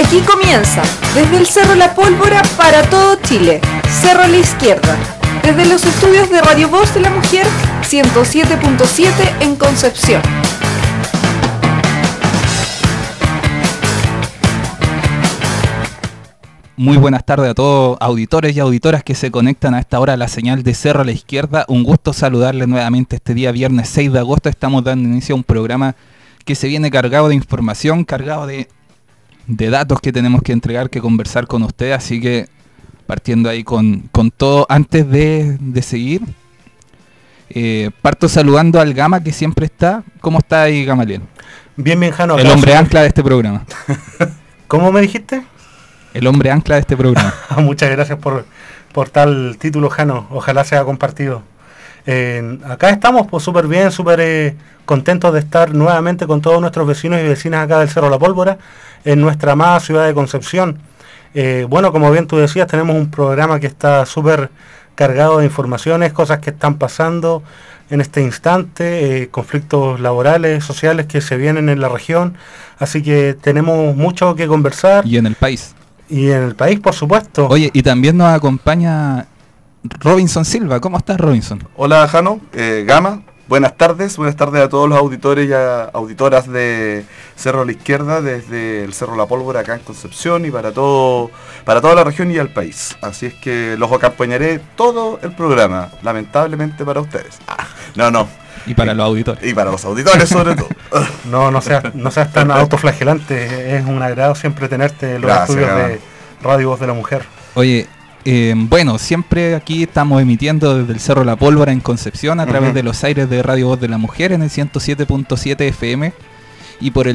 Aquí comienza, desde el Cerro La Pólvora para todo Chile, Cerro a la Izquierda, desde los estudios de Radio Voz de la Mujer, 107.7 en Concepción. Muy buenas tardes a todos auditores y auditoras que se conectan a esta hora a la señal de Cerro a la Izquierda. Un gusto saludarles nuevamente este día viernes 6 de agosto. Estamos dando inicio a un programa que se viene cargado de información, cargado de datos que tenemos que entregar, que conversar con ustedes. Así que partiendo ahí con todo, antes de seguir, parto saludando al Gama que siempre está. ¿Cómo está ahí, Gamaliel? Bien, Jano. El hombre ancla de este programa. ¿Cómo me dijiste? El hombre ancla de este programa. Muchas gracias por tal título, Jano. Ojalá sea compartido. Acá estamos pues súper bien, súper contentos de estar nuevamente con todos nuestros vecinos y vecinas acá del Cerro La Pólvora, en nuestra amada ciudad de Concepción. Bueno, como bien tú decías, tenemos un programa que está súper cargado de informaciones, cosas que están pasando en este instante, conflictos laborales, sociales que se vienen en la región. Así que tenemos mucho que conversar. Y en el país. Y en el país, por supuesto. Oye, y también nos acompaña Robinson Silva. ¿Cómo estás, Robinson? Hola, Jano, Gama. Buenas tardes a todos los auditores y auditoras de Cerro a la Izquierda, desde el Cerro La Pólvora acá en Concepción y para toda la región y el país. Así es que los acompañaré todo el programa, lamentablemente para ustedes. No. Y para los auditores. Y para los auditores sobre todo. No seas tan autoflagelante. Es un agrado siempre tenerte en los estudios de Radio Voz de la Mujer. Oye, bueno, siempre aquí estamos emitiendo desde el Cerro La Pólvora en Concepción a través de los aires de Radio Voz de la Mujer en el 107.7 FM y por el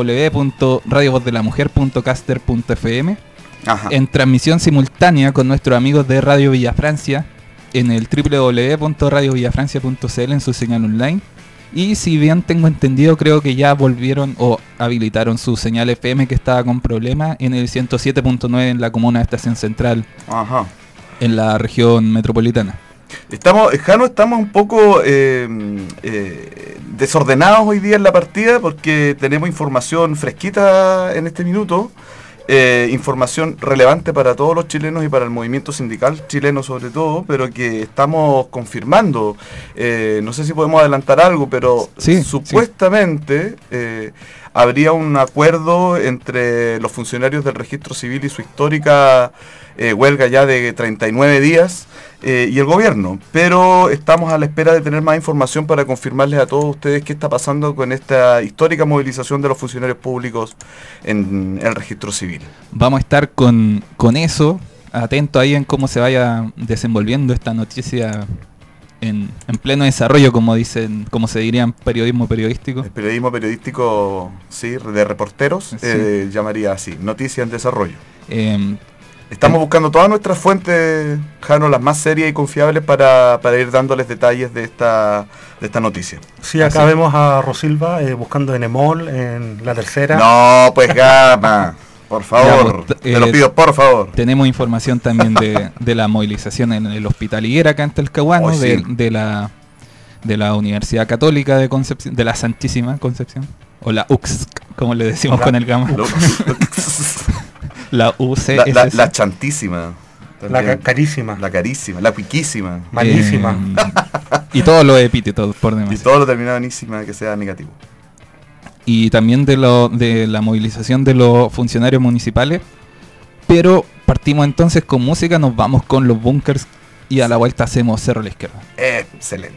www.radiovozdelamujer.caster.fm en transmisión simultánea con nuestros amigos de Radio Villa Francia en el www.radiovillafrancia.cl en su señal online. Y si bien tengo entendido, creo que ya volvieron o habilitaron su señal FM que estaba con problemas en el 107.9 en la comuna de Estación Central, en la región metropolitana. Estamos un poco desordenados hoy día en la partida porque tenemos información fresquita en este minuto. Información relevante para todos los chilenos y para el movimiento sindical chileno sobre todo, pero que estamos confirmando. No sé si podemos adelantar algo, pero supuestamente habría un acuerdo entre los funcionarios del registro civil y su histórica huelga ya de 39 días y el gobierno, pero estamos a la espera de tener más información para confirmarles a todos ustedes qué está pasando con esta histórica movilización de los funcionarios públicos en el registro civil. Vamos a estar con eso, atento ahí en cómo se vaya desenvolviendo esta noticia en pleno desarrollo, como se diría en periodismo periodístico. El periodismo periodístico, sí, de reporteros, llamaría así, noticia en desarrollo. Estamos buscando todas nuestras fuentes, Jano, las más serias y confiables para ir dándoles detalles de esta noticia. Sí, acá vemos a Rosilva buscando en Emol, en La Tercera. No, pues Gama, por favor, te lo pido, por favor. Tenemos información también de la movilización en el Hospital Higuera, acá en Talcahuano, de la Universidad Católica de Concepción, de la Santísima Concepción, o la UCS, como le decimos con el Gama. La UCS. La chantísima. La carísima. La carísima. La piquísima. Malísima. Y todos los epítetos por demás. Y todo lo terminado en ísima que sea negativo. Y también de la movilización de los funcionarios municipales. Pero partimos entonces con música, nos vamos con los Bunkers y a la vuelta hacemos Cerro a la Izquierda. Excelente.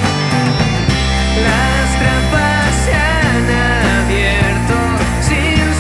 Las trampas se han abierto sin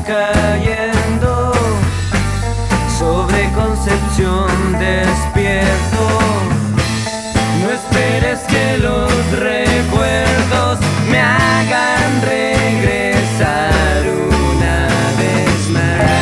cayendo sobre Concepción despierto. No esperes que los recuerdos me hagan regresar una vez más.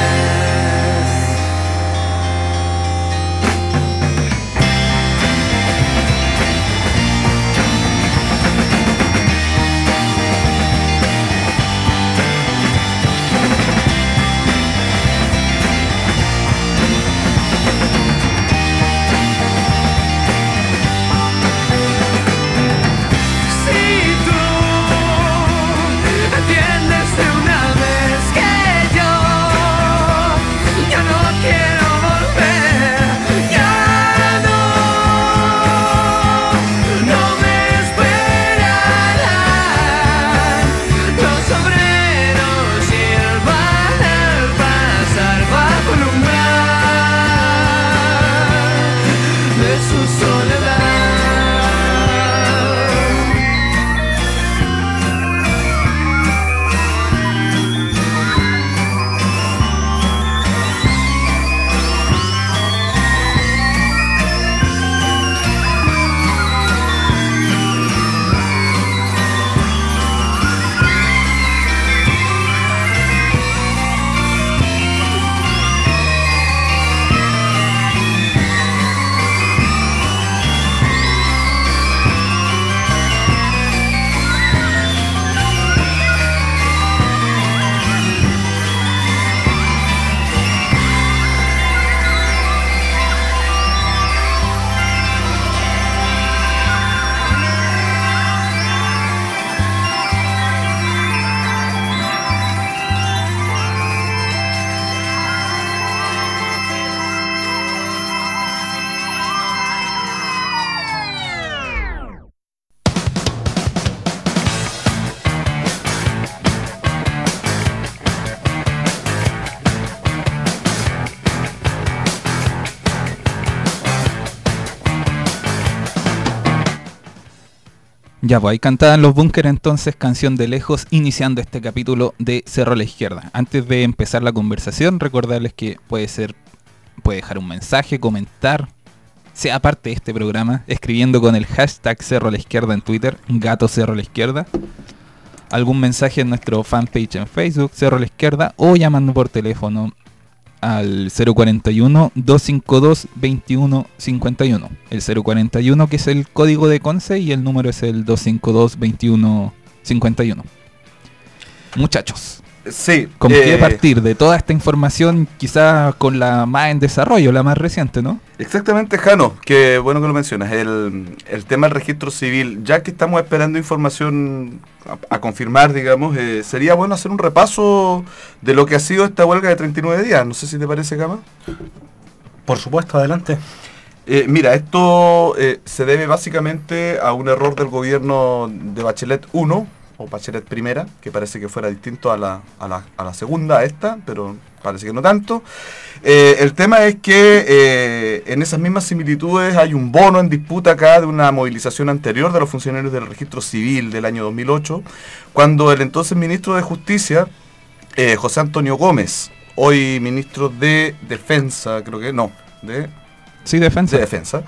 Ya, pues ahí cantaban Los Bunkers entonces, Canción de Lejos, iniciando este capítulo de Cerro a la Izquierda. Antes de empezar la conversación, recordarles que puede dejar un mensaje, comentar, sea parte de este programa, escribiendo con el hashtag Cerro a la Izquierda en Twitter, Gato Cerro a la Izquierda, algún mensaje en nuestro fanpage en Facebook, Cerro a la Izquierda, o llamando por teléfono al 041-252-2151. El 041 que es el código de Conce y el número es el 252-2151. Muchachos, sí, ¿con qué partir de toda esta información? Quizás con la más en desarrollo, la más reciente, ¿no? Exactamente, Jano, que bueno que lo mencionas, el tema del registro civil. Ya que estamos esperando información a confirmar, digamos, sería bueno hacer un repaso de lo que ha sido esta huelga de 39 días. No sé si te parece, Gama. Por supuesto, adelante. Mira, esto se debe básicamente a un error del gobierno de Bachelet 1, o Bachelet primera, que parece que fuera distinto a la segunda, a esta, pero parece que no tanto. El tema es que en esas mismas similitudes hay un bono en disputa acá de una movilización anterior de los funcionarios del registro civil del año 2008, cuando el entonces ministro de Justicia, José Antonio Gómez, hoy ministro de Defensa, creo que no, Sí, Defensa. De Defensa.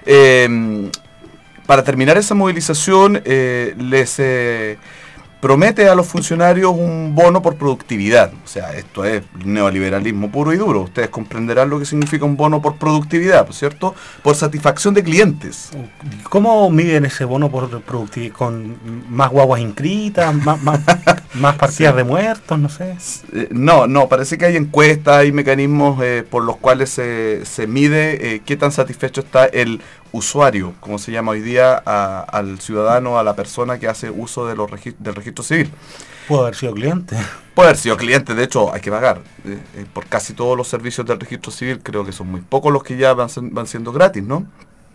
Para terminar esa movilización, les promete a los funcionarios un bono por productividad. O sea, esto es neoliberalismo puro y duro. Ustedes comprenderán lo que significa un bono por productividad, ¿cierto? Por satisfacción de clientes. ¿Cómo miden ese bono por productividad? ¿Con más guaguas inscritas? ¿Más partidas de muertos? No sé. No, parece que hay encuestas, hay mecanismos por los cuales se mide qué tan satisfecho está el usuario, como se llama hoy día, al ciudadano, a la persona que hace uso de del registro civil. Puede haber sido cliente. Puede haber sido cliente, de hecho hay que pagar por casi todos los servicios del registro civil. Creo que son muy pocos los que ya van siendo gratis, ¿no?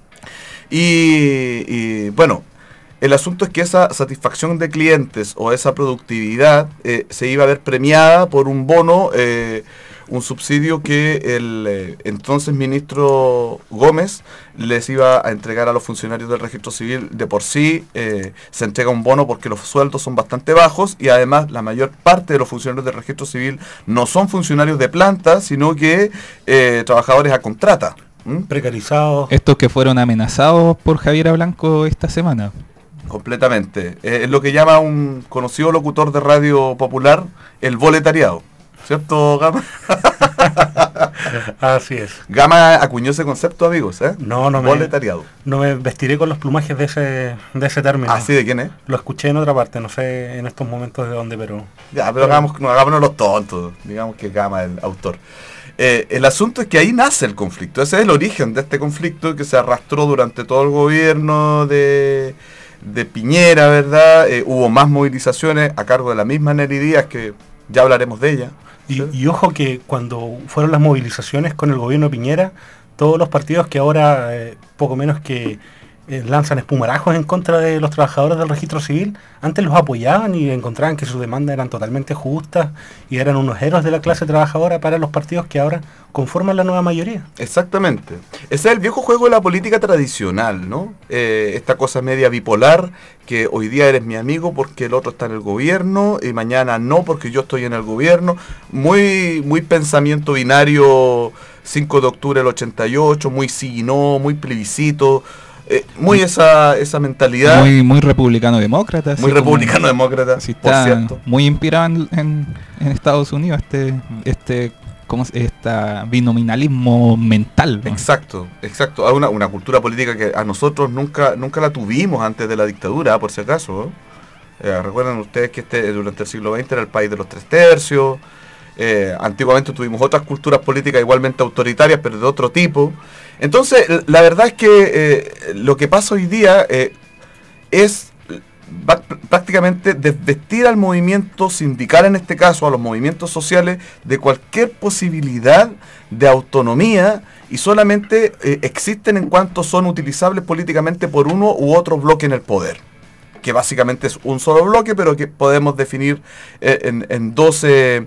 Y bueno, el asunto es que esa satisfacción de clientes o esa productividad se iba a ver premiada por un bono un subsidio que el entonces ministro Gómez les iba a entregar a los funcionarios del registro civil. De por sí se entrega un bono porque los sueldos son bastante bajos y además la mayor parte de los funcionarios del registro civil no son funcionarios de planta, sino que trabajadores a contrata. Precarizados. Estos que fueron amenazados por Javiera Blanco esta semana. Completamente. Es lo que llama un conocido locutor de radio popular el boletariado. ¿Cierto, Gama? Así es. Gama acuñó ese concepto, amigos, ¿eh? No boletariado. No me vestiré con los plumajes de ese término. ¿Ah, sí? ¿De quién es? Lo escuché en otra parte, no sé en estos momentos de dónde, pero... Ya, pero hagámonos los tontos. Digamos que Gama es el autor. El asunto es que ahí nace el conflicto. Ese es el origen de este conflicto que se arrastró durante todo el gobierno de Piñera, ¿verdad? Hubo más movilizaciones a cargo de la misma Nelly Díaz, que ya hablaremos de ella. ¿Sí? Y ojo que cuando fueron las movilizaciones con el gobierno de Piñera, todos los partidos que ahora poco menos que lanzan espumarajos en contra de los trabajadores del registro civil, antes los apoyaban y encontraban que sus demandas eran totalmente justas y eran unos héroes de la clase trabajadora para los partidos que ahora conforman la nueva mayoría. Exactamente. Ese es el viejo juego de la política tradicional, ¿no? Esta cosa media bipolar, que hoy día eres mi amigo porque el otro está en el gobierno y mañana no porque yo estoy en el gobierno. Muy pensamiento binario, 5 de octubre del 88, muy sí y no, muy plebiscito. Muy esa mentalidad. Muy republicano-demócrata. Muy republicano-demócrata, sí, por está cierto. Muy inspirado en Estados Unidos binominalismo mental, ¿no? Exacto. Hay una cultura política que a nosotros nunca la tuvimos antes de la dictadura, por si acaso. Recuerden ustedes que durante el siglo XX era el país de los 3 tercios. Antiguamente tuvimos otras culturas políticas igualmente autoritarias, pero de otro tipo. Entonces, la verdad es que lo que pasa hoy día es prácticamente desvestir al movimiento sindical, en este caso, a los movimientos sociales, de cualquier posibilidad de autonomía, y solamente existen en cuanto son utilizables políticamente por uno u otro bloque en el poder, que básicamente es un solo bloque, pero que podemos definir en 12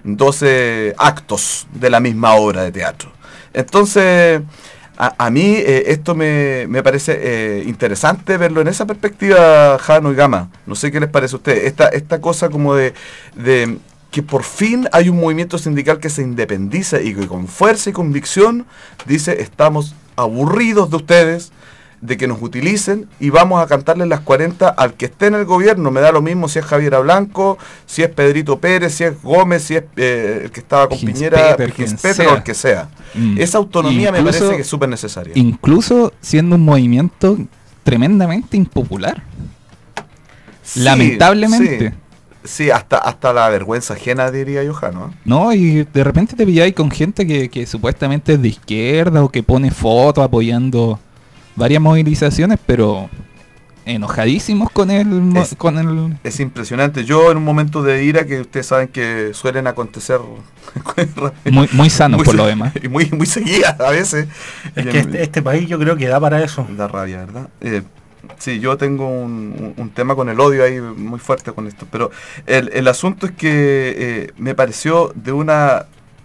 actos de la misma obra de teatro. Entonces, a mí esto me parece interesante verlo en esa perspectiva, Jano y Gama. No sé qué les parece a ustedes. Esta cosa como de que por fin hay un movimiento sindical que se independiza y que con fuerza y convicción dice: estamos aburridos de ustedes, de que nos utilicen, y vamos a cantarles las 40 al que esté en el gobierno. Me da lo mismo si es Javiera Blanco, si es Pedrito Pérez, si es Gómez, si es el que estaba con Piñera, Hinspeter o el que sea. Esa autonomía me parece que es súper necesaria. Incluso siendo un movimiento tremendamente impopular. Sí, lamentablemente. Sí, hasta la vergüenza ajena, diría Johano. No, y de repente te pilláis con gente que supuestamente es de izquierda o que pone fotos apoyando varias movilizaciones, pero enojadísimos con el... Es impresionante. Yo en un momento de ira, que ustedes saben que suelen acontecer muy sanos por lo demás. Y muy seguidas a veces. Es que este país yo creo que da para eso. Da rabia, ¿verdad? Sí, yo tengo un tema con el odio ahí muy fuerte con esto, pero el asunto es que me pareció de una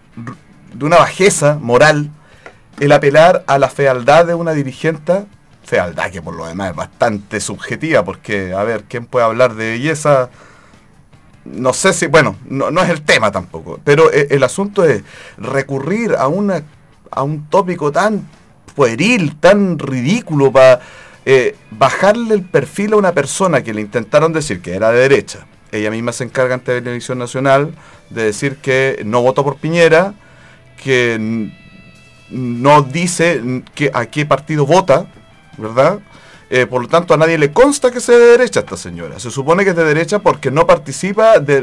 bajeza moral el apelar a la fealdad de una dirigente, fealdad que por lo demás es bastante subjetiva, porque, a ver, ¿quién puede hablar de belleza? No sé si, bueno, no es el tema tampoco, pero el asunto es recurrir a un tópico tan pueril, tan ridículo, para bajarle el perfil a una persona que le intentaron decir que era de derecha. Ella misma se encarga ante Televisión Nacional de decir que no votó por Piñera, que no dice a qué partido vota, ¿verdad? Por lo tanto, a nadie le consta que sea de derecha esta señora. Se supone que es de derecha porque no participa de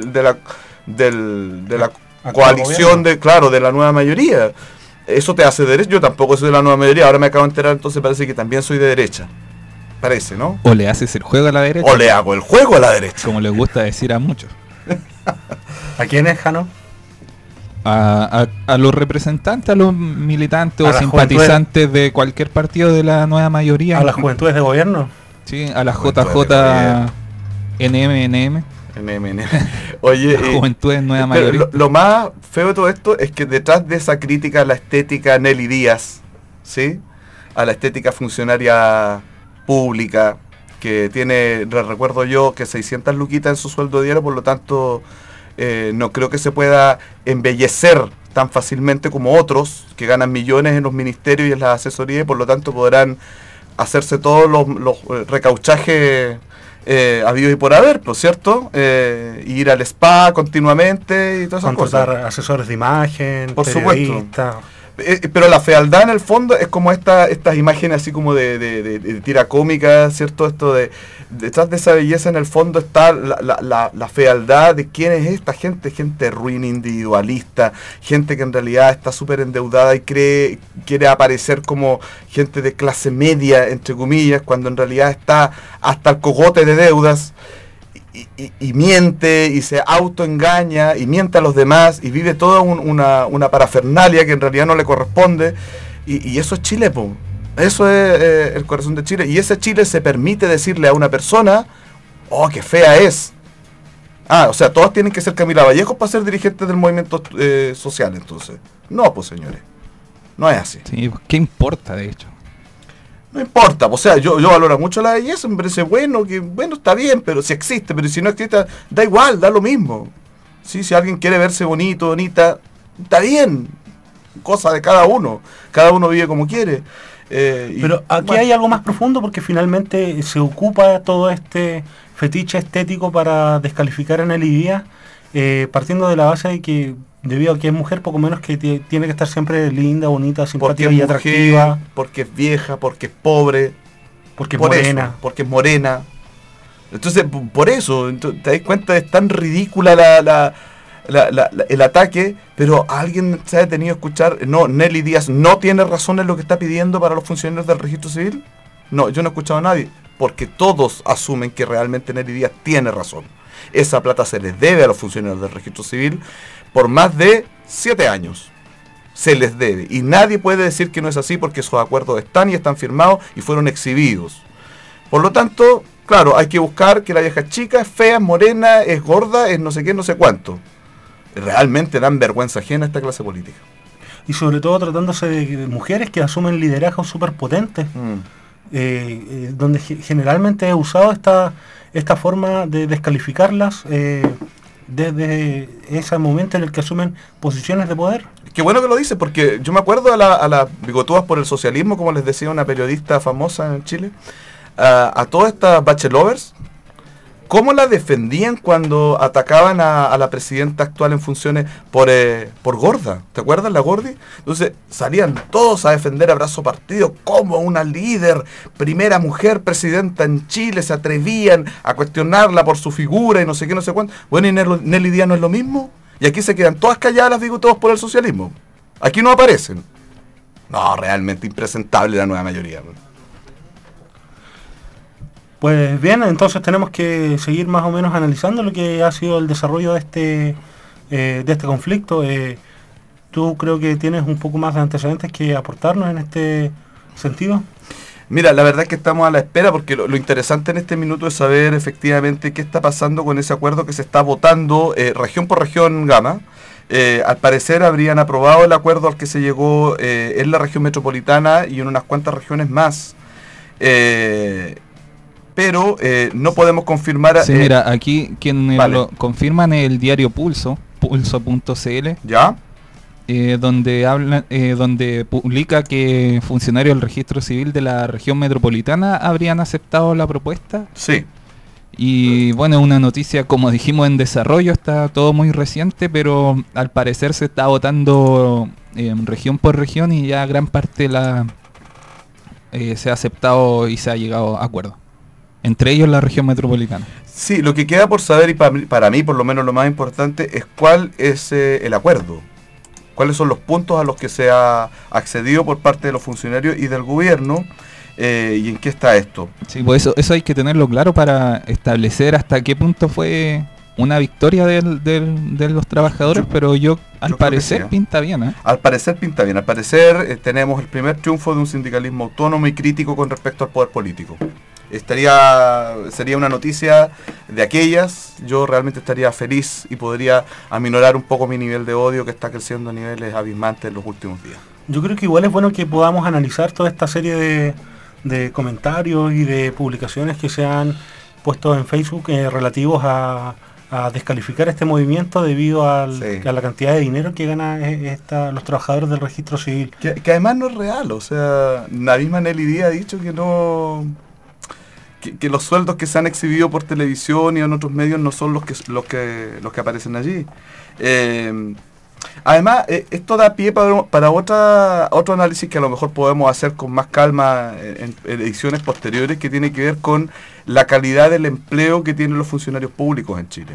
la coalición de la nueva mayoría. Eso te hace de derecha. Yo tampoco soy de la nueva mayoría. Ahora me acabo de enterar, entonces parece que también soy de derecha. Parece, ¿no? O le haces el juego a la derecha. O le hago el juego a la derecha. Como les gusta decir a muchos. ¿A quién es, Jano? A los representantes, a los militantes o simpatizantes de cualquier partido de la nueva mayoría. ¿A las juventudes de gobierno? Sí, a la JJ NMNM. Oye, La juventud es nueva pero mayoría. lo más feo de todo esto es que detrás de esa crítica a la estética Nelly Díaz, ¿sí? A la estética funcionaria pública, que tiene, recuerdo yo, que 600 luquitas en su sueldo diario, por lo tanto, no creo que se pueda embellecer tan fácilmente como otros que ganan millones en los ministerios y en las asesorías, y por lo tanto podrán hacerse todos los recauchajes habidos y por haber, ¿por cierto? Ir al spa continuamente y todas esas cosas. Contratar asesores de imagen, Por periodistas. Pero la fealdad en el fondo es como estas imágenes así como de tira cómica, ¿cierto? Esto detrás de esa belleza en el fondo está la fealdad de quién es esta gente ruin, individualista, gente que en realidad está súper endeudada y quiere aparecer como gente de clase media, entre comillas, cuando en realidad está hasta el cogote de deudas. Y miente y se autoengaña y miente a los demás y vive toda una parafernalia que en realidad no le corresponde, y eso es Chile, po. Eso es el corazón de Chile, y ese Chile se permite decirle a una persona: oh, qué fea es. O sea, todos tienen que ser Camila Vallejos para ser dirigentes del movimiento social. Entonces no, pues señores, no es así. Sí, ¿qué importa de hecho? No importa, o sea, yo valoro mucho la belleza, me parece bueno, está bien, pero si existe, pero si no existe, da igual, da lo mismo. ¿Sí? Si alguien quiere verse bonito, bonita, está bien, cosa de cada uno vive como quiere. Pero aquí hay algo más profundo, porque finalmente se ocupa todo este fetiche estético para descalificar a Nelly Díaz, partiendo de la base de que, debido a que es mujer, poco menos que tiene que estar siempre linda, bonita, simpática y atractiva. Porque es vieja, porque es pobre. Porque es morena. Porque es morena. Entonces, por eso, te das cuenta, es tan ridícula el ataque, pero alguien se ha detenido a escuchar: no, Nelly Díaz no tiene razón en lo que está pidiendo para los funcionarios del registro civil. No, yo no he escuchado a nadie, porque todos asumen que realmente Nelly Díaz tiene razón. Esa plata se les debe a los funcionarios del registro civil por más de 7 años. Se les debe. Y nadie puede decir que no es así, porque esos acuerdos están firmados y fueron exhibidos. Por lo tanto, claro, hay que buscar que la vieja chica es fea, es morena, es gorda, es no sé qué, no sé cuánto. Realmente dan vergüenza ajena a esta clase política. Y sobre todo tratándose de mujeres que asumen liderazgos súper potentes, donde generalmente he usado esta forma de descalificarlas desde ese momento en el que asumen posiciones de poder. Qué bueno que lo dice, porque yo me acuerdo a las bigotudas por el socialismo, como les decía una periodista famosa en Chile, a todas estas bachelovers, cómo la defendían cuando atacaban a la presidenta actual en funciones por gorda. ¿Te acuerdas, la Gordi? Entonces salían todos a defender a brazo partido como una líder, primera mujer presidenta en Chile, se atrevían a cuestionarla por su figura y no sé qué, no sé cuánto. Bueno, ¿y Nelly Díaz no es lo mismo? Y aquí se quedan todas calladas las bigotudas por el socialismo. Aquí no aparecen. No, realmente impresentable la nueva mayoría. Pues bien, entonces tenemos que seguir más o menos analizando lo que ha sido el desarrollo de este conflicto. ¿Tú creo que tienes un poco más de antecedentes que aportarnos en este sentido? Mira, la verdad es que estamos a la espera, porque lo interesante en este minuto es saber efectivamente qué está pasando con ese acuerdo que se está votando región por región, Gama. Al parecer habrían aprobado el acuerdo al que se llegó en la región metropolitana y en unas cuantas regiones más. Pero no podemos confirmar. Sí, mira, aquí quien vale. lo confirman es el diario Pulso, pulso.cl, ¿Ya? donde publica que funcionarios del registro civil de la región metropolitana habrían aceptado la propuesta. Sí. Y bueno, una noticia, como dijimos, en desarrollo, está todo muy reciente, pero al parecer se está votando región por región y ya gran parte se ha aceptado y se ha llegado a acuerdo. Entre ellos la región metropolitana. Sí, lo que queda por saber, y para mí por lo menos lo más importante, es cuál es el acuerdo. Cuáles son los puntos a los que se ha accedido por parte de los funcionarios y del gobierno, y en qué está esto. Sí, pues eso hay que tenerlo claro para establecer hasta qué punto fue una victoria de los trabajadores, pero al parecer sí, pinta bien, ¿eh? Al parecer pinta bien. Al parecer tenemos el primer triunfo de un sindicalismo autónomo y crítico con respecto al poder político. sería una noticia de aquellas. Yo realmente estaría feliz y podría aminorar un poco mi nivel de odio que está creciendo a niveles abismantes en los últimos días. Yo creo que igual es bueno que podamos analizar toda esta serie de comentarios y de publicaciones que se han puesto en Facebook relativos a descalificar este movimiento debido a la cantidad de dinero que ganan los trabajadores del registro civil. Que además no es real, o sea, la misma Nelly Díaz ha dicho que no... Que los sueldos que se han exhibido por televisión y en otros medios no son los que aparecen allí. Además, esto da pie para otro análisis que a lo mejor podemos hacer con más calma en ediciones posteriores, que tiene que ver con la calidad del empleo que tienen los funcionarios públicos en Chile.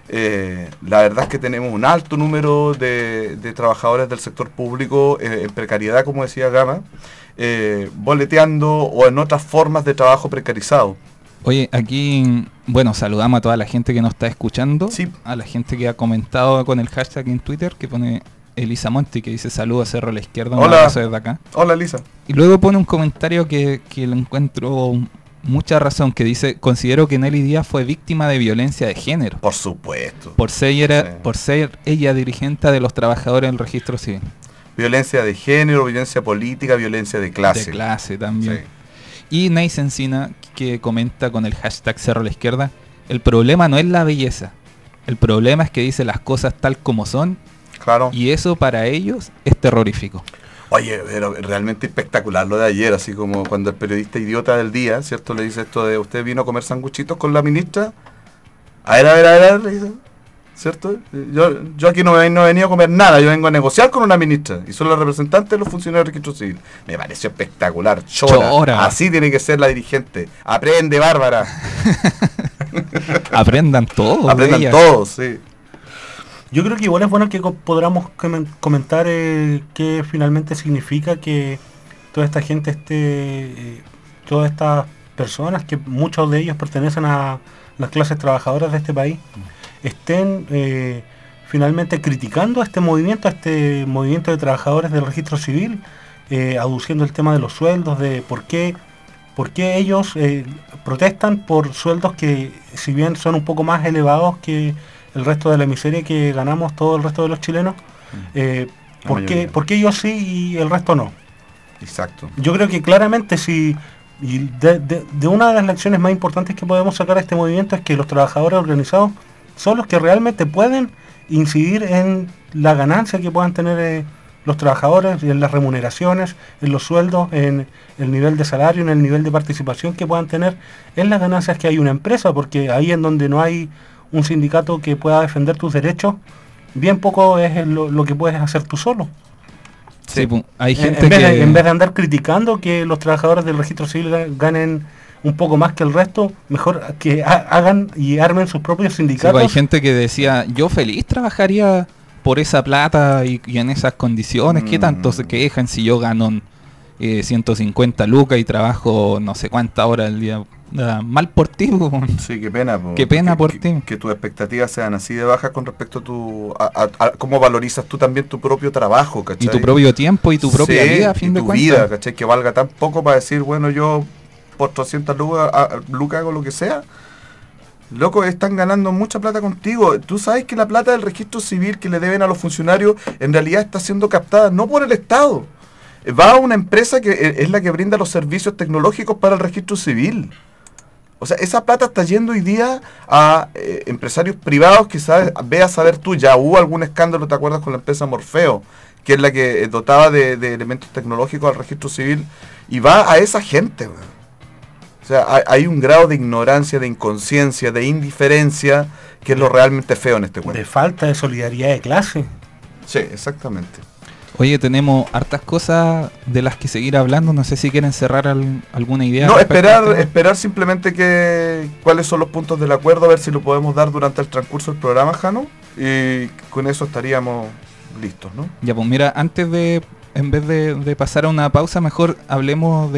La verdad es que tenemos un alto número de trabajadores del sector público en precariedad, como decía Gama, boleteando o en otras formas de trabajo precarizado. Oye, aquí, bueno, saludamos a toda la gente que nos está escuchando, sí, a la gente que ha comentado con el hashtag en Twitter, que pone Elisa Monti, que dice saludos a Cerro a la Izquierda, un abrazo desde acá. Hola, Elisa. Y luego pone un comentario que le encuentro mucha razón, que dice, considero que Nelly Díaz fue víctima de violencia de género. Por supuesto. Por ser ella dirigente de los trabajadores del registro civil. Violencia de género, violencia política, violencia de clase. De clase también. Sí. Y Neis Encina, que comenta con el hashtag Cerro a la Izquierda, el problema no es la belleza, el problema es que dice las cosas tal como son, claro, y eso para ellos es terrorífico. Oye, pero realmente espectacular lo de ayer, así como cuando el periodista idiota del día, ¿cierto? Le dice esto de, ¿usted vino a comer sanguchitos con la ministra? A ver, le dice, ¿cierto? Yo aquí no he venido a comer nada, yo vengo a negociar con una ministra y son los representantes de los funcionarios del registro civil. Me pareció espectacular, chora. Así tiene que ser la dirigente. Aprende, Bárbara. Aprendan todos. Aprendan todos, sí. Yo creo que igual es bueno que podamos comentar qué finalmente significa que toda esta gente todas estas personas, que muchos de ellos pertenecen a las clases trabajadoras de este país, estén finalmente criticando este movimiento de trabajadores del registro civil, aduciendo el tema de los sueldos, de por qué ellos protestan por sueldos que, si bien son un poco más elevados que el resto de la miseria que ganamos todo el resto de los chilenos, ¿por qué ellos sí y el resto no? Exacto. Yo creo que claramente de una de las lecciones más importantes que podemos sacar de este movimiento es que los trabajadores organizados son los que realmente pueden incidir en la ganancia que puedan tener los trabajadores, en las remuneraciones, en los sueldos, en el nivel de salario, en el nivel de participación que puedan tener en las ganancias que hay una empresa, porque ahí en donde no hay un sindicato que pueda defender tus derechos, bien poco es lo que puedes hacer tú solo. Sí, hay gente en vez de andar criticando que los trabajadores del registro civil ganen un poco más que el resto, mejor que hagan y armen sus propios sindicatos. Sí, hay gente que decía, yo feliz trabajaría por esa plata y en esas condiciones. ¿Qué tanto se quejan si yo gano 150 lucas y trabajo no sé cuántas horas al día? Mal por ti, po. Sí, qué pena, po. Qué pena por ti. Que tus expectativas sean así de bajas con respecto a cómo valorizas tú también tu propio trabajo, ¿cachai? Y tu propio tiempo y tu propia vida, a fin de cuentas. Vida, ¿cachai? Que valga tan poco para decir, bueno, yo por 300 lucas hago lo que sea. Loco, están ganando mucha plata contigo. Tú sabes que la plata del registro civil que le deben a los funcionarios en realidad está siendo captada no por el Estado. Va a una empresa que es la que brinda los servicios tecnológicos para el registro civil. O sea, esa plata está yendo hoy día a empresarios privados que ve a saber tú, ya hubo algún escándalo, ¿te acuerdas? Con la empresa Morfeo, que es la que dotaba de elementos tecnológicos al registro civil, y va a esa gente, man. O sea, hay un grado de ignorancia, de inconsciencia, de indiferencia, que es lo realmente feo en este cuento. De falta de solidaridad de clase. Sí, exactamente. Oye, tenemos hartas cosas de las que seguir hablando. No sé si quieren cerrar alguna idea. No, esperar simplemente cuáles son los puntos del acuerdo, a ver si lo podemos dar durante el transcurso del programa, Jano. Y con eso estaríamos listos, ¿no? Ya, pues mira, en vez de pasar a una pausa, mejor hablemos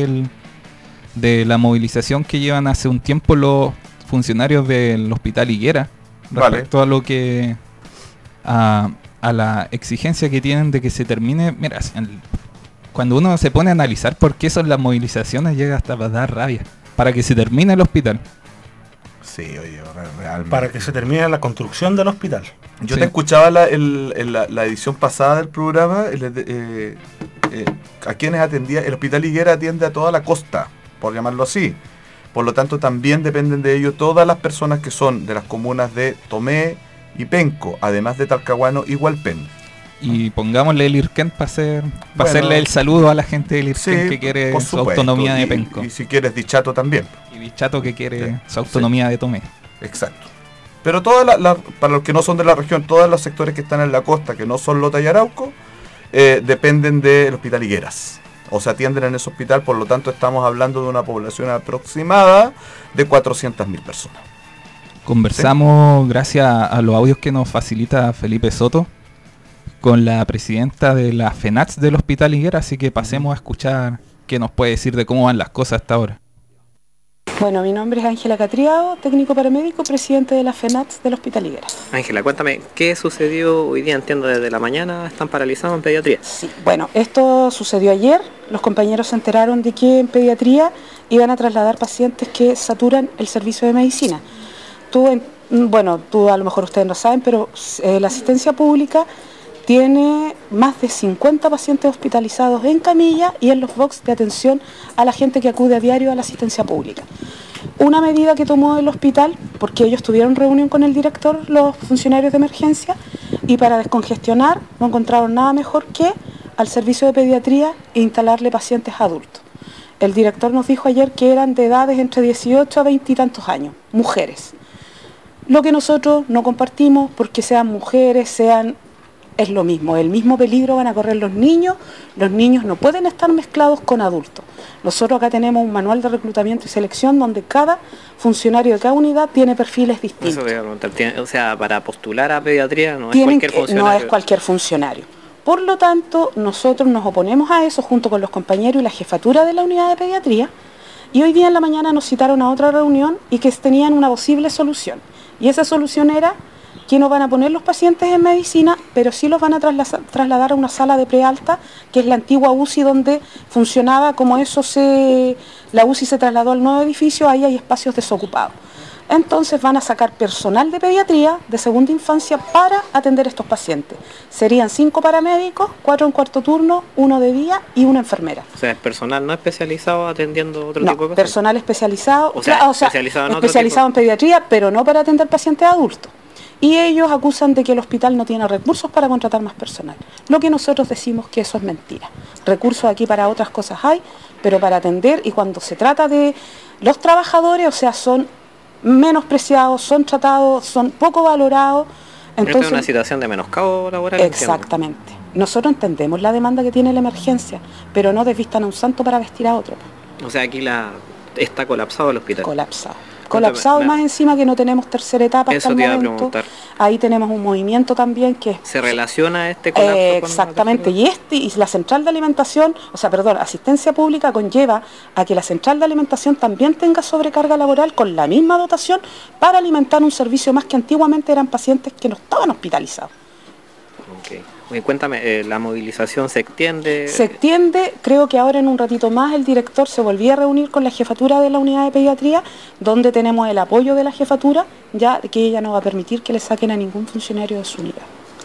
de la movilización que llevan hace un tiempo los funcionarios del Hospital Higuera. Respecto a lo que... a la exigencia que tienen de que se termine. Mira, cuando uno se pone a analizar por qué son las movilizaciones, llega hasta a dar rabia. para que se termine el hospital. Sí, oye, realmente. Para que se termine la construcción del hospital. Yo Sí. te escuchaba la edición pasada del programa, a quienes atendía. El Hospital Higuera atiende a toda la costa, por llamarlo así. Por lo tanto, también dependen de ello todas las personas que son de las comunas de Tomé y Penco, además de Talcahuano y Hualpén. Y pongámosle el IRQEN para Bueno, hacerle el saludo a la gente del IRQEN que quiere por su supuesto. autonomía de Penco. Y si quieres Dichato también. Y Bichato que quiere Sí. su autonomía de Tomé. Exacto. Pero para los que no son de la región, todos los sectores que están en la costa, que no son Lota y Arauco, dependen del Hospital Higueras. O se atienden en ese hospital, por lo tanto estamos hablando de una población aproximada de 400.000 personas. Conversamos, gracias a los audios que nos facilita Felipe Soto, con la presidenta de la FENATS del Hospital Higuera, así que pasemos a escuchar qué nos puede decir de cómo van las cosas hasta ahora. Bueno, mi nombre es Ángela Catriado, técnico paramédico, presidente de la FENATS del Hospital Higueras. Ángela, cuéntame, ¿qué sucedió hoy día? Entiendo desde la mañana están paralizados en pediatría. Sí, bueno, esto sucedió ayer. Los compañeros se enteraron de que en pediatría iban a trasladar pacientes que saturan el servicio de medicina. Tú a lo mejor ustedes no saben, pero la asistencia pública tiene más de 50 pacientes hospitalizados en camilla y en los box de atención a la gente que acude a diario a la asistencia pública. Una medida que tomó el hospital, porque ellos tuvieron reunión con el director, los funcionarios de emergencia, y para descongestionar no encontraron nada mejor que al servicio de pediatría instalarle pacientes adultos. El director nos dijo ayer que eran de edades entre 18 a 20 y tantos años, mujeres. Lo que nosotros no compartimos, porque sean mujeres, es lo mismo, el mismo peligro van a correr los niños no pueden estar mezclados con adultos. Nosotros acá tenemos un manual de reclutamiento y selección donde cada funcionario de cada unidad tiene perfiles distintos. Eso te iba a preguntar, o sea, para postular a pediatría no es Tienen cualquier que- funcionario. No es cualquier funcionario. Por lo tanto, nosotros nos oponemos a eso junto con los compañeros y la jefatura de la unidad de pediatría, y hoy día en la mañana nos citaron a otra reunión y que tenían una posible solución. Y esa solución era que no van a poner los pacientes en medicina, pero sí los van a trasladar a una sala de prealta, que es la antigua UCI donde funcionaba como la UCI se trasladó al nuevo edificio, ahí hay espacios desocupados. Entonces van a sacar personal de pediatría de segunda infancia para atender estos pacientes. Serían 5 paramédicos, 4 en cuarto turno, 1 de día y una enfermera. O sea, es personal no especializado atendiendo otro No, tipo de cosas. personal especializado, O sea, especializado en otro especializado en tipo. pediatría, pero no para atender pacientes adultos. Y ellos acusan de que el hospital no tiene recursos para contratar más personal. Lo que nosotros decimos que eso es mentira. Recursos aquí para otras cosas hay, pero para atender, y cuando se trata de los trabajadores, o sea, son menospreciados, son tratados, son poco valorados. Esta Entonces, es una situación de menoscabo laboral. entiendo. exactamente. Nosotros entendemos la demanda que tiene la emergencia, pero no desvistan a un santo para vestir a otro. O sea, aquí está colapsado el hospital. Colapsado. Colapsado, me- más encima que no tenemos tercera etapa hasta Eso el te iba a momento. preguntar. Ahí tenemos un movimiento también que ¿Se relaciona este colapso con exactamente, y la central de alimentación, asistencia pública conlleva a que la central de alimentación también tenga sobrecarga laboral con la misma dotación para alimentar un servicio más que antiguamente eran pacientes que no estaban hospitalizados. Ok. Oye, cuéntame, ¿la movilización se extiende? Se extiende, creo que ahora en un ratito más el director se volvía a reunir con la jefatura de la unidad de pediatría, donde tenemos el apoyo de la jefatura, ya que ella no va a permitir que le saquen a ningún funcionario de su unidad.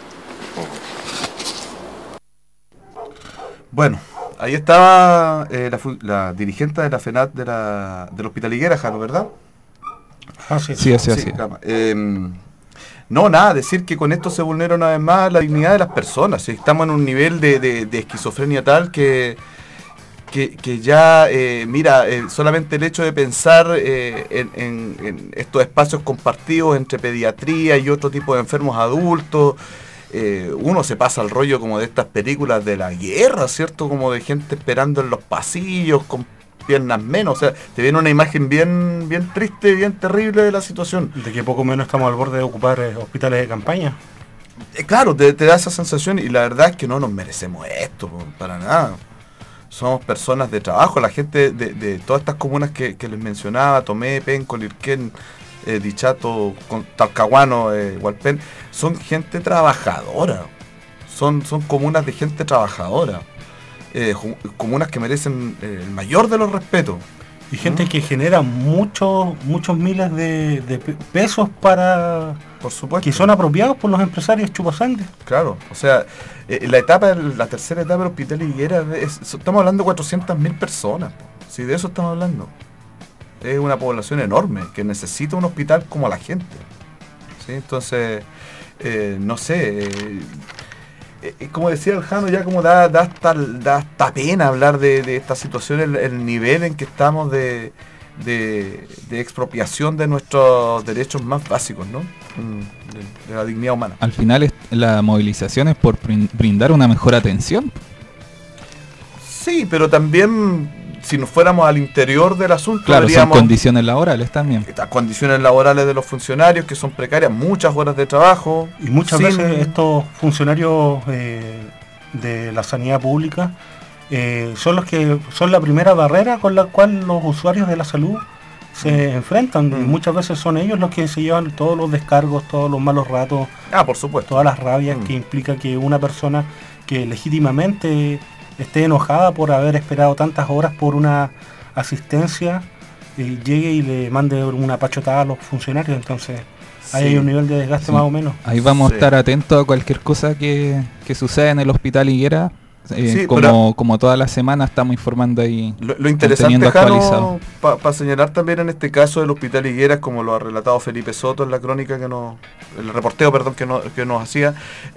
Bueno, ahí estaba la dirigente de la FENAT del Hospital Higuera, Jano, ¿verdad? Así es. Sí, así. Calma. No, nada, decir que con esto se vulnera una vez más la dignidad de las personas. Estamos en un nivel de esquizofrenia tal que ya, solamente el hecho de pensar en estos espacios compartidos entre pediatría y otro tipo de enfermos adultos, uno se pasa al rollo como de estas películas de la guerra, ¿cierto? Como de gente esperando en los pasillos con piernas menos, o sea, te viene una imagen bien triste, bien terrible de la situación. De que poco menos estamos al borde de ocupar hospitales de campaña. Claro, te da esa sensación y la verdad es que no nos merecemos esto, para nada. Somos personas de trabajo, la gente de todas estas comunas que les mencionaba, Tomé, Penco, Lirquén, Dichato, Talcahuano, Hualpén, son gente trabajadora, son comunas de gente trabajadora. Comunas que merecen el mayor de los respetos. Y gente que genera muchos miles de pesos para... Por supuesto. Que son apropiados por los empresarios chupasangre. Claro, o sea, la tercera etapa del Hospital Higuera, estamos hablando de 400.000 personas. Si de eso estamos hablando. Es una población enorme que necesita un hospital como la gente. ¿Sí? Entonces, no sé, como decía el Jano, ya como da hasta pena hablar de esta situación, el nivel en que estamos de expropiación de nuestros derechos más básicos, ¿no? De la dignidad humana. Al final la movilización es por brindar una mejor atención. Sí, pero también si nos fuéramos al interior del asunto, claro, veríamos son condiciones laborales también. Las condiciones laborales de los funcionarios que son precarias, muchas horas de trabajo. Y muchas veces estos funcionarios de la sanidad pública son los que son la primera barrera con la cual los usuarios de la salud se enfrentan. Y muchas veces son ellos los que se llevan todos los descargos, todos los malos ratos, por supuesto, todas las rabias que implica que una persona que legítimamente esté enojada por haber esperado tantas horas por una asistencia, llegue y le mande una pachotada a los funcionarios. Entonces hay un nivel de desgaste más o menos. Ahí vamos a estar atentos a cualquier cosa que suceda en el Hospital Higuera. Como toda la semana estamos informando ahí. Lo interesante, Jano, para señalar también en este caso del Hospital Higueras, como lo ha relatado Felipe Soto en la crónica el reporteo, perdón, que nos hacía,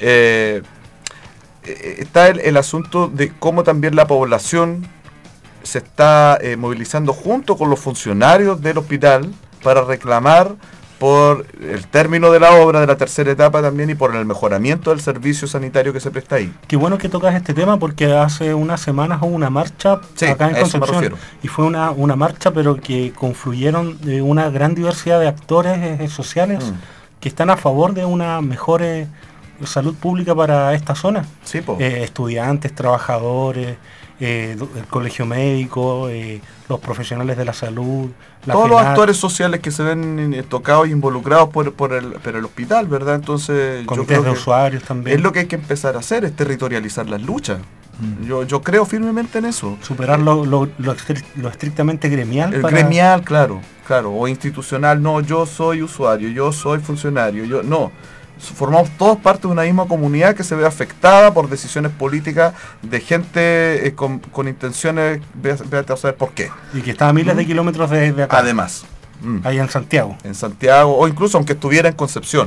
está el asunto de cómo también la población se está movilizando junto con los funcionarios del hospital para reclamar por el término de la obra de la tercera etapa también y por el mejoramiento del servicio sanitario que se presta ahí. Qué bueno que tocas este tema porque hace unas semanas hubo una marcha acá en Concepción y fue una marcha pero que confluyeron de una gran diversidad de actores sociales que están a favor de una mejor salud pública para esta zona. Sí, estudiantes, trabajadores, el colegio médico, los profesionales de la salud, todos los actores sociales que se ven tocados e involucrados por el hospital, ¿verdad? Entonces comités yo creo de usuarios también. Es lo que hay que empezar a hacer, es territorializar las luchas. Yo creo firmemente en eso. Superar lo estrictamente gremial. Gremial, claro, o institucional. No, yo soy usuario, yo soy funcionario, no. Formamos todos parte de una misma comunidad que se ve afectada por decisiones políticas de gente con intenciones, véate a saber por qué. Y que está a miles de kilómetros de acá. Además. Ahí en Santiago. En Santiago, o incluso aunque estuviera en Concepción.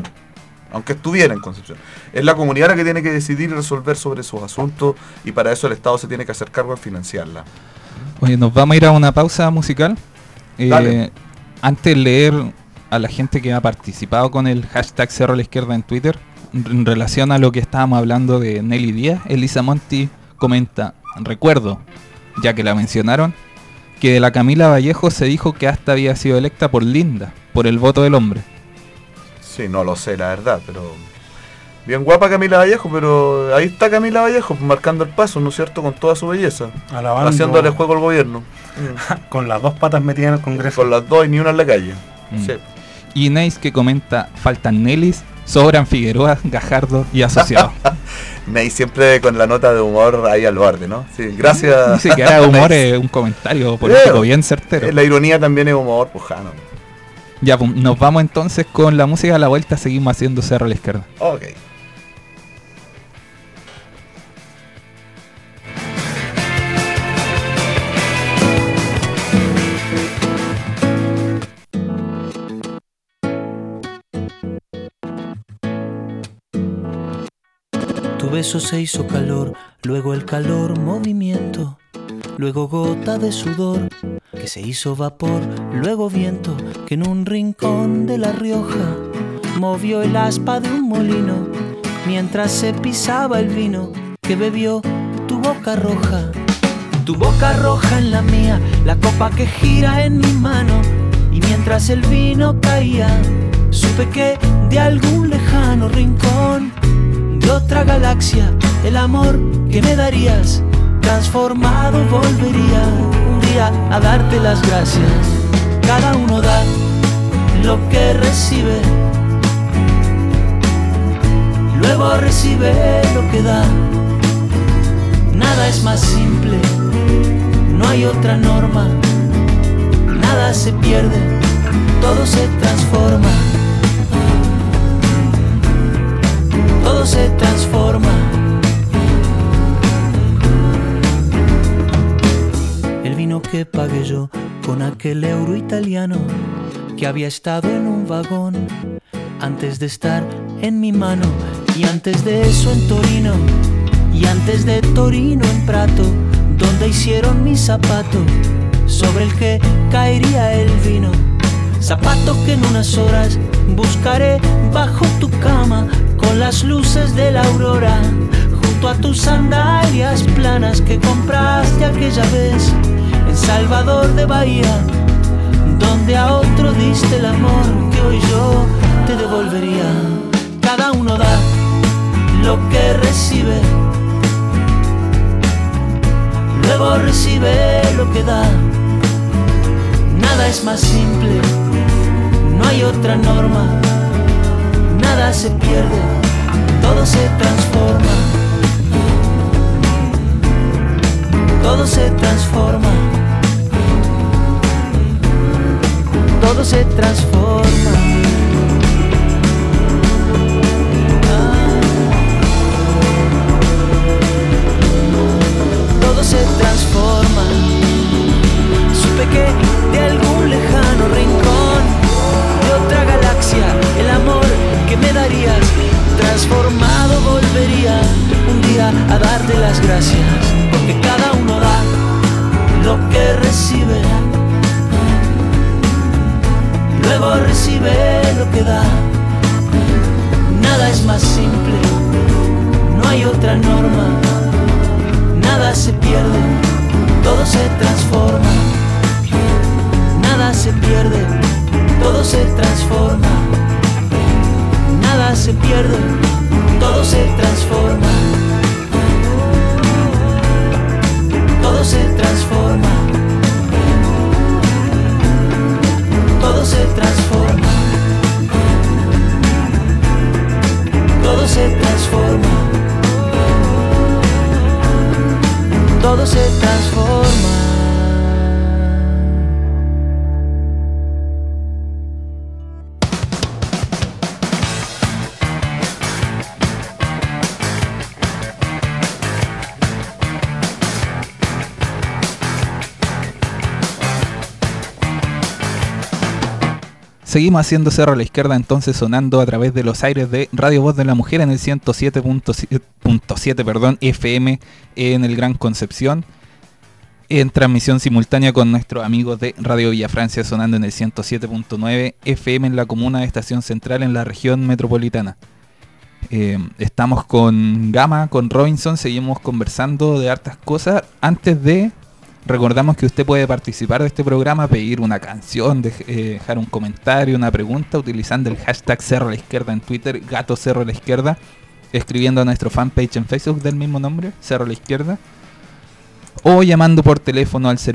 Es la comunidad la que tiene que decidir y resolver sobre sus asuntos, y para eso el Estado se tiene que hacer cargo de financiarla. Oye, nos vamos a ir a una pausa musical. Antes de leer a la gente que ha participado con el hashtag Cerro a la Izquierda en Twitter, en relación a lo que estábamos hablando de Nelly Díaz, Elisa Monti comenta: recuerdo, ya que la mencionaron, que de la Camila Vallejo se dijo que hasta había sido electa por Linda, por el voto del hombre. Sí, no lo sé, la verdad, pero bien guapa Camila Vallejo, pero ahí está Camila Vallejo marcando el paso, ¿no es cierto?, con toda su belleza, haciéndole juego al gobierno. Con las dos patas metidas en el Congreso. Con las dos y ni una en la calle. Sí. Y Neis que comenta: faltan Nelis, sobran Figueroa, Gajardo y asociados. Neis siempre con la nota de humor ahí al borde, ¿no? Sí, gracias. Dice que era humor, es un comentario político bien certero. La ironía también es humor, pues Jano. Ya, pues, nos vamos entonces con la música a la vuelta, seguimos haciendo Cerro a la Izquierda. Ok. Tu beso se hizo calor, luego el calor movimiento, luego gota de sudor que se hizo vapor, luego viento que en un rincón de La Rioja movió el aspa de un molino mientras se pisaba el vino que bebió tu boca roja. Tu boca roja en la mía, la copa que gira en mi mano, y mientras el vino caía supe que de algún lejano rincón de otra galaxia el amor que me darías transformado volvería un día a darte las gracias. Cada uno da lo que recibe, luego recibe lo que da. Nada es más simple, no hay otra norma se pierde, todo se transforma. Todo se transforma. El vino que pagué yo con aquel euro italiano que había estado en un vagón antes de estar en mi mano, y antes de eso en Torino, y antes de Torino en Prato, donde hicieron mi zapato sobre el que caería el vino. Zapato que en unas horas buscaré bajo tu cama, con las luces de la aurora, junto a tus sandalias planas que compraste aquella vez en Salvador de Bahía, donde a otro diste el amor que hoy yo te devolvería. Cada uno da lo que recibe, luego recibe lo que da. Nada es más simple, no hay otra norma. Nada se pierde, todo se transforma. Todo se transforma. Todo se transforma. Todo se transforma. Supe que de algún lejano rincón de otra galaxia el amor que me darías transformado volvería un día a darte las gracias, porque cada uno da lo que recibe, luego recibe lo que da. Nada es más simple, no hay otra norma. Nada se pierde, todo se transforma. Nada se pierde, todo se transforma. Nada se pierde, todo se transforma. Todo se transforma. Todo se transforma. Todo se transforma. Todo se transforma. Seguimos haciendo Cerro a la Izquierda, entonces sonando a través de los aires de Radio Voz de la Mujer en el 107.7 FM en el Gran Concepción, en transmisión simultánea con nuestros amigos de Radio Villa Francia, sonando en el 107.9 FM en la comuna de Estación Central en la región metropolitana. Estamos con Gama, con Robinson, seguimos conversando de hartas cosas. Antes de... Recordamos que usted puede participar de este programa, pedir una canción, dejar un comentario, una pregunta, utilizando el hashtag Cerro a la Izquierda en Twitter, Gato Cerro a la Izquierda, escribiendo a nuestro fanpage en Facebook del mismo nombre, Cerro a la Izquierda, o llamando por teléfono al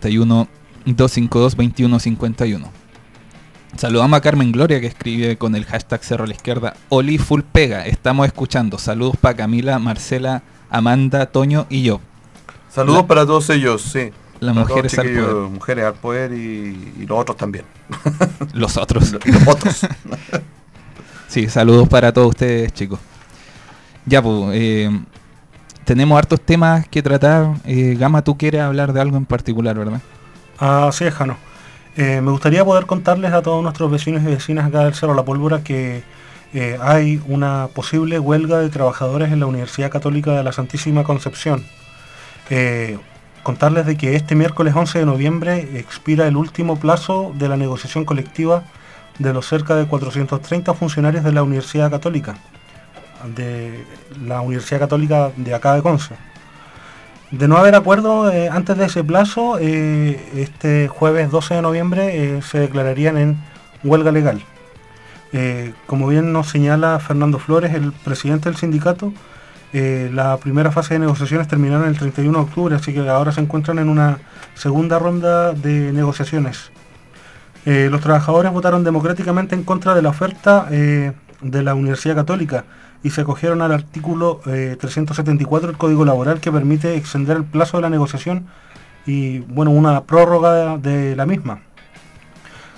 041-252-2151. Saludamos a Carmen Gloria, que escribe con el hashtag Cerro a la Izquierda, Oli Full Pega, estamos escuchando. Saludos para Camila, Marcela, Amanda, Toño y yo. Saludos para todos ellos, sí. Las mujeres al poder. Mujeres al poder y los otros también. Los otros. Los otros. Sí, saludos para todos ustedes, chicos. Ya, pues, tenemos hartos temas que tratar. Gama, tú quieres hablar de algo en particular, ¿verdad? Así es, Jano. Me gustaría poder contarles a todos nuestros vecinos y vecinas acá del Cerro La Pólvora que hay una posible huelga de trabajadores en la Universidad Católica de la Santísima Concepción. Contarles de que este miércoles 11 de noviembre expira el último plazo de la negociación colectiva de los cerca de 430 funcionarios de la Universidad Católica, de acá de Conce. De no haber acuerdo antes de ese plazo, este jueves 12 de noviembre se declararían en huelga legal. Como bien nos señala Fernando Flores, el presidente del sindicato, la primera fase de negociaciones terminaron el 31 de octubre, así que ahora se encuentran en una segunda ronda de negociaciones. Los trabajadores votaron democráticamente en contra de la oferta de la Universidad Católica y se acogieron al artículo 374 del Código Laboral, que permite extender el plazo de la negociación y, bueno, una prórroga de la misma.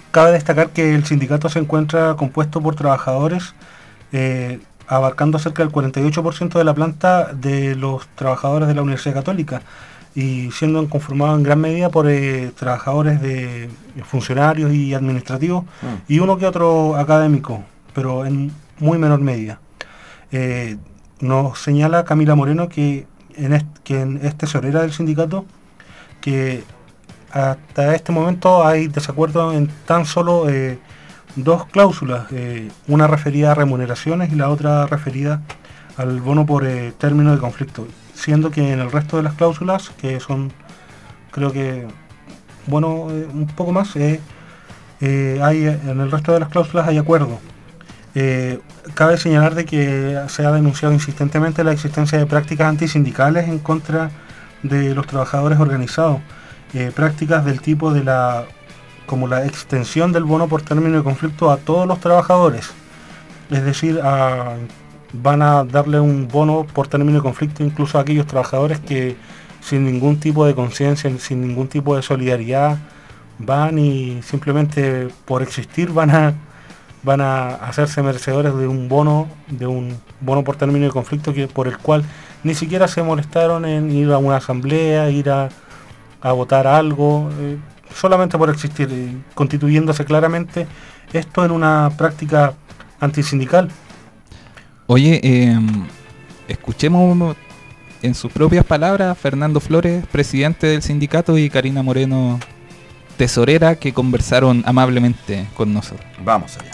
cabe destacar que el sindicato se encuentra compuesto por trabajadores, abarcando cerca del 48% de la planta de los trabajadores de la Universidad Católica, y siendo conformado en gran medida por trabajadores de funcionarios y administrativos, y uno que otro académico, pero en muy menor medida. Nos señala Camila Moreno que es tesorera del sindicato, que hasta este momento hay desacuerdo en tan solo dos cláusulas, una referida a remuneraciones y la otra referida al bono por término de conflicto, siendo que en el resto de las cláusulas, que son, creo que, un poco más, en el resto de las cláusulas hay acuerdo. Cabe señalar de que se ha denunciado insistentemente la existencia de prácticas antisindicales en contra de los trabajadores organizados, prácticas del tipo como la extensión del bono por término de conflicto a todos los trabajadores, es decir, van a darle un bono por término de conflicto incluso a aquellos trabajadores que sin ningún tipo de conciencia, sin ningún tipo de solidaridad, van y simplemente por existir van a hacerse merecedores de un bono por término de conflicto por el cual ni siquiera se molestaron en ir a una asamblea, ir a votar algo, solamente por existir, constituyéndose claramente esto en una práctica antisindical. Oye, escuchemos en sus propias palabras a Fernando Flores, presidente del sindicato, y Karina Moreno, tesorera, que conversaron amablemente con nosotros. Vamos allá.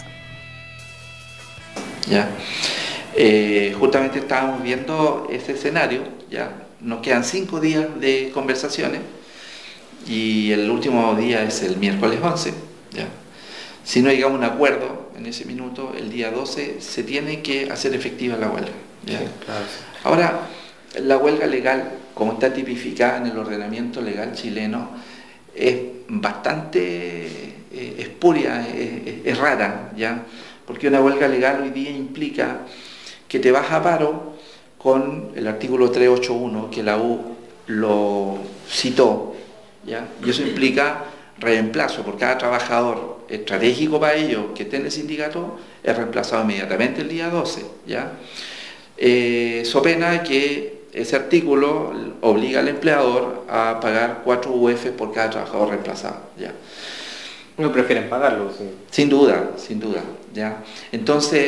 Ya, justamente estábamos viendo ese escenario, ya, nos quedan 5 días de conversaciones y el último día es el miércoles 11, ya. Si no llegamos a un acuerdo en ese minuto, el día 12 se tiene que hacer efectiva la huelga, ya. Sí, claro. Ahora, la huelga legal, como está tipificada en el ordenamiento legal chileno, es bastante espuria, es rara, ya. Porque una huelga legal hoy día implica que te vas a paro con el artículo 381 que la U lo citó, ¿ya? Y eso implica reemplazo por cada trabajador estratégico para ellos que esté en el sindicato, es reemplazado inmediatamente el día 12, ¿ya? So pena que ese artículo obliga al empleador a pagar 4 UF por cada trabajador reemplazado, ¿ya? No prefieren pagarlo, sí. Sin duda, ¿ya? Entonces,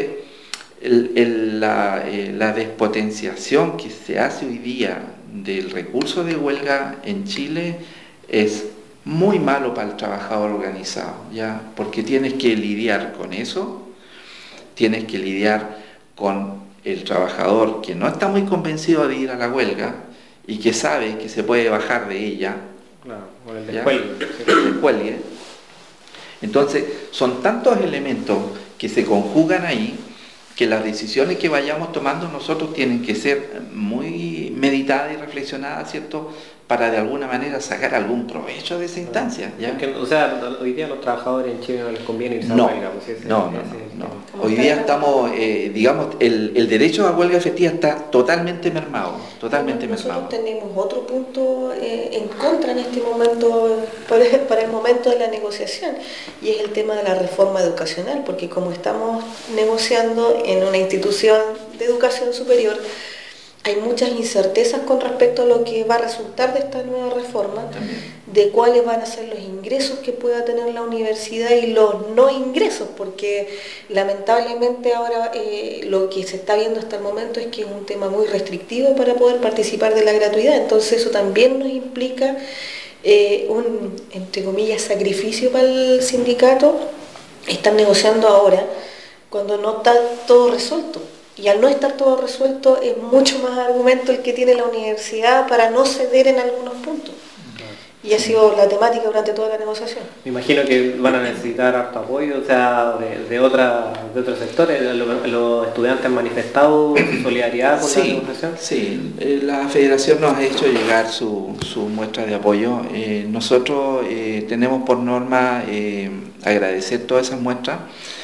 la despotenciación que se hace hoy día del recurso de huelga en Chile es muy malo para el trabajador organizado, ¿ya? Porque tienes que lidiar con eso, tienes que lidiar con el trabajador que no está muy convencido de ir a la huelga y que sabe que se puede bajar de ella, claro, o el descuelgue. Entonces, son tantos elementos que se conjugan ahí que las decisiones que vayamos tomando nosotros tienen que ser muy meditadas y reflexionadas, ¿cierto?, para de alguna manera sacar algún provecho de esa instancia, ¿ya? Porque, o sea, hoy día a los trabajadores en Chile no les conviene irse a huelga. Pues no. Hoy día estamos, digamos, el derecho a huelga efectiva está totalmente mermado, Nosotros tenemos otro punto en contra en este momento, para el momento de la negociación, y es el tema de la reforma educacional, porque como estamos negociando en una institución de educación superior, hay muchas incertezas con respecto a lo que va a resultar de esta nueva reforma, de cuáles van a ser los ingresos que pueda tener la universidad y los no ingresos, porque lamentablemente ahora lo que se está viendo hasta el momento es que es un tema muy restrictivo para poder participar de la gratuidad. Entonces eso también nos implica un, entre comillas, sacrificio para el sindicato. Están negociando ahora cuando no está todo resuelto. Y al no estar todo resuelto es mucho más argumento el que tiene la universidad para no ceder en algunos puntos. Y ha sido la temática durante toda la negociación. Me imagino que van a necesitar harto apoyo, o sea, de otros sectores. Los estudiantes han manifestado su solidaridad con la negociación. Sí, la federación nos ha hecho llegar su muestra de apoyo. Nosotros tenemos por norma agradecer todas esas muestras.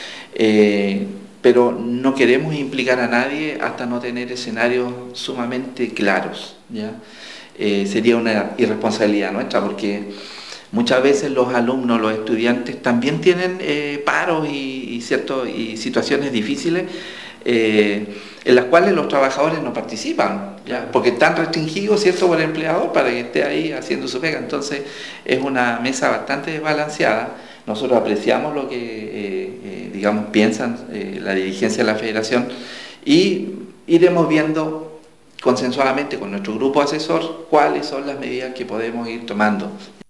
Pero no queremos implicar a nadie hasta no tener escenarios sumamente claros, ¿ya? Sería una irresponsabilidad nuestra, porque muchas veces los alumnos, los estudiantes también tienen paros y situaciones difíciles en las cuales los trabajadores no participan, ¿ya? Porque están restringidos, ¿cierto?, por el empleador para que esté ahí haciendo su pega. Entonces es una mesa bastante desbalanceada. Nosotros apreciamos lo que, digamos, piensan la dirigencia de la federación y iremos viendo consensuadamente con nuestro grupo asesor cuáles son las medidas que podemos ir tomando.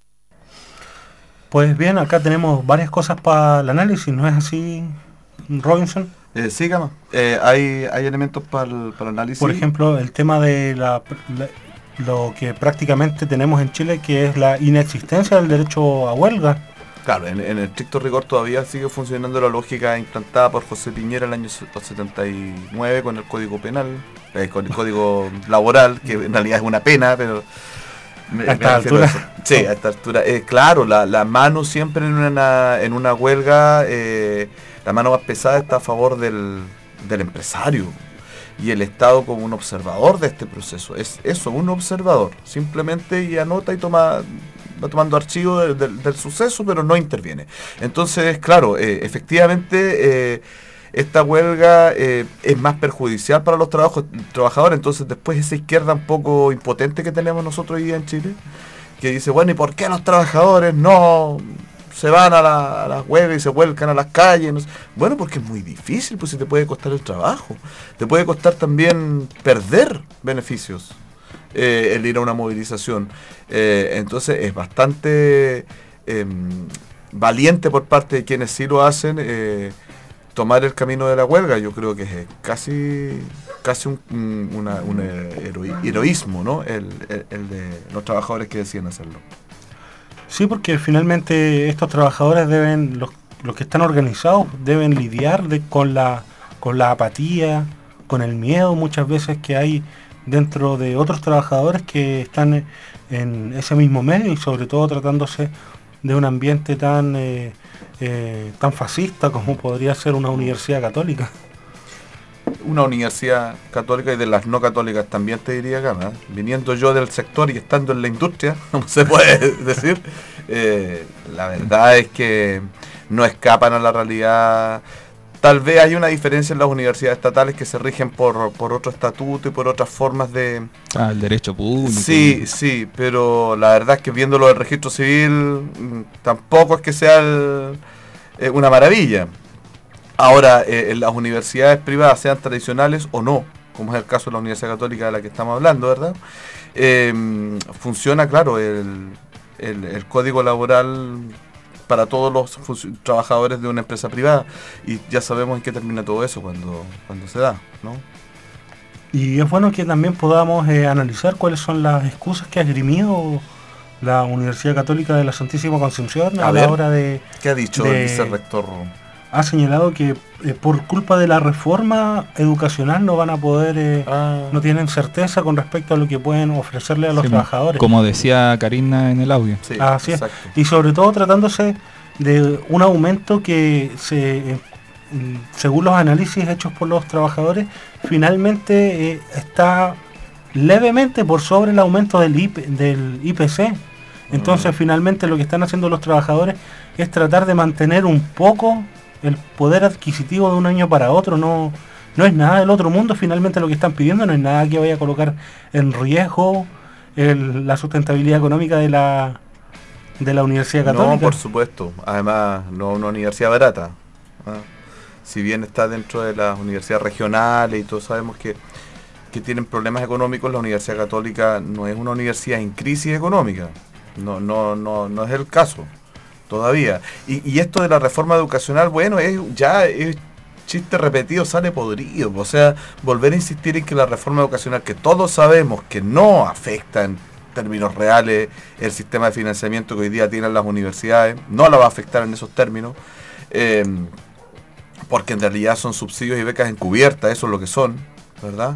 Pues bien, acá tenemos varias cosas para el análisis, ¿no es así, Robinson? Sí, Gama. Hay elementos para el análisis. Por ejemplo, el tema de lo que prácticamente tenemos en Chile, que es la inexistencia del derecho a huelga. Claro, en el estricto rigor todavía sigue funcionando la lógica implantada por José Piñera en el año 79 con el Código Penal, con el Código Laboral, que en realidad es una pena, pero... a esta altura. Sí, a esta altura. Claro, la mano siempre en una huelga, la mano más pesada está a favor del empresario. Y el Estado como un observador de este proceso. Es eso, un observador. Simplemente y anota y va tomando archivo del suceso, pero no interviene. Entonces, claro, efectivamente... esta huelga es más perjudicial para los trabajadores, entonces después esa izquierda un poco impotente que tenemos nosotros hoy en Chile, que dice, bueno, ¿y por qué los trabajadores no se van a las huelgas y se vuelcan a las calles? No sé. Bueno, porque es muy difícil, pues si te puede costar el trabajo, te puede costar también perder beneficios el ir a una movilización. Entonces es bastante valiente por parte de quienes sí lo hacen, tomar el camino de la huelga. Yo creo que es casi un heroísmo, ¿no? El de los trabajadores que deciden hacerlo. Sí, porque finalmente estos trabajadores los que están organizados deben lidiar con la apatía, con el miedo muchas veces que hay dentro de otros trabajadores que están en ese mismo medio, y sobre todo tratándose de un ambiente tan fascista como podría ser una universidad católica. Una universidad católica, y de las no católicas también te diría, Gama, viniendo yo del sector y estando en la industria, como se puede decir, la verdad es que no escapan a la realidad. Tal vez hay una diferencia en las universidades estatales que se rigen por otro estatuto y por otras formas de... el derecho público. Sí, pero la verdad es que viéndolo del registro civil, tampoco es que sea una maravilla. Ahora, en las universidades privadas, sean tradicionales o no, como es el caso de la Universidad Católica de la que estamos hablando, ¿verdad? Funciona, claro, el código laboral para todos los trabajadores de una empresa privada, y ya sabemos en qué termina todo eso cuando se da, ¿no? Y es bueno que también podamos analizar cuáles son las excusas que ha esgrimido la Universidad Católica de la Santísima Concepción a la hora de... ¿Qué ha dicho el vicerrector? Ha señalado que por culpa de la reforma educacional no van a poder, no tienen certeza con respecto a lo que pueden ofrecerle a los trabajadores. Como decía Karina en el audio. Sí, así exacto. Es. Y sobre todo tratándose de un aumento que según los análisis hechos por los trabajadores, finalmente está levemente por sobre el aumento del IPC. Entonces finalmente lo que están haciendo los trabajadores es tratar de mantener un poco el poder adquisitivo de un año para otro. No es nada del otro mundo. Finalmente lo que están pidiendo no es nada que vaya a colocar en riesgo la sustentabilidad económica de la Universidad Católica. No, por supuesto. Además, no una universidad barata. Si bien está dentro de las universidades regionales y todos sabemos que tienen problemas económicos, la Universidad Católica no es una universidad en crisis económica. No es el caso todavía. Y esto de la reforma educacional, bueno, es chiste repetido, sale podrido. O sea, volver a insistir en que la reforma educacional, que todos sabemos que no afecta en términos reales el sistema de financiamiento que hoy día tienen las universidades, no la va a afectar en esos términos, porque en realidad son subsidios y becas encubiertas, eso es lo que son, ¿verdad?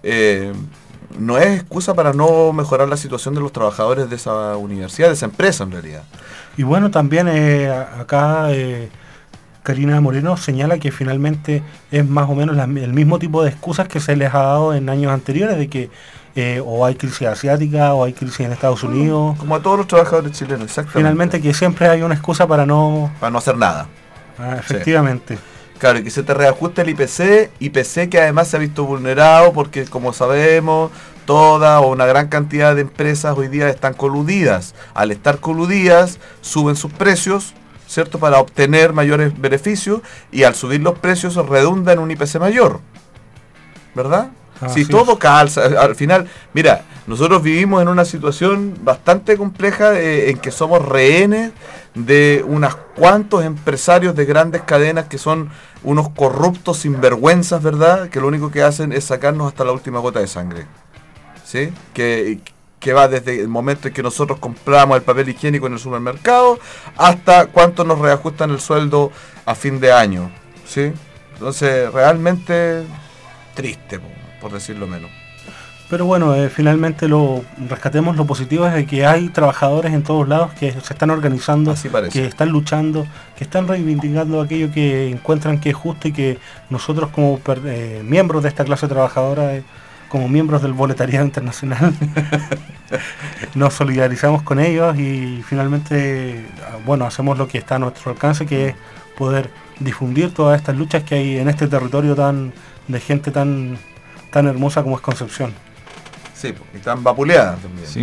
No es excusa para no mejorar la situación de los trabajadores de esa universidad, de esa empresa en realidad. Y bueno, también acá Karina Moreno señala que finalmente es más o menos el mismo tipo de excusas que se les ha dado en años anteriores, de que o hay crisis asiática, o hay crisis en Estados Unidos. Como a todos los trabajadores chilenos, exactamente. Finalmente que siempre hay una excusa para no hacer nada. Efectivamente. Sí. Claro, y que se te reajuste el IPC que además se ha visto vulnerado porque, como sabemos, toda o una gran cantidad de empresas hoy día están coludidas. Al estar coludidas, suben sus precios, ¿cierto?, para obtener mayores beneficios, y al subir los precios redunda en un IPC mayor, ¿verdad? Si todo calza, al final, mira, nosotros vivimos en una situación bastante compleja en que somos rehenes de unos cuantos empresarios de grandes cadenas que son unos corruptos sinvergüenzas, ¿verdad?, que lo único que hacen es sacarnos hasta la última gota de sangre, ¿sí? Que va desde el momento en que nosotros compramos el papel higiénico en el supermercado hasta cuánto nos reajustan el sueldo a fin de año, ¿sí? Entonces, realmente triste, por decirlo menos. Pero bueno, finalmente rescatemos lo positivo es de que hay trabajadores en todos lados que se están organizando, que están luchando, que están reivindicando aquello que encuentran que es justo, y que nosotros como miembros de esta clase trabajadora, como miembros del Boletariado Internacional, nos solidarizamos con ellos y finalmente, bueno, hacemos lo que está a nuestro alcance, que es poder difundir todas estas luchas que hay en este territorio de gente tan hermosa como es Concepción. Sí, y tan vapuleada también. Sí,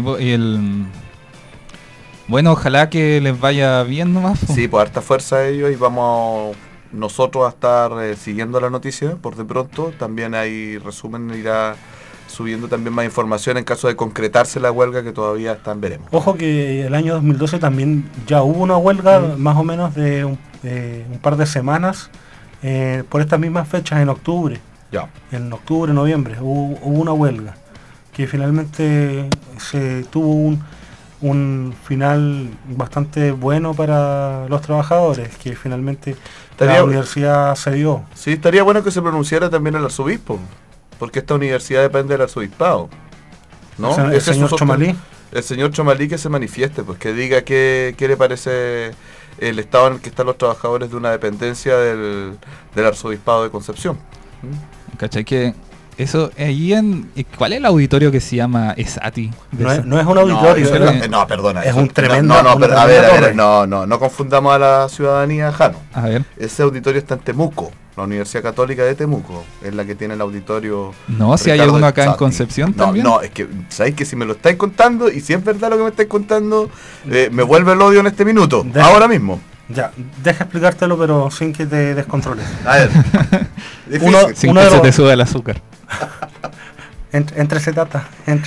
bueno, ojalá que les vaya bien nomás. Sí, pues harta fuerza a ellos, y vamos nosotros a estar siguiendo la noticia por de pronto. También hay resumen, irá subiendo también más información en caso de concretarse la huelga, que todavía está en veremos. Ojo que el año 2012 también ya hubo una huelga más o menos de un par de semanas por estas mismas fechas en octubre. Ya. En octubre, noviembre hubo una huelga que finalmente se tuvo un final bastante bueno para los trabajadores, que finalmente la universidad cedió. Sí, estaría bueno que se pronunciara también el arzobispo, porque esta universidad depende del arzobispado, ¿no? El señor Chomalí. El señor Chomalí que se manifieste, pues que diga qué le parece el estado en el que están los trabajadores de una dependencia del arzobispado de Concepción. ¿Cachai? Que eso, ¿cuál es el auditorio que se llama ESATI? No es un auditorio. No, perdona. Es un tremendo... A ver, no confundamos a la ciudadanía, Jano. A ver. Ese auditorio está en Temuco, la Universidad Católica de Temuco, es la que tiene el auditorio... No, si hay uno acá en Concepción también. No, es que, ¿sabéis que si me lo estáis contando, y si es verdad lo que me estáis contando, me vuelve el odio en este minuto, ahora mismo? Ya, deja explicártelo, pero sin que te descontroles. A ver. Sin que se te suba el azúcar. Entre ese tata.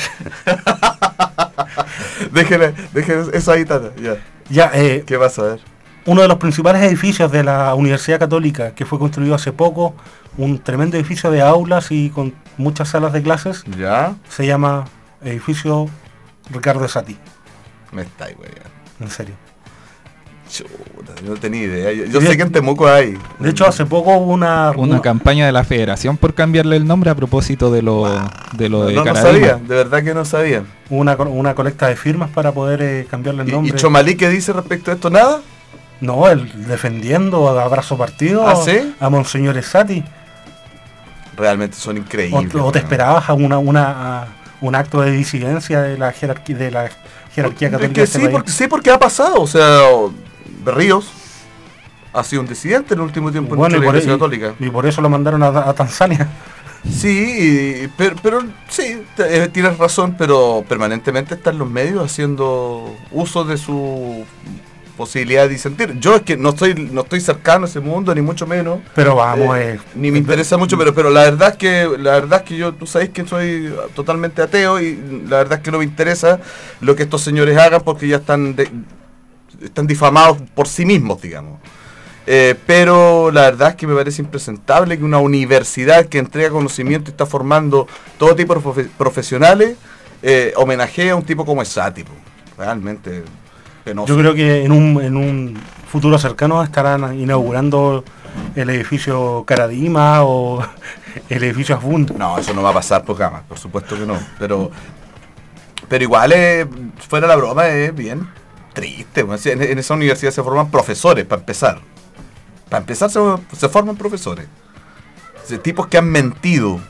Déjele eso ahí, tata. Ya. ¿Qué vas a ver? Uno de los principales edificios de la Universidad Católica, que fue construido hace poco, un tremendo edificio de aulas y con muchas salas de clases, ¿ya? Se llama Edificio Ricardo ESATI. Me estáis, güey. En serio. Chuta, yo no tenía idea. Yo sé que en Temuco hay. De hecho, hace poco hubo una campaña de la Federación por cambiarle el nombre a propósito de lo de No sabía, de verdad que no sabía. Una colecta de firmas para poder cambiarle el nombre. ¿Y Chomalí qué dice respecto a esto? ¿Nada? No, él defendiendo a brazo partido a Monseñor ESATI. Realmente son increíbles. ¿O te esperabas a un acto de disidencia de la jerarquía católica? Es que sí, porque ha pasado. O sea, Berríos ha sido un disidente en el último tiempo en la Iglesia Católica. Y por eso lo mandaron a Tanzania. Sí, pero sí, tienes razón, pero permanentemente está en los medios haciendo uso de su posibilidad de disentir. Yo es que no estoy cercano a ese mundo, ni mucho menos. Pero vamos, ni me interesa mucho, pero la verdad es que yo, tú sabéis que soy totalmente ateo, y la verdad es que no me interesa lo que estos señores hagan, porque ya están difamados por sí mismos, digamos. Pero la verdad es que me parece impresentable que una universidad que entrega conocimiento y está formando todo tipo de profesionales homenajee a un tipo como ESATI. Realmente penoso. Yo creo que en un futuro cercano estarán inaugurando el edificio Caradima o el edificio Asbund. No, eso no va a pasar por jamás, por supuesto que no. Pero igual, fuera la broma, es bien triste. En esa universidad se forman profesores, para empezar. Para empezar se forman profesores. Tipos que han mentido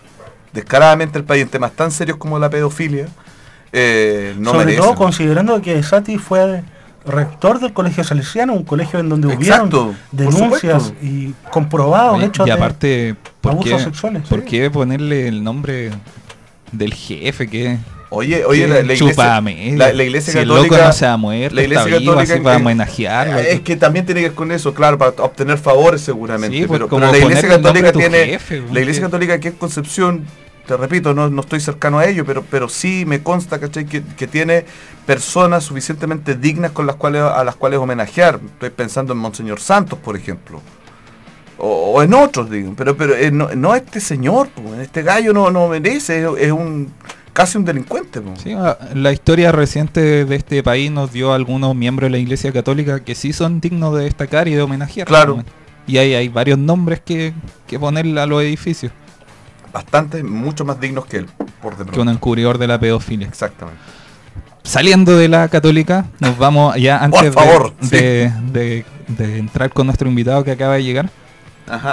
descaradamente el país en temas tan serios como la pedofilia, no sobre merecen. todo considerando que Sati fue rector del Colegio Salesiano, un colegio en donde hubieron denuncias y comprobados hechos y aparte, de abusos sexuales. ¿Por qué ponerle el nombre del jefe? Que Oye, la iglesia, la iglesia si católica, el loco no se ha muerto, la iglesia está vivo, católica así para homenajearlo. Es que también tiene que ver con eso, claro, para obtener favores seguramente. Sí, pero como la iglesia católica tiene, jefe, la iglesia católica aquí en Concepción, te repito, no estoy cercano a ello, pero sí me consta, ¿cachai? Que tiene personas suficientemente dignas a las cuales homenajear. Estoy pensando en Monseñor Santos, por ejemplo. O en otros, digo, pero no este señor, este gallo no merece, es casi un delincuente. Sí, la historia reciente de este país nos dio a algunos miembros de la Iglesia Católica que sí son dignos de destacar y de homenajear. Claro. Y hay varios nombres que ponerle a los edificios. Bastante, mucho más dignos que él, por de pronto. Que un encubridor de la pedofilia. Exactamente. Saliendo de la católica, nos vamos ya antes por favor, de entrar con nuestro invitado que acaba de llegar. Ajá,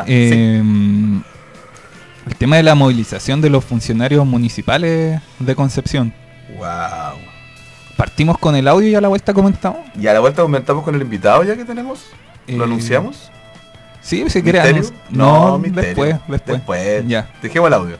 El tema de la movilización de los funcionarios municipales de Concepción. Wow. Partimos con el audio y a la vuelta comentamos. ¿Y a la vuelta comentamos con el invitado ya que tenemos? ¿Lo anunciamos? Sí, si quieres. No, después. Ya. Dejemos el audio.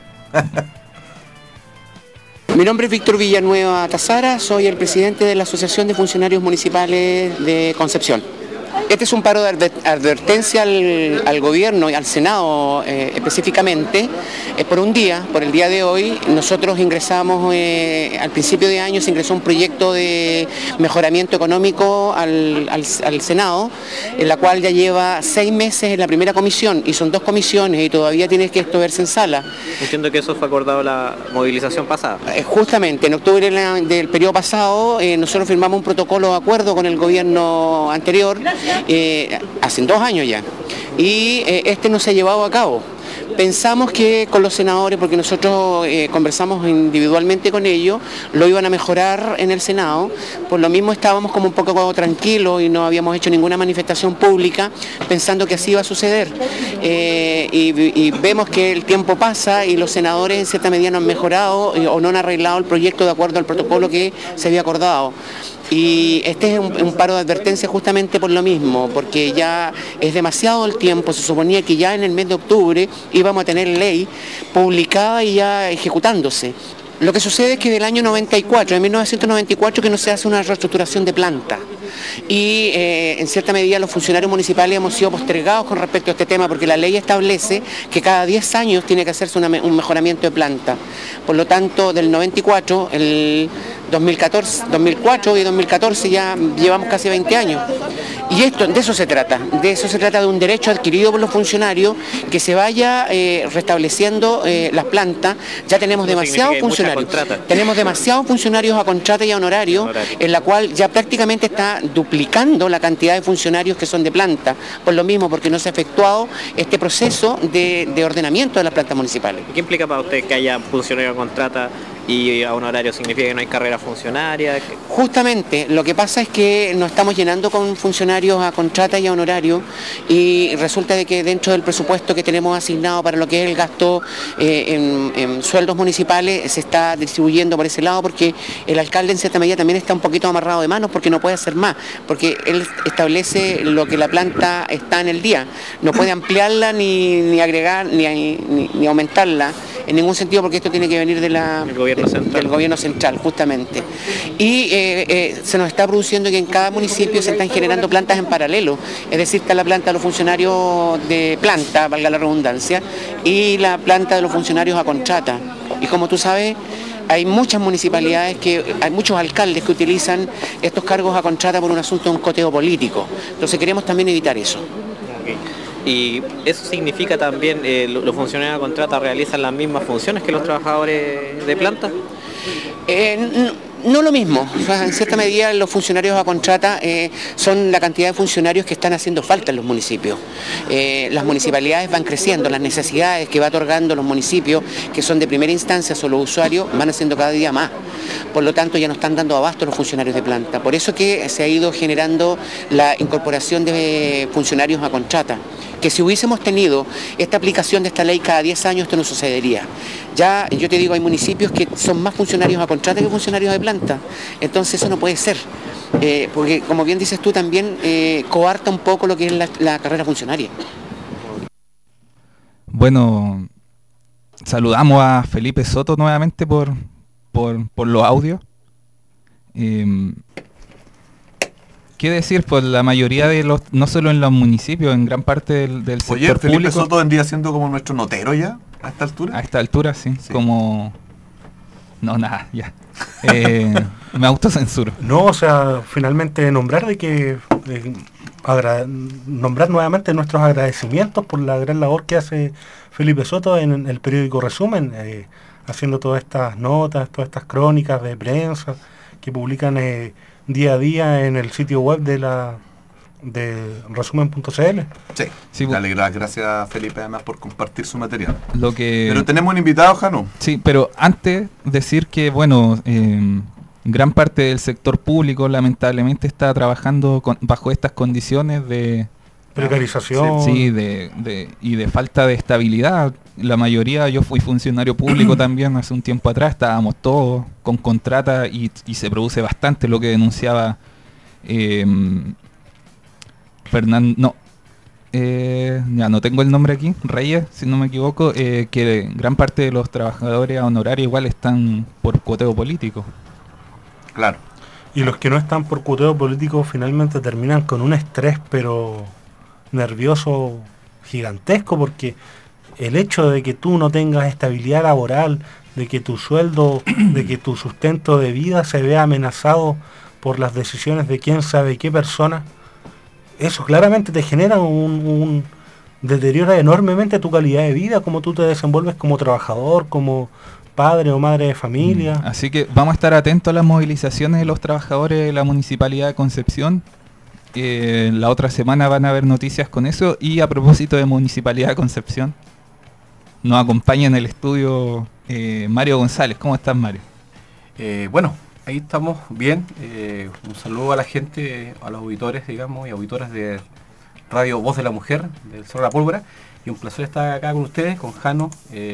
Mi nombre es Víctor Villanueva Tazara, soy el presidente de la Asociación de Funcionarios Municipales de Concepción. Este es un paro de advertencia al gobierno y al Senado específicamente. Por un día, por el día de hoy, nosotros ingresamos, al principio de año se ingresó un proyecto de mejoramiento económico al Senado, en la cual ya lleva 6 meses en la primera comisión, y son 2 comisiones y todavía tiene que esto verse en sala. Entiendo que eso fue acordado la movilización pasada. Justamente, en octubre del periodo pasado, nosotros firmamos un protocolo de acuerdo con el gobierno anterior, hace 2 años ya, y este no se ha llevado a cabo. Pensamos que con los senadores, porque nosotros conversamos individualmente con ellos, lo iban a mejorar en el Senado. Por lo mismo estábamos como un poco tranquilos y no habíamos hecho ninguna manifestación pública pensando que así iba a suceder. Y vemos que el tiempo pasa y los senadores en cierta medida no han mejorado o no han arreglado el proyecto de acuerdo al protocolo que se había acordado. Y este es un paro de advertencia justamente por lo mismo, porque ya es demasiado el tiempo. Se suponía que ya en el mes de octubre íbamos a tener ley publicada y ya ejecutándose. Lo que sucede es que del año 94, de 1994, que no se hace una reestructuración de planta. Y en cierta medida los funcionarios municipales hemos sido postergados con respecto a este tema, porque la ley establece que cada 10 años tiene que hacerse un mejoramiento de planta. Por lo tanto, del 94, el 2004 y 2014 ya llevamos casi 20 años. Y de eso se trata de un derecho adquirido por los funcionarios, que se vaya restableciendo las plantas. Ya tenemos demasiados funcionarios. Tenemos demasiados funcionarios a contrata y a honorario, en la cual ya prácticamente está duplicando la cantidad de funcionarios que son de planta, por lo mismo, porque no se ha efectuado este proceso de ordenamiento de las plantas municipales. ¿Qué implica para usted que haya funcionarios a contrata y a honorario? ¿Significa que no hay carrera funcionaria? Justamente, lo que pasa es que nos estamos llenando con funcionarios a contrata y a honorario, y resulta de que dentro del presupuesto que tenemos asignado para lo que es el gasto en sueldos municipales se está distribuyendo por ese lado, porque el alcalde en cierta medida también está un poquito amarrado de manos, porque no puede hacer más, porque él establece lo que la planta está en el día, no puede ampliarla ni agregar ni aumentarla en ningún sentido, porque esto tiene que venir del gobierno central, justamente. Y se nos está produciendo que en cada municipio se están generando plantas en paralelo, es decir, está la planta de los funcionarios de planta, valga la redundancia, y la planta de los funcionarios a contrata. Y como tú sabes, hay muchas municipalidades, hay muchos alcaldes que utilizan estos cargos a contrata por un asunto de un coteo político. Entonces queremos también evitar eso. ¿Y eso significa también los funcionarios a contrata realizan las mismas funciones que los trabajadores de planta? No lo mismo, o sea, en cierta medida los funcionarios a contrata son la cantidad de funcionarios que están haciendo falta en los municipios. Las municipalidades van creciendo, las necesidades que va otorgando los municipios, que son de primera instancia son los usuarios, van haciendo cada día más. Por lo tanto, ya no están dando abasto los funcionarios de planta. Por eso que se ha ido generando la incorporación de funcionarios a contrata. que si hubiésemos tenido esta aplicación de esta ley cada 10 años, esto no sucedería. Ya, yo te digo, hay municipios que son más funcionarios a contrato que funcionarios de planta, entonces eso no puede ser, porque como bien dices tú, también coarta un poco lo que es la carrera funcionaria. Bueno, saludamos a Felipe Soto nuevamente por los audios. ¿Qué decir? Pues la mayoría de los, no solo en los municipios, en gran parte del sector Oye, Felipe público. Soto vendría siendo como nuestro notero ya, a esta altura. A esta altura, sí. Como... No, nada, ya. Me autocensuro. No, o sea, finalmente nombrar nombrar nuevamente nuestros agradecimientos por la gran labor que hace Felipe Soto en el periódico Resumen, haciendo todas estas notas, todas estas crónicas de prensa que publican día a día en el sitio web de resumen.cl. Sí, dale gracias Felipe además por compartir su material. Pero tenemos un invitado, Jano. Sí, pero antes decir que, bueno, gran parte del sector público lamentablemente está trabajando bajo estas condiciones de precarización. Sí, y de falta de estabilidad. La mayoría, yo fui funcionario público también hace un tiempo atrás, estábamos todos con contrata y se produce bastante lo que denunciaba Fernando, ya no tengo el nombre aquí, Reyes, si no me equivoco, que gran parte de los trabajadores honorarios igual están por cuoteo político. Claro. Y los que no están por cuoteo político finalmente terminan con un estrés pero nervioso gigantesco, porque el hecho de que tú no tengas estabilidad laboral, de que tu sueldo, de que tu sustento de vida se vea amenazado por las decisiones de quién sabe qué persona, eso claramente te genera deteriora enormemente tu calidad de vida, como tú te desenvuelves como trabajador, como padre o madre de familia. Así que vamos a estar atentos a las movilizaciones de los trabajadores de la Municipalidad de Concepción. La otra semana van a haber noticias con eso. Y a propósito de Municipalidad de Concepción, nos acompaña en el estudio Mario González. ¿Cómo estás, Mario? Bueno, ahí estamos bien. Un saludo a la gente, a los auditores, digamos, y auditoras de Radio Voz de la Mujer, del Cerro La Pólvora. Y un placer estar acá con ustedes, con Jano,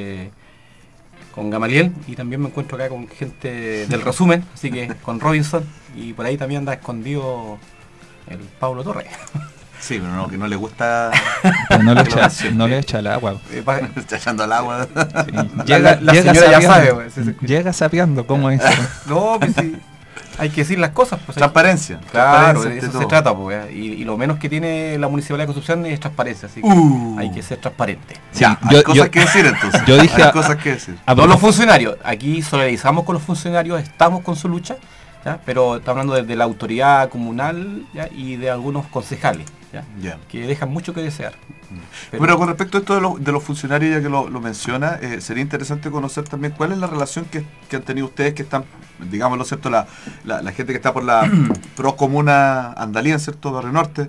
con Gamaliel, y también me encuentro acá con gente del Resumen, así que con Robinson, y por ahí también anda escondido el Pablo Torres. Sí, pero no, que no le gusta. Pero no le echa el agua. Está echando el agua. Sí. Llega señora ya sabe. Llega sapeando, ¿cómo es? No, pues sí. Hay que decir las cosas. Pues, transparencia. Claro, de eso se trata. Pues, y lo menos que tiene la Municipalidad de Concepción es transparencia. Así que hay que ser transparente. Sí, hay cosas que decir entonces. Yo dije hay cosas que decir. Todos los funcionarios, aquí solidarizamos con los funcionarios, estamos con su lucha, ¿ya? Pero estamos hablando de la autoridad comunal, ¿ya? Y de algunos concejales, ¿ya? Que dejan mucho que desear. Pero con respecto a esto de los funcionarios, ya que lo menciona, sería interesante conocer también cuál es la relación que han tenido ustedes, que están, digámoslo, ¿cierto? La gente que está por la Procomuna Andalía, ¿cierto? Barrio Norte.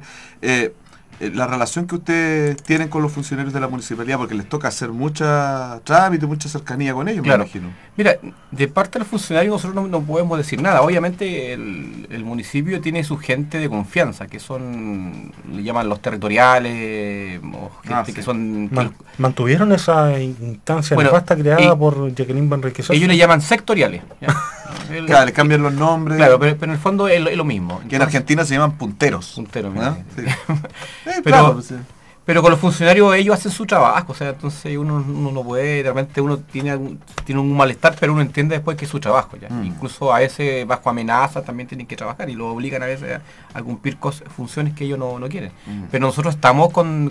La relación que ustedes tienen con los funcionarios de la municipalidad, porque les toca hacer mucha trámite, mucha cercanía con ellos, claro. Me imagino. Mira, de parte de los funcionarios nosotros no podemos decir nada. Obviamente el municipio tiene su gente de confianza, que son, le llaman los territoriales, o gente que son... ¿Mantuvieron esa instancia nefasta creada por Jacqueline Van Rieck? Ellos le llaman sectoriales. Claro, le cambian los nombres. Claro, pero en el fondo es lo mismo. Que en Argentina se llaman punteros. Punteros, ¿no? Sí. Pero con los funcionarios ellos hacen su trabajo, o sea, entonces uno no puede, realmente uno tiene un malestar, pero uno entiende después que es su trabajo, ¿ya? Incluso a veces bajo amenaza también tienen que trabajar y lo obligan a veces a cumplir funciones que ellos no quieren. Pero nosotros estamos con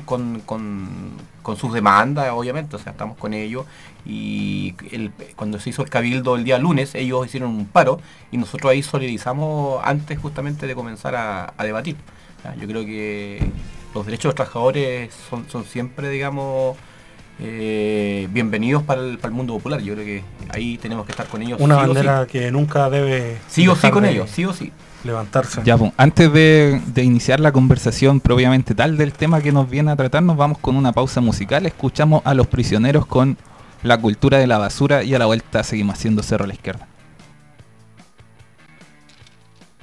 sus demandas, obviamente, o sea, estamos con ellos, y cuando se hizo el cabildo el día lunes, ellos hicieron un paro y nosotros ahí solidarizamos antes justamente de comenzar a debatir. ¿Ya? Yo creo que los derechos de los trabajadores son siempre, digamos, bienvenidos para el mundo popular. Yo creo que ahí tenemos que estar con ellos. Una bandera que nunca debe... Sí o sí con ellos, sí o sí. Levantarse. Ya, pues, antes de iniciar la conversación propiamente tal del tema que nos viene a tratar, nos vamos con una pausa musical. Escuchamos a Los Prisioneros con La Cultura de la Basura y a la vuelta seguimos haciendo Cerro a la Izquierda.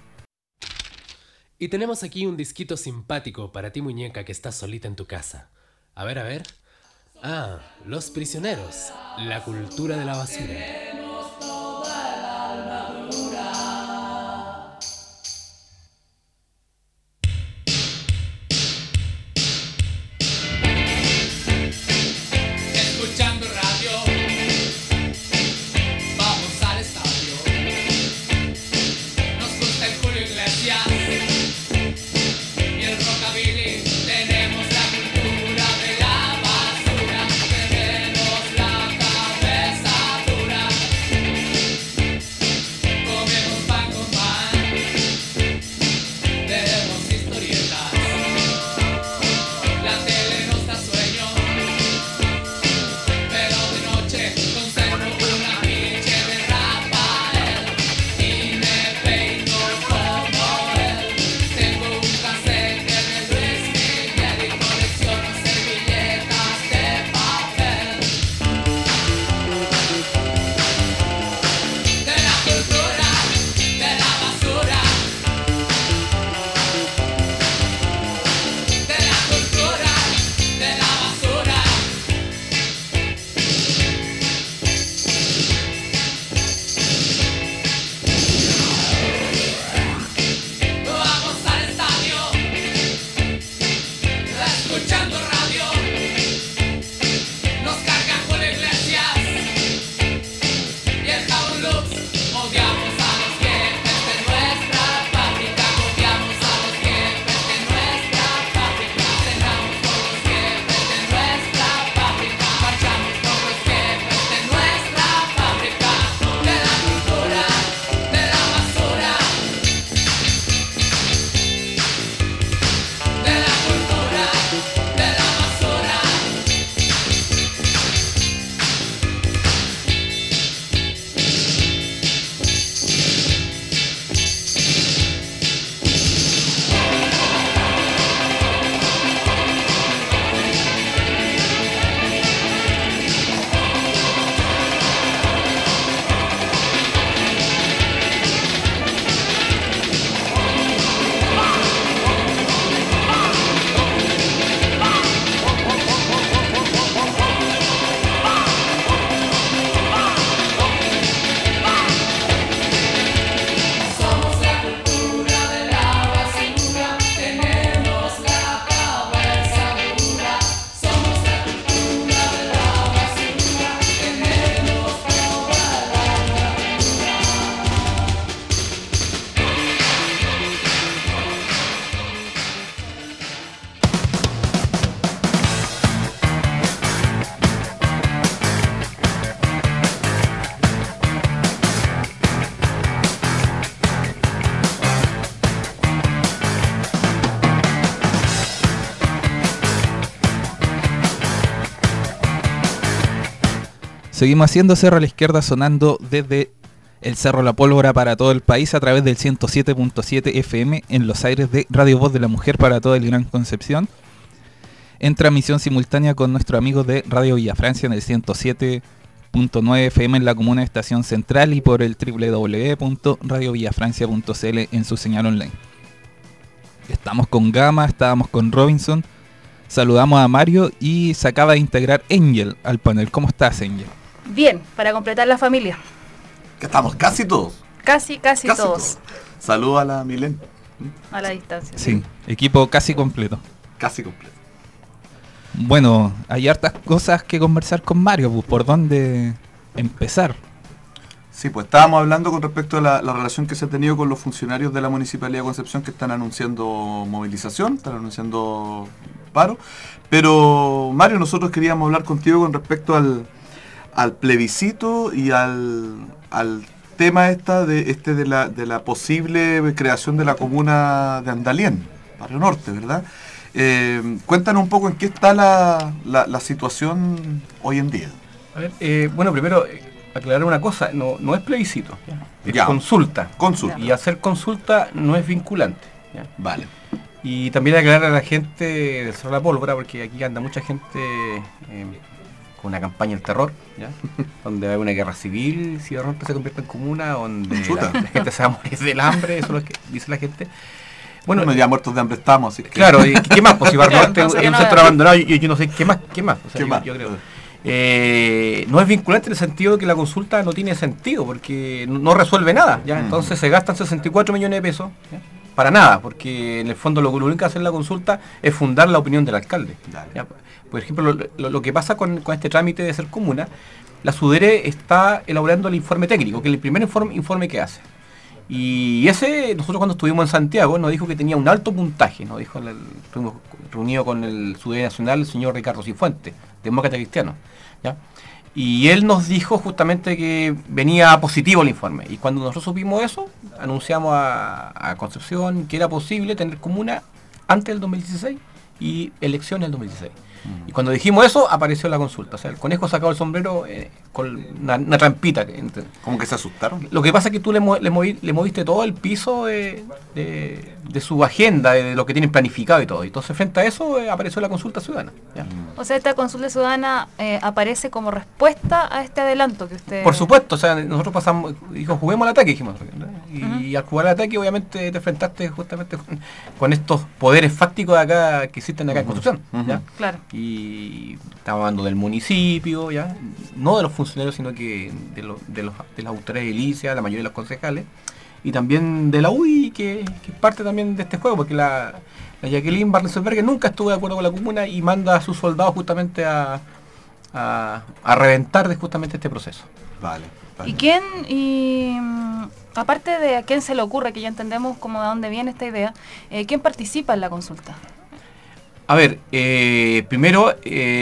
Y tenemos aquí un disquito simpático para ti, muñeca, que estás solita en tu casa. A ver. Ah, Los Prisioneros, la cultura de la basura. Escuchando radio, vamos al estadio. Nos gusta el Julio Iglesias y el rockabilly. Tenemos la cultura de la basura. Tenemos la cabeza dura. Comemos pan con pan. Tenemos historietas. La tele nos da sueño. Pero de noche conservo una pinche de Rafael y me peino como él. Tengo un cassette de Luis Miguel y colecciono servilletas de papel. De la cultura, de la basura. De la cultura, de la basura. Vamos al estadio, escuchando radio. Nos carga Julio Iglesias y el Jabón Lux. Odiamos a los jefes de nuestra fábrica. Odiamos a los jefes de nuestra fábrica. Cenamos con los jefes de nuestra fábrica. Marchamos con los jefes de nuestra fábrica. De la cultura, de la basura. De la cultura, de la basura. Somos la cultura de la basura. Tenemos la cabeza dura. Somos la cultura de la basura. Tenemos toda la armadura. Seguimos haciendo Cerro a la Izquierda, sonando desde el Cerro La Pólvora para todo el país a través del 107.7 FM en los aires de Radio Voz de la Mujer para toda el Gran Concepción, en transmisión simultánea con nuestros amigos de Radio Villa Francia en el 107.9 FM en la comuna de Estación Central y por el www.radiovillafrancia.cl en su señal online. Estamos con Gama, estábamos con Robinson, saludamos a Mario y se acaba de integrar Angel al panel. ¿Cómo estás, Angel? Bien, para completar la familia. Que estamos casi todos. Casi todos. Saludos a la Milen. A la distancia. Sí, equipo casi completo. Casi completo. Bueno, hay hartas cosas que conversar con Mario, pues, ¿por dónde empezar? Sí, pues estábamos hablando con respecto a la relación que se ha tenido con los funcionarios de la Municipalidad de Concepción que están anunciando movilización, están anunciando paro. Pero, Mario, nosotros queríamos hablar contigo con respecto al plebiscito y al tema de la posible creación de la comuna de Andalien, Barrio Norte, ¿verdad? Cuéntanos un poco en qué está la situación hoy en día. A ver, bueno, primero aclarar una cosa, no es plebiscito, es Ya. consulta. Y hacer consulta no es vinculante. ¿ya? Vale. Y también aclarar a la gente del Cerro La Pólvora, porque aquí anda mucha gente con una campaña del terror, ¿ya? Donde va a haber una guerra civil, si de repente se convierte en comuna, donde la gente se va a morir del hambre, eso es lo que dice la gente. Bueno, ya muertos de hambre estamos, así que... Claro, ¿y qué más? Pues si Barrio Norte Entonces, es un no, sector abandonado, yo no sé qué más. O sea, ¿Qué más? yo creo. No es vinculante en el sentido de que la consulta no tiene sentido, porque no resuelve nada, ¿ya? Entonces se gastan 64 millones de pesos, ¿ya? Para nada, porque en el fondo lo único que hace la consulta es fundar la opinión del alcalde. ¿Ya? Por ejemplo, lo que pasa con este trámite de ser comuna, la SUDERE está elaborando el informe técnico, que es el primer informe que hace. Y ese, nosotros cuando estuvimos en Santiago, nos dijo que tenía un alto puntaje, nos dijo, estuvimos reunidos con el SUDERE nacional, el señor Ricardo Cifuentes, demócrata cristiano, ¿ya? Y él nos dijo justamente que venía positivo el informe. Y cuando nosotros supimos eso, anunciamos a Concepción que era posible tener comuna antes del 2016 y elecciones del 2016. Y cuando dijimos eso, apareció la consulta. O sea, el conejo sacado el sombrero con una trampita. ¿Cómo que se asustaron? Lo que pasa es que tú le moviste todo el piso de su agenda, de lo que tienen planificado y todo. Entonces, frente a eso, apareció la consulta ciudadana. ¿Ya? O sea, esta consulta ciudadana aparece como respuesta a este adelanto que usted... Por supuesto, o sea, nosotros pasamos, dijo, juguemos al ataque, dijimos. Y al jugar al ataque, obviamente, te enfrentaste justamente con estos poderes fácticos de acá que existen acá en Concepción. ¿Ya? Claro. Y estamos hablando del municipio, ¿ya? No de los funcionarios, sino que de las autoridades edilicias, la mayoría de los concejales, y también de la UDI, que es parte también de este juego, porque la Jacqueline Barnesberger nunca estuvo de acuerdo con la comuna y manda a sus soldados justamente a reventar justamente este proceso. Vale. ¿Y quién, aparte de a quién se le ocurre, que ya entendemos como de dónde viene esta idea, quién participa en la consulta? A ver, primero,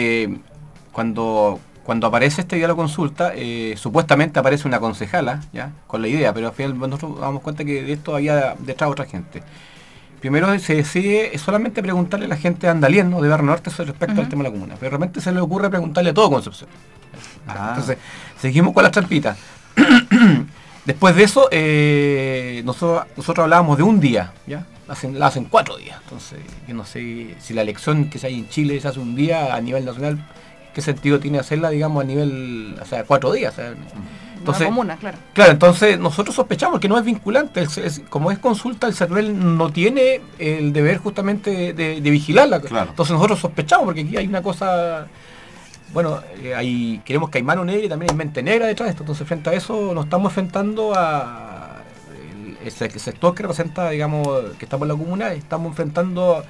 cuando aparece esta idea de la consulta, supuestamente aparece una concejala, ¿ya? Con la idea, pero al final nosotros nos damos cuenta que de esto había detrás otra gente. Primero se decide solamente preguntarle a la gente de Andalien, ¿no? De Barrio Norte respecto al tema de la comuna, pero realmente se le ocurre preguntarle a todo Concepción. Entonces, seguimos con las trampitas. Después de eso, nosotros hablábamos de un día, ¿ya? La hacen 4 días. Entonces, yo no sé si la elección que se hay en Chile se hace un día a nivel nacional, ¿qué sentido tiene hacerla, digamos, a nivel, o sea, 4 días? O sea, entonces, una comuna, claro. Claro, entonces nosotros sospechamos que no es vinculante. Como es consulta, el CERVEL no tiene el deber justamente de vigilarla. Claro. Entonces nosotros sospechamos, porque aquí hay una cosa... Bueno, queremos que hay mano negra y también hay mente negra detrás de esto. Entonces, frente a eso, nos estamos enfrentando a ese sector que representa, digamos, que está por la comuna, estamos enfrentando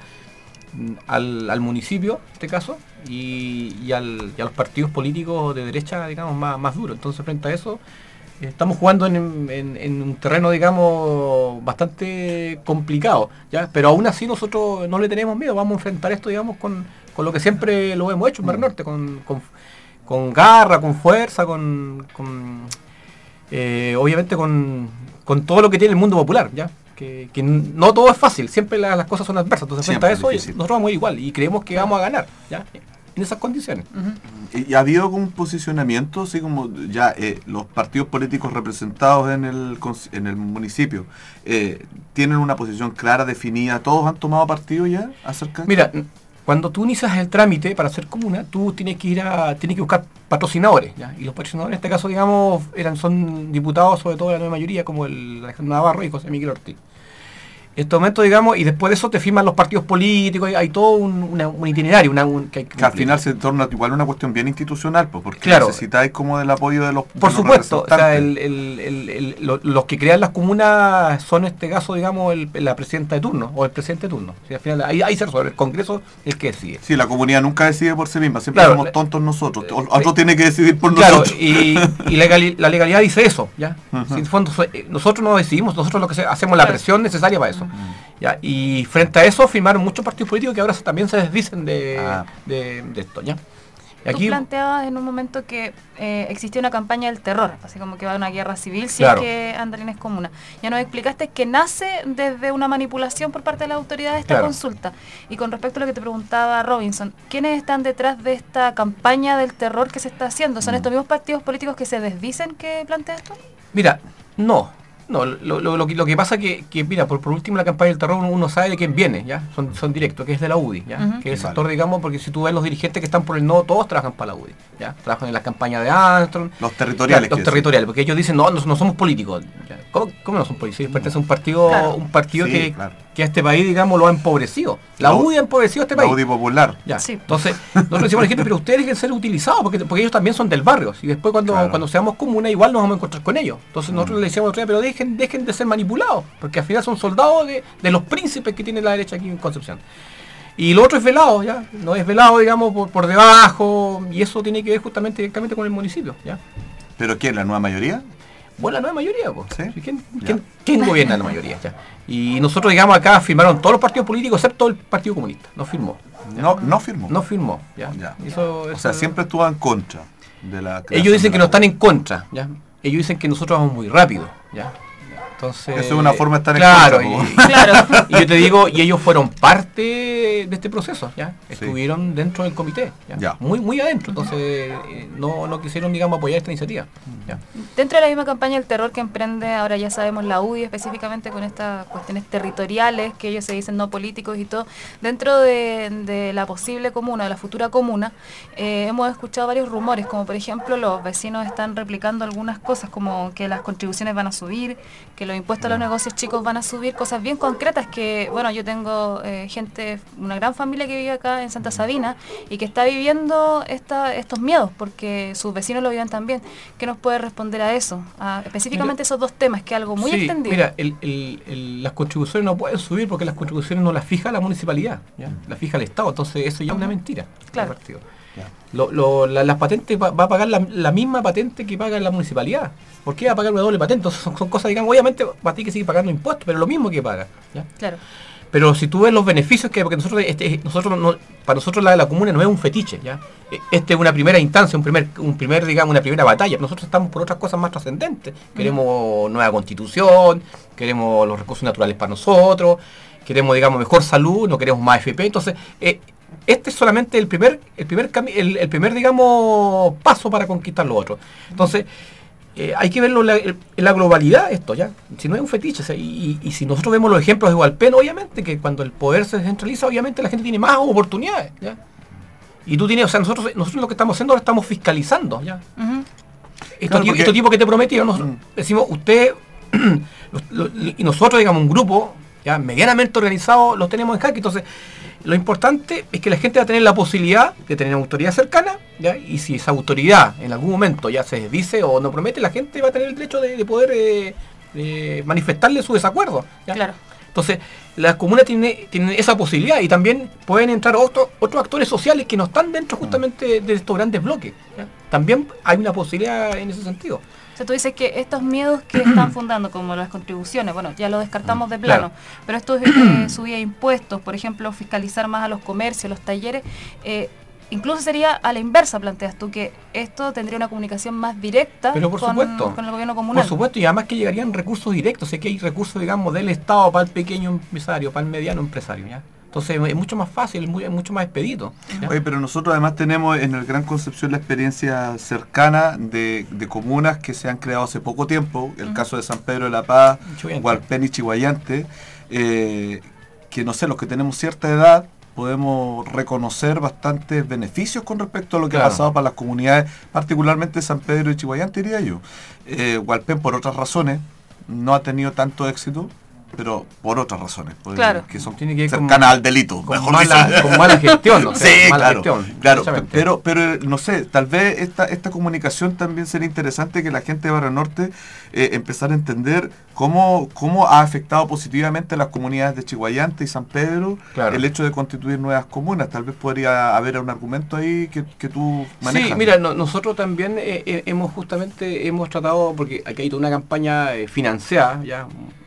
al municipio, en este caso, y a los partidos políticos de derecha, digamos, más duros. Entonces, frente a eso, estamos jugando en un terreno, digamos, bastante complicado, ¿ya? Pero aún así nosotros no le tenemos miedo, vamos a enfrentar esto, digamos, con lo que siempre lo hemos hecho en Barrio Norte, con garra, con fuerza, obviamente con todo lo que tiene el mundo popular, ¿ya? Que no todo es fácil, siempre las cosas son adversas. Entonces, frente a eso, nosotros vamos a ir igual y creemos que vamos a ganar, ¿ya? En esas condiciones. ¿Y ha habido algún posicionamiento, así como ya los partidos políticos representados en el municipio tienen una posición clara, definida? ¿Todos han tomado partido ya acerca de Mira, cuando tú inicias el trámite para hacer comuna, tú tienes que buscar patrocinadores, ¿ya? Y los patrocinadores en este caso, digamos, son diputados, sobre todo de la nueva mayoría, como el Alejandro Navarro y José Miguel Ortiz. En este momento, digamos, y después de eso te firman los partidos políticos, hay todo un itinerario, que al final se torna igual una cuestión bien institucional, pues, porque claro, necesitáis como del apoyo de los por supuesto, o sea, los que crean las comunas son, en este caso, digamos, la presidenta de turno o el presidente de turno. O sea, al final ahí se resuelve, el Congreso es el que decide. Sí, la comunidad nunca decide por sí misma, siempre somos tontos nosotros, otro tiene que decidir por claro, nosotros. Y la legalidad dice eso, ¿ya? Si en fondo, nosotros no decidimos, nosotros lo que hacemos la presión necesaria para eso. ¿Ya? Y frente a eso firmaron muchos partidos políticos que ahora también se desdicen de esto, ¿ya? Y aquí, tú planteabas en un momento que existía una campaña del terror, así como que va a una guerra civil si claro, es que Andalien es comuna. Ya nos explicaste que nace desde una manipulación por parte de la autoridad de esta claro, consulta. Y con respecto a lo que te preguntaba Robinson, ¿quiénes están detrás de esta campaña del terror que se está haciendo? ¿Son estos mismos partidos políticos que se desdicen que plantea esto? Mira, no, lo que pasa que mira, por último la campaña del terror uno sabe de quién viene, ¿ya? Son directos, que es de la UDI, ¿ya? Que es el sector, digamos, porque si tú ves los dirigentes que están por el no, todos trabajan para la UDI, ¿ya? Trabajan en las campañas de Armstrong. Los territoriales. Los territoriales, porque ellos dicen, no somos políticos. ¿Ya? ¿Cómo no son políticos? Ellos pertenecen a un partido, claro, que que a este país, digamos, lo ha empobrecido. La UDI ha empobrecido a este la país. UDI popular. Ya. Entonces, nosotros decimos a la gente, pero ustedes dejen ser utilizados, porque ellos también son del barrio. Y después cuando seamos comunas, igual nos vamos a encontrar con ellos. Entonces nosotros le decíamos otra vez, pero dejen de ser manipulados, porque al final son soldados de los príncipes que tiene la derecha aquí en Concepción. Y lo otro es velado, ¿ya? No es velado, digamos, por debajo, y eso tiene que ver justamente directamente con el municipio, ¿ya? ¿Pero quién? ¿La nueva mayoría? Bueno, la nueva mayoría, pues. ¿Sí? ¿Quién gobierna la mayoría? Ya. Y nosotros, digamos, acá firmaron todos los partidos políticos, excepto el Partido Comunista. No firmó. No firmó. No firmó, ya. O sea, siempre estuvo en contra de la... Ellos dicen que no están en contra, ¿ya? Ellos dicen que nosotros vamos muy rápido, ¿ya? Entonces, eso es una forma de estar en contra. Claro. Y yo te digo, y ellos fueron parte de este proceso, ¿ya? Estuvieron dentro del comité, ¿ya? Muy adentro, entonces no quisieron, digamos, apoyar esta iniciativa, ¿ya? Dentro de la misma campaña del terror que emprende, ahora ya sabemos, la UDI específicamente con estas cuestiones territoriales, que ellos se dicen no políticos y todo, dentro de la posible comuna, de la futura comuna, hemos escuchado varios rumores, como por ejemplo los vecinos están replicando algunas cosas, como que las contribuciones van a subir, que los impuestos a los negocios chicos van a subir, cosas bien concretas que, bueno, yo tengo gente, una gran familia que vive acá en Santa Sabina y que está viviendo estos miedos porque sus vecinos lo viven también. ¿Qué nos puede responder a eso? Específicamente esos dos temas, que es algo muy extendido. Mira, las contribuciones no pueden subir porque las contribuciones no las fija la municipalidad, ¿ya? Las fija el Estado, entonces eso ya es una mentira. Claro. Las patentes va a pagar la misma patente que paga la municipalidad. ¿Por qué va a pagar una doble patente? Entonces son cosas, digamos, obviamente va a tener que seguir pagando impuestos, pero lo mismo que paga, ¿ya? Claro. Pero si tú ves los beneficios que, porque para nosotros la comuna no es un fetiche, ¿ya? Este es una primera instancia, digamos, una primera batalla. Nosotros estamos por otras cosas más trascendentes. Queremos nueva constitución, queremos los recursos naturales para nosotros, queremos, digamos, mejor salud, no queremos más FP. Entonces, este es solamente el primer digamos, paso para conquistar lo otro. Entonces, hay que verlo en la globalidad esto, ¿ya? Si no es un fetiche, o sea, y si nosotros vemos los ejemplos de Hualpén, obviamente que cuando el poder se descentraliza, obviamente la gente tiene más oportunidades, ¿ya? Y tú tienes, o sea, nosotros lo que estamos haciendo ahora estamos fiscalizando, ¿ya? Estos tipos que te prometieron, nosotros decimos, usted y nosotros, digamos, un grupo ya medianamente organizado, los tenemos en jaque. Entonces, lo importante es que la gente va a tener la posibilidad de tener una autoridad cercana, ¿ya? Y si esa autoridad en algún momento ya se desdice o no promete, la gente va a tener el derecho de poder manifestarle su desacuerdo, ¿ya? Claro. Entonces, las comunas tienen esa posibilidad y también pueden entrar otros actores sociales que no están dentro justamente de estos grandes bloques, ¿ya? También hay una posibilidad en ese sentido. O sea, tú dices que estos miedos que están fundando, como las contribuciones, bueno, ya lo descartamos de plano, Claro. pero esto subida de impuestos, por ejemplo, fiscalizar más a los comercios, los talleres, incluso sería a la inversa, planteas tú, que esto tendría una comunicación más directa Pero por supuesto, con el gobierno comunal. Por supuesto, y además que llegarían recursos directos, sé que hay recursos, digamos, del Estado para el pequeño empresario, para el mediano empresario, ¿ya? Entonces es mucho más fácil, es mucho más expedito, ¿ya? Oye, pero nosotros además tenemos en el Gran Concepción la experiencia cercana de comunas que se han creado hace poco tiempo, el caso de San Pedro de la Paz, Hualpén y Chihuayante, que no sé, los que tenemos cierta edad podemos reconocer bastantes beneficios con respecto a lo que ha pasado para las comunidades, particularmente San Pedro y Chihuayante, diría yo. Hualpén, por otras razones, no ha tenido tanto éxito, pero por otras razones, claro, que son tiene que ir cercanas al delito, con mala gestión, ¿no? Sí, mala claro, gestión, claro, pero no sé, tal vez esta comunicación también sería interesante que la gente de Barrio Norte empezar a entender cómo ha afectado positivamente a las comunidades de Chihuayante y San Pedro el hecho de constituir nuevas comunas. Tal vez podría haber un argumento ahí que tú manejas. Sí, mira, nosotros también hemos tratado, porque aquí hay toda una campaña financiada ya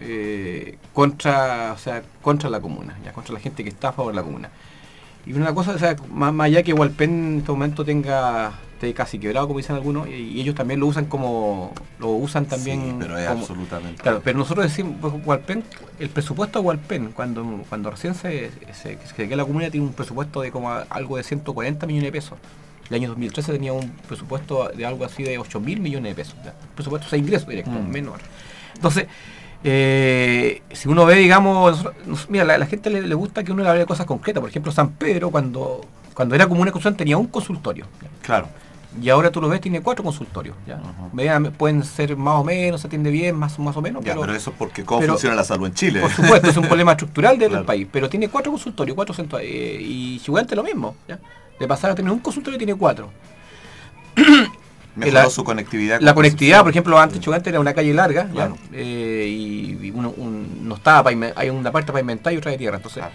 contra la comuna, ya contra la gente que está a favor de la comuna. Y una cosa, o sea, más allá que Hualpén en este momento esté casi quebrado, como dicen algunos, y ellos también lo usan también. Sí, pero es absolutamente. Claro, pero nosotros decimos, pues, Hualpén, el presupuesto de Hualpén, cuando recién se queda la comuna, tiene un presupuesto de como algo de 140 millones de pesos. El año 2013 tenía un presupuesto de algo así de 8.000 millones de pesos. ¿Ya? Presupuesto de ingreso directo, menor. Entonces, si uno ve, digamos, mira, la gente le gusta que uno le hable de cosas concretas. Por ejemplo, San Pedro, cuando era comuna de construcción, tenía un consultorio. ¿Ya? Claro. Y ahora tú lo ves, tiene 4 consultorios. ¿Ya? Pueden ser más o menos, se atiende bien, más o menos. Ya, pero eso es porque cómo funciona la salud en Chile. Por supuesto, es un problema estructural del país. Pero tiene 4 consultorios, 4 centros. Y Chihuahua lo mismo. ¿Ya? De pasar a tener un consultorio tiene 4. Mejoró su conectividad. La conectividad, por ejemplo, antes Chihuahua era una calle larga, claro. Y no estaba hay una parte pavimentada y otra de tierra. Entonces,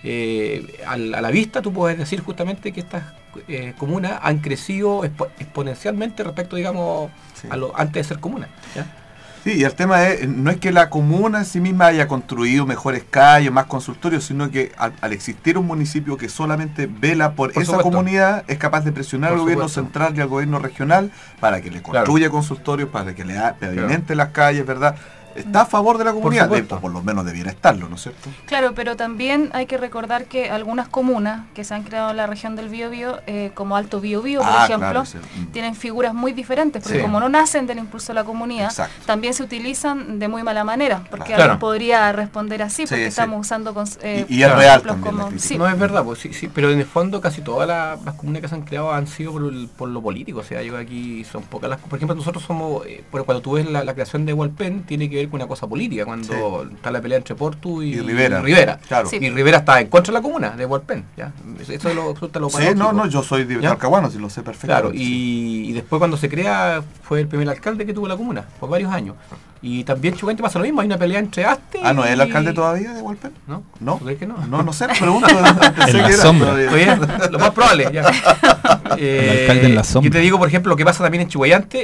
a la vista tú puedes decir justamente que estas comunas han crecido exponencialmente respecto, digamos, antes de ser comunas. ¿Ya? Sí, y el tema no es que la comuna en sí misma haya construido mejores calles, más consultorios, sino que al existir un municipio que solamente vela por esa supuesto. Comunidad, es capaz de presionar al gobierno central y al gobierno regional para que le construya consultorios, para que le pavimente las calles, ¿verdad? Está a favor de la comunidad, por lo menos debiera estarlo, ¿no es cierto? Claro, pero también hay que recordar que algunas comunas que se han creado en la región del Biobío, como Alto Biobío, por ejemplo, tienen figuras muy diferentes, porque como no nacen del impulso de la comunidad, también se utilizan de muy mala manera, porque alguien podría responder así, porque estamos usando y es real también como, no es verdad, pues sí, pero en el fondo casi todas las comunas que se han creado han sido por lo político, o sea, yo aquí son pocas las, por ejemplo, nosotros somos, cuando tú ves la creación de Hualpén, tiene que ver con una cosa política, cuando está la pelea entre Portu y Rivera. Claro. Y Rivera está en contra de la comuna de Hualpén, ¿ya? Eso es lo no, yo soy de Talcahuano, si lo sé perfectamente. Claro, y después cuando se crea, fue el primer alcalde que tuvo la comuna, por varios años. Y también Chihuahua pasa lo mismo, hay una pelea entre Aste ¿no es el alcalde todavía de Hualpén? ¿No? ¿Crees que no? No sé, pregunto. En la sombra. Lo más probable, ya. El alcalde en la sombra. Yo te digo, por ejemplo, lo que pasa también en Chihuayante,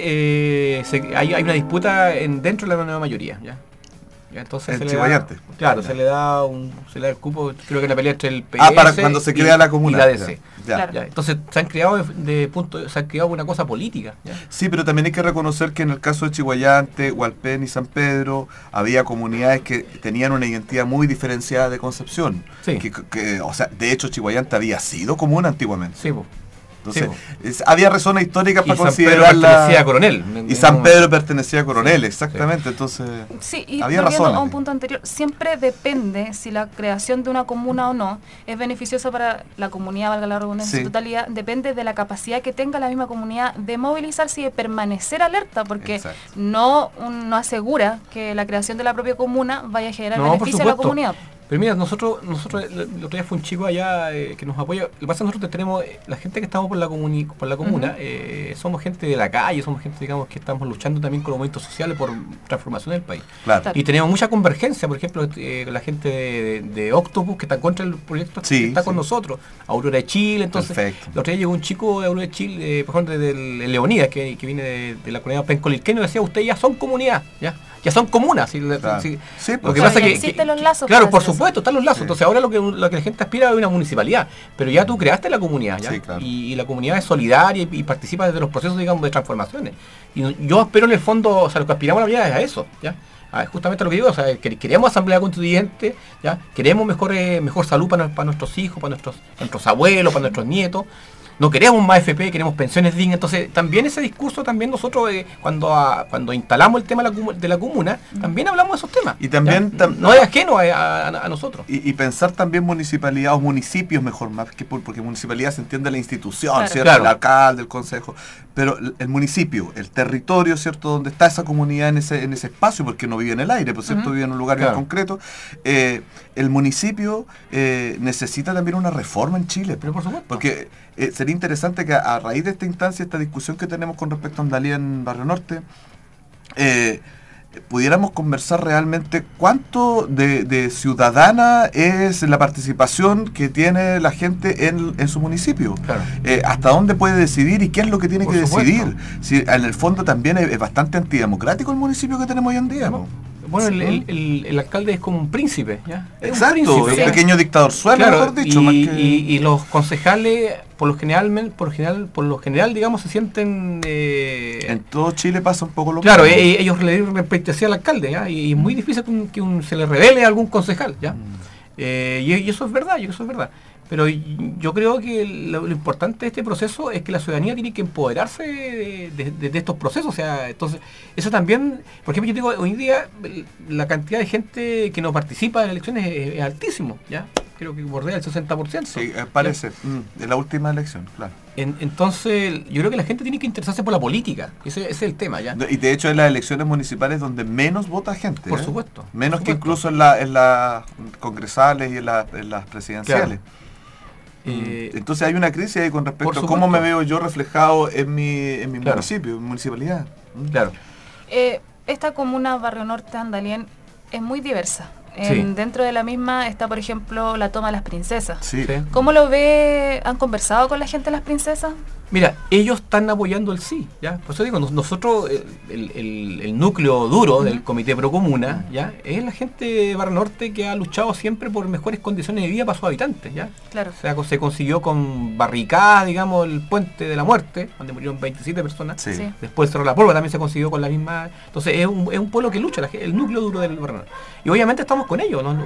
hay una disputa dentro de la nueva mayoría, ¿ya? Entonces el Chihuayante. Claro, se le da el cupo, creo que una pelea entre el PS para cuando se crea la comuna. Y la DC. Ya. Entonces se han creado se han creado una cosa política. ¿Ya? Sí, pero también hay que reconocer que en el caso de Chihuayante, Hualpén y San Pedro había comunidades que tenían una identidad muy diferenciada de Concepción. Sí. O sea, de hecho Chihuayante había sido comuna antiguamente. Sí, pues. Entonces, había razones históricas para considerarla. San Pedro pertenecía a Coronel. Y San Pedro pertenecía a Coronel, exactamente. Entonces, y había volviendo razones. a un punto anterior, siempre depende si la creación de una comuna o no es beneficiosa para la comunidad, valga la redundancia en su totalidad, depende de la capacidad que tenga la misma comunidad de movilizarse y de permanecer alerta, porque no asegura que la creación de la propia comuna vaya a generar beneficio a la comunidad. Pero mira, nosotros el otro día fue un chico allá que nos apoya. Lo que pasa es que nosotros tenemos, la gente que estamos por la comuna, somos gente de la calle, somos gente, digamos, que estamos luchando también con los movimientos sociales por transformación del país. Claro. Y tenemos mucha convergencia, por ejemplo, la gente de Octopus, que está contra el proyecto, que está con nosotros, Aurora de Chile. Entonces, el otro día llegó un chico de Aurora de Chile, por ejemplo, de Leonidas, que viene de la comunidad pencolilqueña, y decía, ustedes ya son comunidad, ya son comunas. Lo que pasa que existen los lazos. Claro, por supuesto, están los lazos. Entonces ahora lo que la gente aspira es una municipalidad, pero ya tú creaste la comunidad, ¿ya? Y la comunidad es solidaria y participa desde los procesos, digamos, de transformaciones. Y yo espero en el fondo, o sea, lo que aspiramos a la vida es a eso, ¿ya? Justamente lo que digo, o sea, queremos asamblea constituyente, ¿ya? Queremos mejor salud para nuestros hijos, para nuestros abuelos, para nuestros nietos. No queremos más FP, queremos pensiones dignas. Entonces, también ese discurso, también nosotros, cuando instalamos el tema de la comuna, también hablamos de esos temas. Y también no es ajeno a nosotros. Y pensar también municipalidad o municipios mejor, más que porque municipalidad se entiende la institución, ¿cierto? El alcalde, el consejo. Pero el municipio, el territorio, ¿cierto? Donde está esa comunidad en ese espacio, porque no vive en el aire, por cierto, vive en un lugar bien concreto. El municipio necesita también una reforma en Chile. Pero por supuesto. Porque sería interesante que a raíz de esta instancia, esta discusión que tenemos con respecto a Andalía en Barrio Norte, pudiéramos conversar realmente cuánto de ciudadana es la participación que tiene la gente en su municipio. Claro. Hasta dónde puede decidir y qué es lo que tiene que decidir. Si en el fondo también es bastante antidemocrático el municipio que tenemos hoy en día. Bueno, el alcalde es como un príncipe, ¿ya? Exacto, un pequeño dictador suelo, mejor dicho. Y los concejales, por lo general, digamos, se sienten... en todo Chile pasa un poco lo mismo. Claro, ellos le deben respetarse al alcalde, ¿ya? Y es muy difícil que se le revele a algún concejal, ¿ya? Y eso es verdad, Pero yo creo que lo importante de este proceso es que la ciudadanía tiene que empoderarse de estos procesos. O sea, entonces, eso también, por ejemplo, yo digo, hoy en día la cantidad de gente que no participa en elecciones es altísimo, ¿ya? creo que bordea el 60%. Sí, parece, en la última elección, claro. Entonces, yo creo que la gente tiene que interesarse por la política, ese es el tema, ¿ya? Y de hecho en las elecciones municipales donde menos vota gente. Por supuesto. Menos por que supuesto. incluso en las congresales y en las presidenciales. Entonces hay una crisis ahí con respecto a cómo me veo yo reflejado en mi municipio, en mi municipalidad. Claro. Esta comuna Barrio Norte Andalien es muy diversa. Sí. Dentro de la misma está, por ejemplo, la toma de las princesas. Sí. ¿Cómo lo ve? ¿Han conversado con la gente de las princesas? Mira, ellos están apoyando el sí, ¿ya? Por eso digo, nosotros, el núcleo duro del Comité Pro Comuna, ¿ya? Es la gente de Barrio Norte que ha luchado siempre por mejores condiciones de vida para sus habitantes, ¿ya? Claro. O sea, se consiguió con barricadas, digamos, el Puente de la Muerte, donde murieron 27 personas. Sí. Sí. Después Cerro La Pólvora también se consiguió con la misma... Entonces es un pueblo que lucha, el núcleo duro del Barrio Norte. Y obviamente estamos con ellos, ¿no?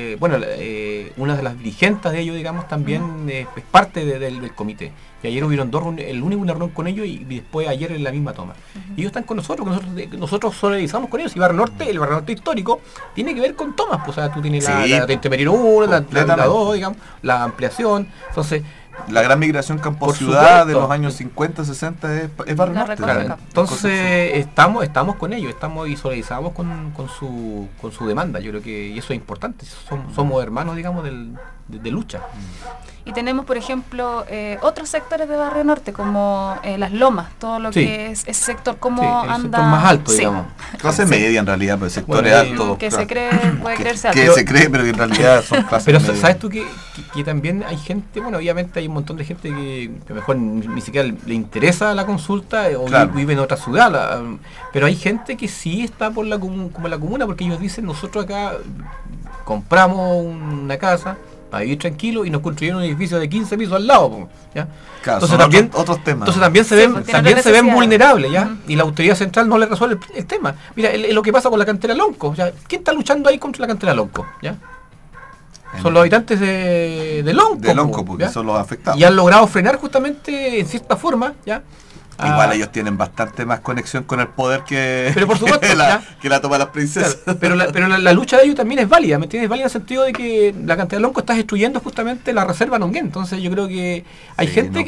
Una de las dirigentes de ellos, digamos, también es parte del comité. Y ayer hubieron el único una reunión con ellos y después ayer en la misma toma. Y ellos están con nosotros solidarizamos con ellos. Y Barrio Norte, el Barrio Norte histórico, tiene que ver con tomas. Pues, o sea, tú tienes la Teniente Merino 1, la 2, digamos, la ampliación. Entonces, la gran migración campo-ciudad de los años 50, 60 es Barrio Norte. Claro. Entonces estamos con ellos, estamos y solidarizamos con su demanda. Yo creo que y eso es importante. Somos hermanos, digamos, de lucha. Y tenemos, por ejemplo, otros sectores de Barrio Norte, como Las Lomas, todo lo que es ese sector, cómo anda... El sector más alto, digamos. Clase media, en realidad, pero sectores altos. Que se cree, puede creerse alto. Que se cree, pero que en realidad son clases Pero medias. ¿sabes tú que también hay gente, bueno, obviamente hay un montón de gente que mejor ni siquiera le interesa la consulta o vive en otra ciudad, pero hay gente que sí está por como la comuna, porque ellos dicen, nosotros acá compramos una casa para vivir tranquilo y nos construyeron un edificio de 15 pisos al lado, ¿ya? Claro, entonces también otros temas. Entonces también se ven vulnerables, ¿ya? Y la autoridad central no le resuelve el tema. Mira, lo que pasa con la cantera Lonco, ¿ya? ¿Quién está luchando ahí contra la cantera Lonco? ¿Ya? Son los habitantes de Lonco. De Lonco, porque son los afectados. Y han logrado frenar justamente, en cierta forma, ¿ya? Igual ellos tienen bastante más conexión con el poder que, pero por supuesto, que la toma de las princesas. Claro, pero la lucha de ellos también es válida, ¿me entiendes? Es válida en el sentido de que la cantidad de Lonco está destruyendo justamente la reserva Nonguén. Entonces yo creo que hay gente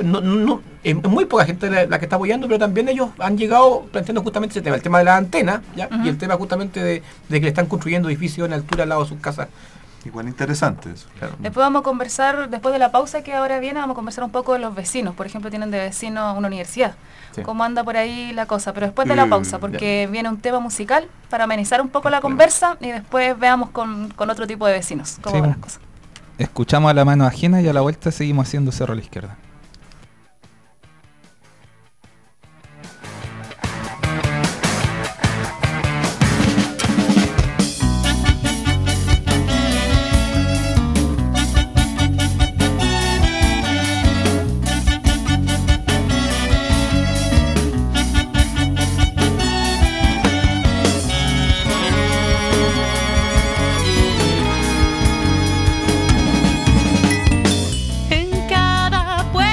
es muy poca gente la que está apoyando, pero también ellos han llegado planteando justamente ese tema, el tema de la antena, ¿ya? Y el tema justamente de que le están construyendo edificios en altura al lado de sus casas. Igual interesante eso. Claro. Después vamos a conversar, después de la pausa que ahora viene, vamos a conversar un poco de los vecinos. Por ejemplo, tienen de vecino una universidad. Sí. ¿Cómo anda por ahí la cosa? Pero después de la pausa, porque viene un tema musical para amenizar un poco la conversa y después veamos con otro tipo de vecinos cómo van las cosas. Escuchamos a La Mano Ajena y a la vuelta seguimos haciendo Cerro a la Izquierda. En cada pueblo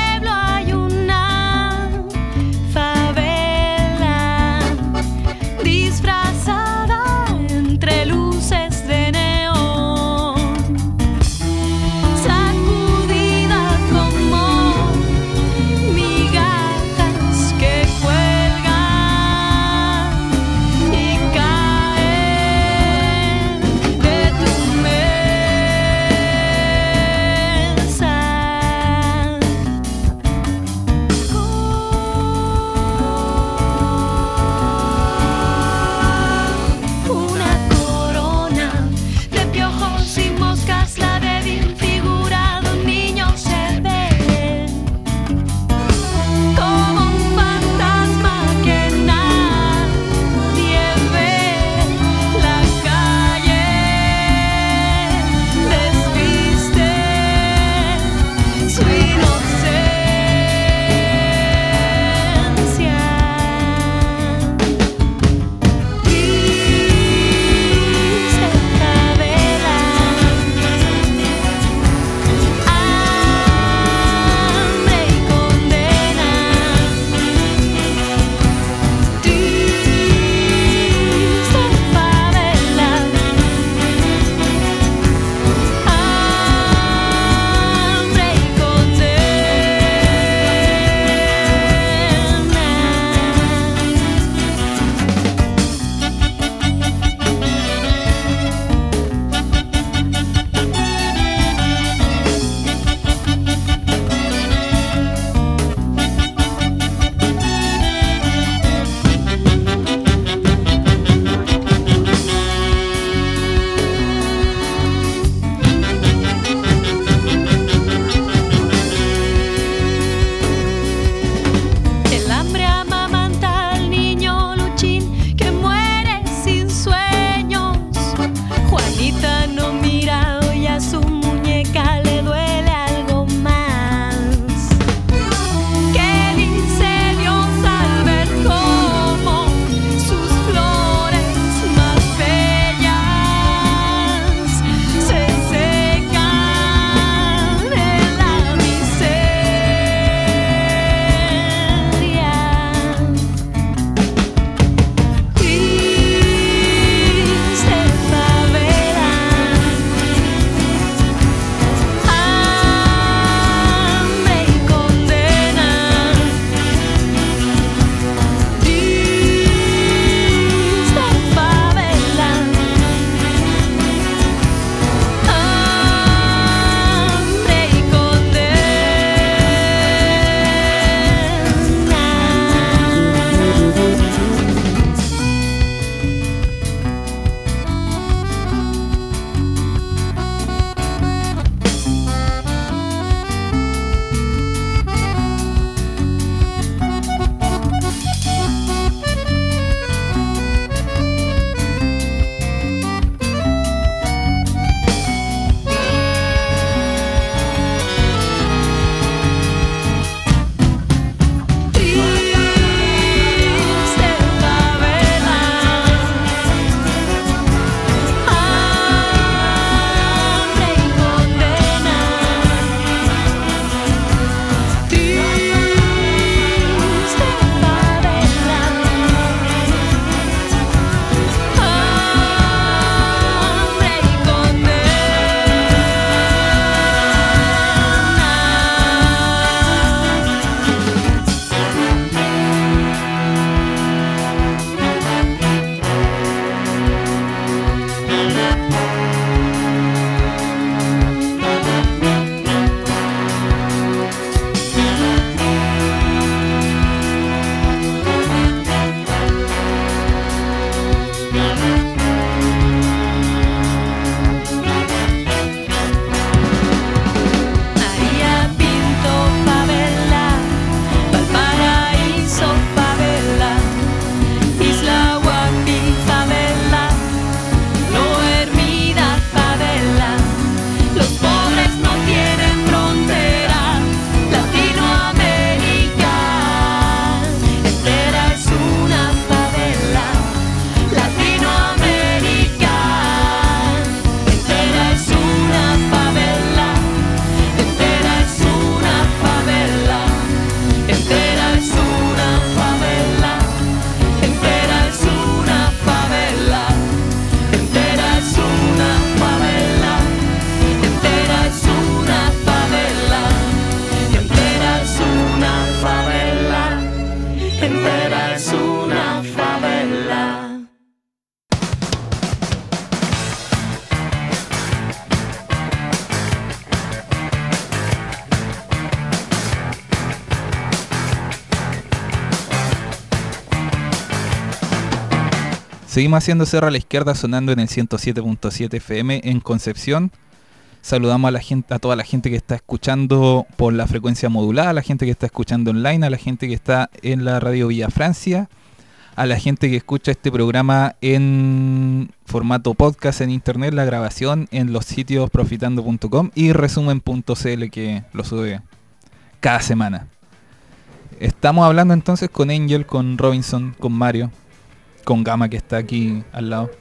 Seguimos haciendo Cerro a la Izquierda, sonando en el 107.7 FM en Concepción. Saludamos a la gente, a toda la gente que está escuchando por la frecuencia modulada, a la gente que está escuchando online, a la gente que está en la radio Villa Francia, a la gente que escucha este programa en formato podcast en internet, la grabación en los sitios profitando.com y resumen.cl, que lo sube cada semana. Estamos hablando entonces con Angel, con Robinson, con Mario, con Gama, que está aquí al lado.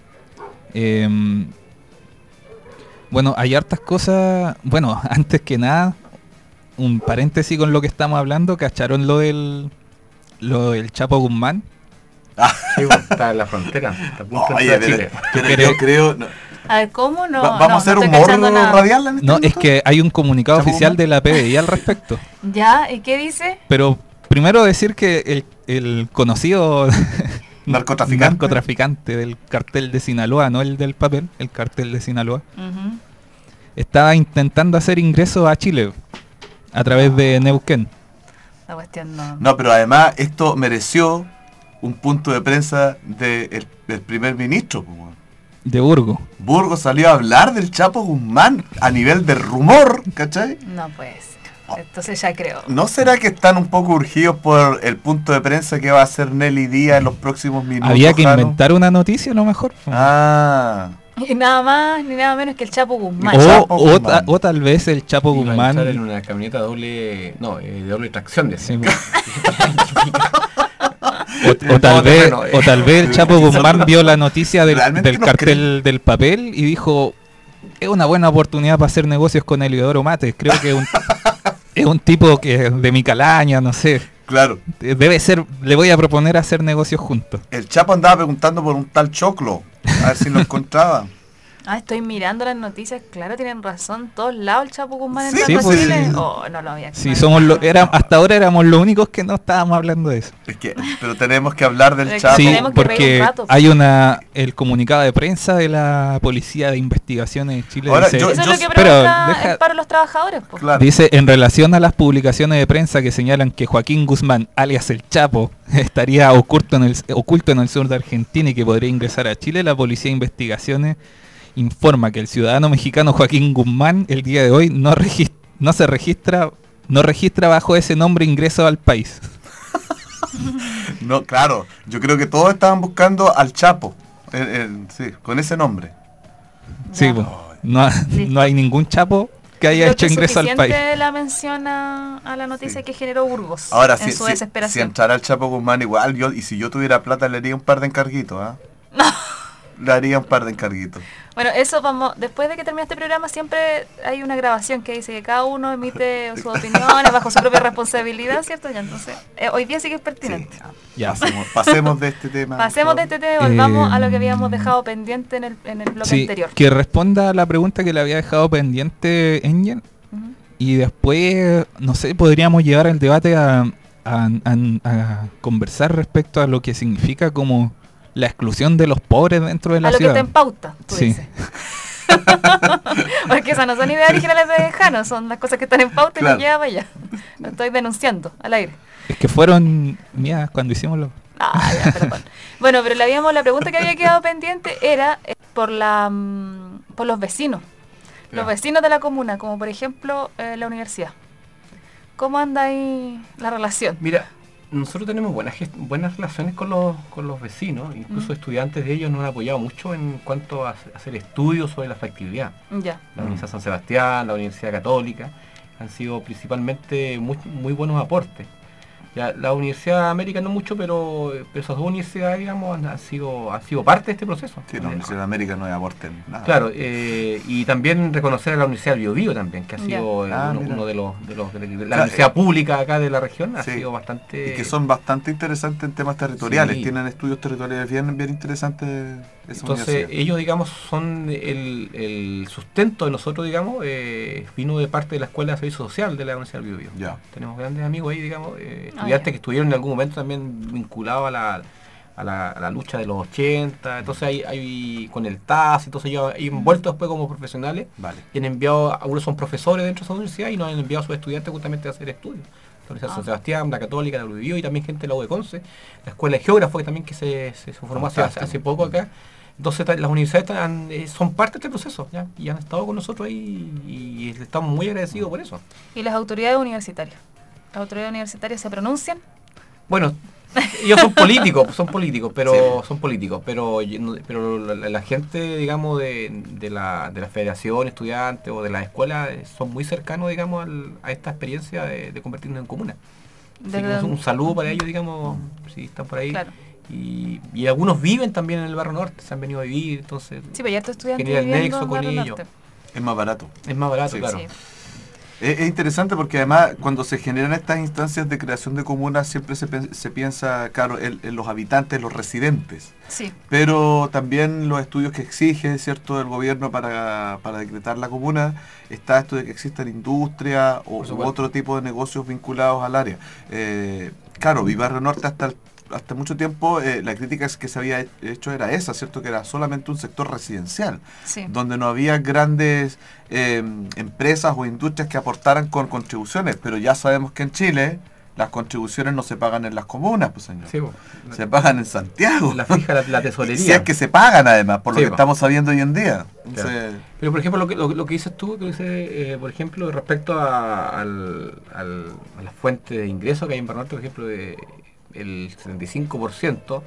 Bueno, hay hartas cosas. Bueno, antes que nada, un paréntesis con lo que estamos hablando. ¿Cacharon lo del Chapo Guzmán? Sí, está en la frontera, está a punto de entrar a Chile. Pero yo creo... No. A ver, ¿cómo? No, ¿Vamos a hacer no un estoy cachando morro nada. radial en este No, minuto? es que hay un comunicado ¿Chapo oficial Guzmán? de la PDI al respecto. ¿Ya? ¿Y qué dice? Pero primero decir que el conocido narcotraficante del cartel de Sinaloa, no el del papel, el cartel de Sinaloa, estaba intentando hacer ingresos a Chile a través de Neuquén. La cuestión no... No, pero además esto mereció un punto de prensa del primer ministro. De Burgos. Burgos salió a hablar del Chapo Guzmán a nivel de rumor, ¿cachai? No puede ser. Entonces ya creo. ¿No será que están un poco urgidos por el punto de prensa que va a hacer Nelly Díaz en los próximos minutos? Había que Jano? inventar una noticia a lo mejor. Ah. Y nada más ni nada menos que el Chapo Guzmán. O tal vez el Chapo Iba a Guzmán. entrar en una camioneta de doble tracción. O tal vez el Chapo Guzmán vio la noticia del cartel del papel y dijo: es una buena oportunidad para hacer negocios con Eliodoro Mates. Creo que es un tipo que de mi calaña, no sé. Claro. Debe ser, le voy a proponer hacer negocios juntos. El Chapo andaba preguntando por un tal Choclo, a ver si lo encontraba. Estoy mirando las noticias, claro, tienen razón, todos lados el Chapo Guzmán Sí, entrando pues, a Chile. sí. Oh, no lo había. Sí, hasta ahora éramos los únicos que no estábamos hablando de eso. Pero tenemos que hablar del Pero Chapo. Sí, tenemos que reír porque un rato, hay el comunicado de prensa de la Policía de Investigaciones de Chile. Ahora, dice, Eso es lo que pero pregunta el paro de los trabajadores. Pues. dice, en relación a las publicaciones de prensa que señalan que Joaquín Guzmán, alias el Chapo, estaría oculto en el sur de Argentina y que podría ingresar a Chile, la Policía de Investigaciones informa que el ciudadano mexicano Joaquín Guzmán el día de hoy no registra bajo ese nombre ingreso al país. No, claro, yo creo que todos estaban buscando al Chapo, sí, con ese nombre. Sí, pues, no hay ningún Chapo que haya Creo hecho que ingreso al país. suficiente la mención a la noticia que generó Burgos Ahora, en su si desesperación. entrara el Chapo Guzmán igual, y si yo tuviera plata le haría un par de encarguitos, ¿ah? Le haría un par de encarguitos. Bueno, eso vamos, después de que termine este programa siempre hay una grabación que dice que cada uno emite sus opiniones bajo su propia responsabilidad, ¿cierto? Ya, entonces, hoy día sí que es pertinente. Ya. Pasemos de este tema. Pasemos de este tema, volvamos a lo que habíamos dejado pendiente en el bloque Sí, anterior. que responda a la pregunta que le había dejado pendiente Engel. Y después, no sé, podríamos llevar el debate a conversar respecto a lo que significa como la exclusión de los pobres dentro de la A lo ciudad. que está en pauta, tú Sí. dices. Porque esas no son ideas originales de Jano, son las cosas que están en pauta y Claro. nos lleva para allá. Lo estoy denunciando al aire. Es que fueron mías cuando hicimos lo... Ya, perdón. Bueno, pero la pregunta que había quedado pendiente era por los vecinos. Los vecinos de la comuna, como por ejemplo la universidad. ¿Cómo anda ahí la relación? Mira, nosotros tenemos buenas relaciones con los vecinos, incluso estudiantes de ellos nos han apoyado mucho en cuanto a hacer estudios sobre la factibilidad. Ya. La Universidad San Sebastián, la Universidad Católica, han sido principalmente muy buenos aportes. Ya, la Universidad América no mucho, pero esas dos universidades, digamos, han sido parte de este proceso. Sí, la Universidad de América no aporten nada. Claro, y también reconocer a la Universidad del Biobío también, que ha sido uno de los de la universidad pública acá de la región, ha sido bastante... Y que son bastante interesantes en temas territoriales, Sí. tienen estudios territoriales bien interesantes. Esa Entonces universidad. ellos, digamos, son el sustento de nosotros, digamos, vino de parte de la Escuela de Servicio Social de la Universidad del Biobío. Ya. Tenemos grandes amigos ahí, digamos, estudiantes que estuvieron en algún momento también vinculados a la lucha de los 80, entonces hay con el TAS, entonces ellos hay envueltos después como profesionales, Vale. y han enviado, algunos son profesores dentro de esa universidad y nos han enviado a sus estudiantes justamente a hacer estudios. La Universidad de San Sebastián, la Católica, la UBIO y también gente de la U de Conce, la Escuela de Geógrafo que también que se formó hace poco acá. Entonces las universidades son parte de este proceso, ¿ya? Y han estado con nosotros ahí y estamos muy agradecidos por eso. ¿Y las autoridades universitarias? ¿Las autoridades universitarias se pronuncian? Bueno, ellos son políticos, pero la gente, digamos, de la federación, estudiantes o de la escuela son muy cercanos, digamos, a esta experiencia de convertirnos en comuna. Un saludo para ellos, digamos, si están por ahí. Claro. Y algunos viven también en el Barrio Norte, se han venido a vivir, entonces sí, pero ya estos estudiantes genera el viviendo nexo en con Barrio ellos. Norte. Es más barato. Es más barato, Sí. claro. Sí. Es interesante porque además cuando se generan estas instancias de creación de comunas siempre se piensa, claro, en los habitantes, los residentes. Sí. Pero también los estudios que exige, ¿cierto?, el gobierno para decretar la comuna, está esto de que existan industria u otro tipo de negocios vinculados al área. Claro, Barrio Norte hasta mucho tiempo la crítica que se había hecho era esa, ¿cierto?, que era solamente un sector residencial, Sí. donde no había grandes empresas o industrias que aportaran con contribuciones, pero ya sabemos que en Chile las contribuciones no se pagan en las comunas, pues señor. Sí, se pagan en Santiago. La fija la tesorería. Si es que se pagan además, por lo Sí, que estamos sabiendo hoy en día. Claro. Entonces, pero por ejemplo lo que dices tú, por ejemplo, respecto a la fuente de ingresos que hay en Barrio Norte, por ejemplo, el 75%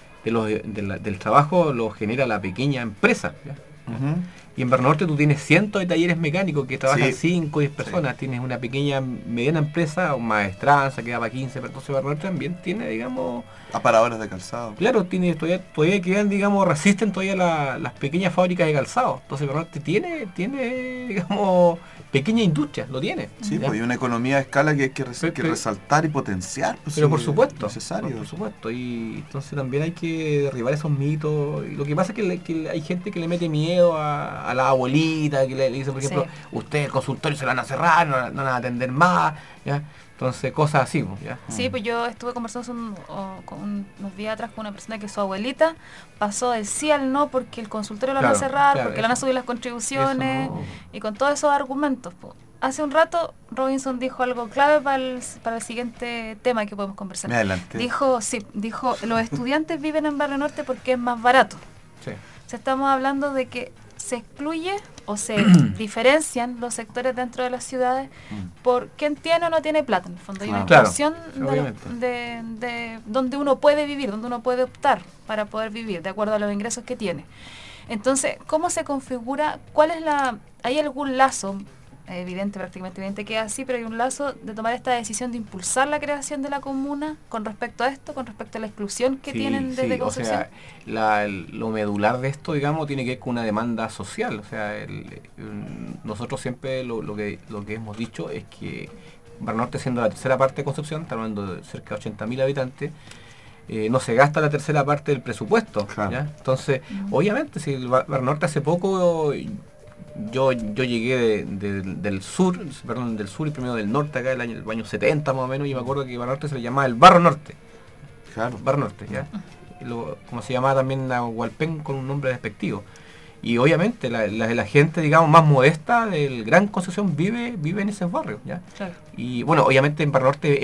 del trabajo lo genera la pequeña empresa, ¿ya? Y en Barrio Norte tú tienes cientos de talleres mecánicos que trabajan 5 o 10 personas, tienes una pequeña, mediana empresa, o maestranza que da para 15, pero entonces Barrio Norte también tiene, digamos... aparadores de calzado. Claro, todavía quedan, digamos, resisten todavía las pequeñas fábricas de calzado. Entonces Barrio Norte tiene, digamos, pequeña industria, lo tiene. Sí, ¿ya? pues hay una economía a escala que hay que resaltar y potenciar. Pues, Pero sí, por supuesto, necesario. por supuesto. Y entonces también hay que derribar esos mitos. Y lo que pasa es que hay gente que le mete miedo a la abuelita, que le dice, por ejemplo, usted el consultorio se lo van a cerrar, no van a atender más, ¿ya? Entonces, cosas así, ¿ya? Sí, pues yo estuve conversando unos días atrás con una persona que su abuelita pasó del sí al no porque el consultorio lo van a cerrar, porque le van a subir las contribuciones y con todos esos argumentos. Pues. Hace un rato Robinson dijo algo clave para el siguiente tema que podemos conversar. Adelante. Dijo, los estudiantes viven en Barrio Norte porque es más barato. Sí. O sea, estamos hablando de que se excluye o se diferencian los sectores dentro de las ciudades por quién tiene o no tiene plata. En el fondo hay una exclusión de donde uno puede vivir, donde uno puede optar para poder vivir, de acuerdo a los ingresos que tiene. Entonces, ¿cómo se configura? ¿Hay algún lazo? Prácticamente evidente que es así, pero hay un lazo de tomar esta decisión de impulsar la creación de la comuna con respecto a esto, con respecto a la exclusión que tienen desde Concepción. O sea, lo medular de esto, digamos, tiene que ver con una demanda social. O sea, nosotros siempre lo que hemos dicho es que Barrio Norte, siendo la tercera parte de Concepción, está hablando de cerca de 80.000 habitantes, no se gasta la tercera parte del presupuesto. Claro. ¿Ya? Entonces, obviamente, si Barrio Norte hace poco... Yo llegué del sur y primero del norte acá el año 70 más o menos, y me acuerdo que Barrio Norte se le llamaba el Barrio Norte. Claro. Barrio Norte, ¿ya? Como se llamaba también a Hualpén con un nombre despectivo. Y obviamente la gente, digamos, más modesta del Gran Concepción vive en esos barrios, ¿ya? Claro. Y bueno, obviamente en Barrio Norte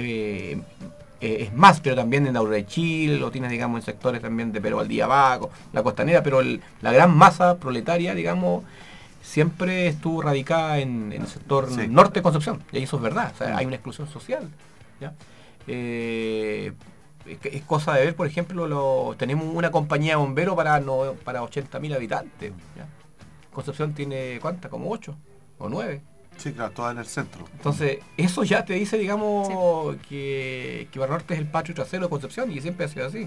es más, pero también en Aurora de Chile, lo tienes, digamos, en sectores también de Pero Valdía Abajo, la Costanera, pero la gran masa proletaria, digamos, siempre estuvo radicada en el sector norte de Concepción, y eso es verdad, o sea, hay una exclusión social, ¿ya? Es cosa de ver, por ejemplo, tenemos una compañía de bomberos para 80.000 habitantes, ¿ya? Concepción tiene, ¿cuántas? Como 8 o 9. Sí, claro, toda en el centro. Entonces, eso ya te dice, digamos, que Barrio Norte es el patio trasero de Concepción, y siempre ha sido así.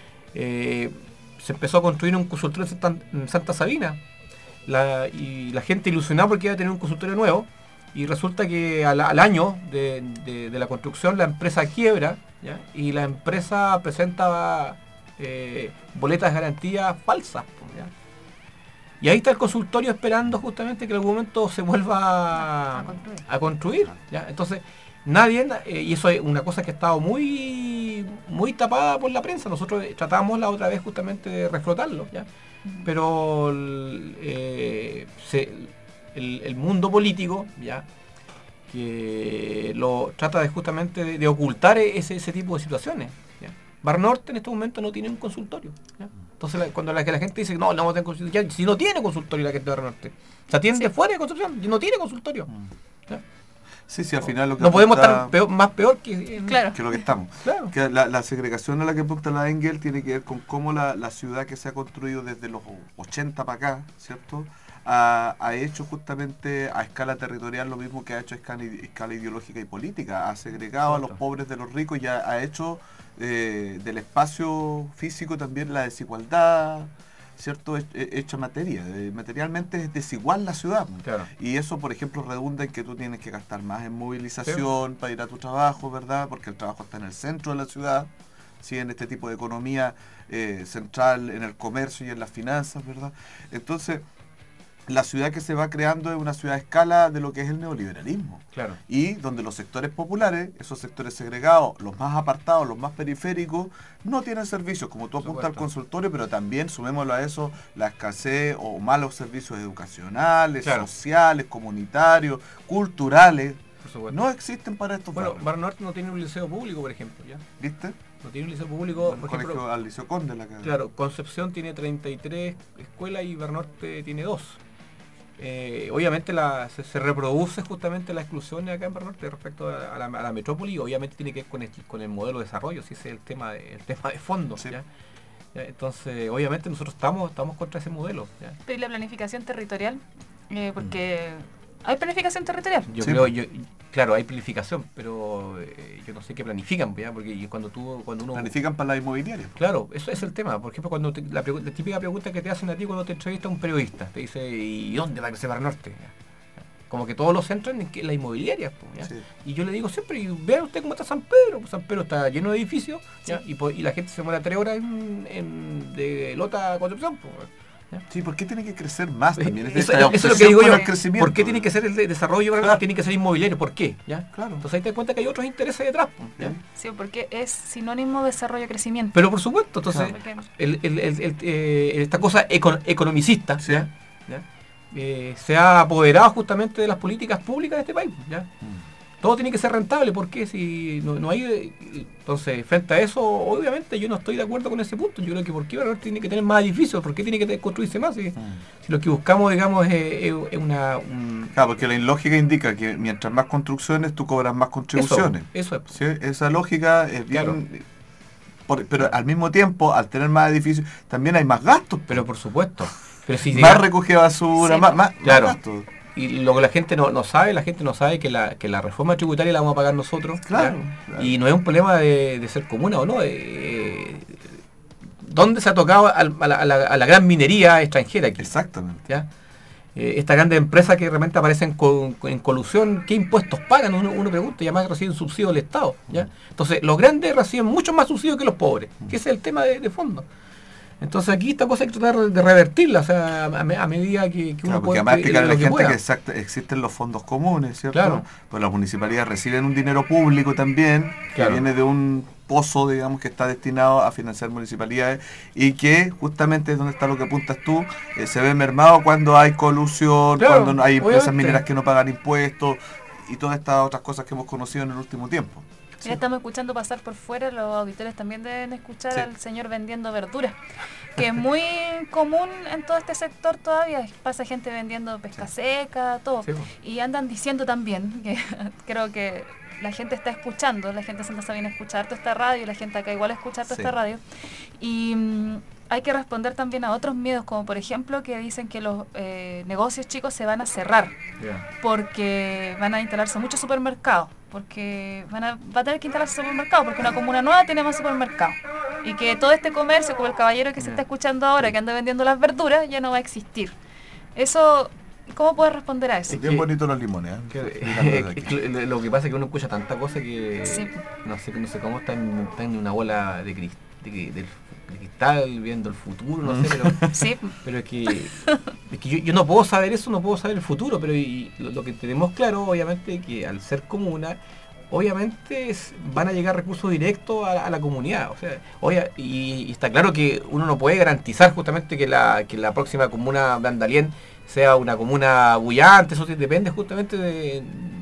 Se empezó a construir un consultorio en Santa Sabina, y la gente ilusionada porque iba a tener un consultorio nuevo, y resulta que al año de la construcción la empresa quiebra, ¿ya? Y la empresa presenta boletas de garantía falsas, ¿ya? Y ahí está el consultorio esperando justamente que en algún momento se vuelva a construir, ¿ya? Entonces nadie, y eso es una cosa que ha estado muy tapada por la prensa. Nosotros tratamos la otra vez justamente de reflotarlo, ¿ya? Pero el mundo político, ¿ya? que lo trata de justamente de ocultar ese tipo de situaciones. ¿Ya? Banorte en este momento no tiene un consultorio. ¿Ya? Entonces cuando la gente dice no vamos a tener consultorio, ya, si no tiene consultorio la gente de Banorte, se atiende fuera de Concepción y no tiene consultorio. ¿Ya? Sí, al final lo que no podemos estar más peor que lo que estamos. Claro. Que la segregación a la que apunta la Engel tiene que ver con cómo la ciudad que se ha construido desde los 80 para acá, ¿cierto? Ha hecho justamente a escala territorial lo mismo que ha hecho a escala ideológica y política. Ha segregado a los pobres de los ricos y ha hecho del espacio físico también la desigualdad, ¿cierto? Hecha materia. Materialmente es desigual la ciudad. Claro. Y eso, por ejemplo, redunda en que tú tienes que gastar más en movilización para ir a tu trabajo, ¿verdad? Porque el trabajo está en el centro de la ciudad, ¿sí? En este tipo de economía central, en el comercio y en las finanzas, ¿verdad? Entonces, la ciudad que se va creando es una ciudad a escala de lo que es el neoliberalismo. Claro. Y donde los sectores populares, esos sectores segregados, los más apartados, los más periféricos, no tienen servicios, como tú apuntas al consultorio, pero también, sumémoslo a eso, la escasez o malos servicios educacionales, sociales, comunitarios, culturales, no existen para estos barrios. Bueno, Banorte no tiene un liceo público, por ejemplo, ¿ya? ¿Viste? No tiene un liceo público, por ejemplo, al Liceo Conde la cadena. Claro, Concepción tiene 33 escuelas y Banorte tiene 2. Obviamente se reproduce justamente la exclusión acá en Banorte respecto a la metrópoli, y obviamente tiene que ver con el modelo de desarrollo, si ese es el tema de fondo. Sí. ¿Ya? Entonces, obviamente nosotros estamos contra ese modelo. ¿Ya? Pero ¿y la planificación territorial? Porque hay planificación territorial. Claro, hay planificación, pero yo no sé qué planifican, ¿ya? Porque cuando uno planifican para la inmobiliaria. Claro, eso es el tema. Por ejemplo, cuando la típica pregunta que te hacen a ti cuando te entrevista un periodista, te dice, ¿y dónde va a crecer Banorte? Como que todos los centran en la inmobiliaria, ¿ya? Sí. Y yo le digo siempre, vean usted cómo está San Pedro. San Pedro está lleno de edificios, ¿ya? Sí. Y la gente se muere 3 horas de Lota a Concepción, ¿ya? Sí, ¿por qué tiene que crecer más también? Eso es lo que digo yo. ¿Por qué tiene que ser el desarrollo? Claro. Tiene que ser inmobiliario. ¿Por qué? ¿Ya? Claro. Entonces ahí te das cuenta que hay otros intereses detrás. ¿Ya? Sí, porque es sinónimo de desarrollo-crecimiento. Pero por supuesto, entonces, esta cosa economicista, ¿sí? ¿Ya? Se ha apoderado justamente de las políticas públicas de este país. ¿Ya? Todo tiene que ser rentable, porque si no hay... Entonces, frente a eso, obviamente yo no estoy de acuerdo con ese punto. Yo creo que ¿por qué Banorte tiene que tener más edificios? ¿Por qué tiene que construirse más? Si lo que buscamos, digamos, es una... Claro, porque la lógica indica que mientras más construcciones, tú cobras más contribuciones. Eso es. ¿Sí? Esa lógica es bien... Claro. Pero al mismo tiempo, al tener más edificios, también hay más gastos. Pero por supuesto. Pero si más recogida de basura, sí, más gastos. Y lo que la gente no sabe que la reforma tributaria la vamos a pagar nosotros. Claro. Y no es un problema de ser comuna o no. ¿Dónde se ha tocado a la gran minería extranjera aquí? Exactamente. ¿Ya? Estas grandes empresas que realmente aparecen en colusión, ¿qué impuestos pagan? Uno pregunta, y además reciben subsidio del Estado. ¿Ya? Entonces, los grandes reciben mucho más subsidio que los pobres, que ese es el tema de fondo. Entonces aquí esta cosa hay que tratar de revertirla, o sea, a medida que uno puede... Porque además explicar a la gente que existen los fondos comunes, ¿cierto? Claro. Pues las municipalidades reciben un dinero público también, que viene de un pozo, digamos, que está destinado a financiar municipalidades, y que justamente es donde está lo que apuntas tú, se ve mermado cuando hay colusión, cuando hay empresas mineras que no pagan impuestos, y todas estas otras cosas que hemos conocido en el último tiempo. Sí. Estamos escuchando pasar por fuera, los auditores también deben escuchar al señor vendiendo verduras, que es muy común en todo este sector todavía. Pasa gente vendiendo pesca seca, todo. Sí. Y andan diciendo también, que creo que la gente está escuchando, la gente de Santa Sabina escucha harto esta radio, la gente acá igual escucha harto esta radio. Y hay que responder también a otros miedos, como por ejemplo que dicen que los negocios chicos se van a cerrar, porque van a instalarse muchos supermercados, porque va a tener que instalarse supermercados, porque una comuna nueva tiene más supermercados, y que todo este comercio, como el caballero que se está escuchando ahora, que anda vendiendo las verduras, ya no va a existir. Eso... ¿Cómo puedes responder a eso? Es bien bonito los limones. Lo que pasa es que uno escucha tanta cosa que no sé cómo está en una bola de cristal viendo el futuro, no sé, pero es que yo no puedo saber eso, no puedo saber el futuro, pero lo que tenemos claro, obviamente, que al ser comuna, obviamente van a llegar recursos directos a la comunidad, o sea, y está claro que uno no puede garantizar justamente que la próxima comuna de Andalien sea una comuna bullante, eso depende justamente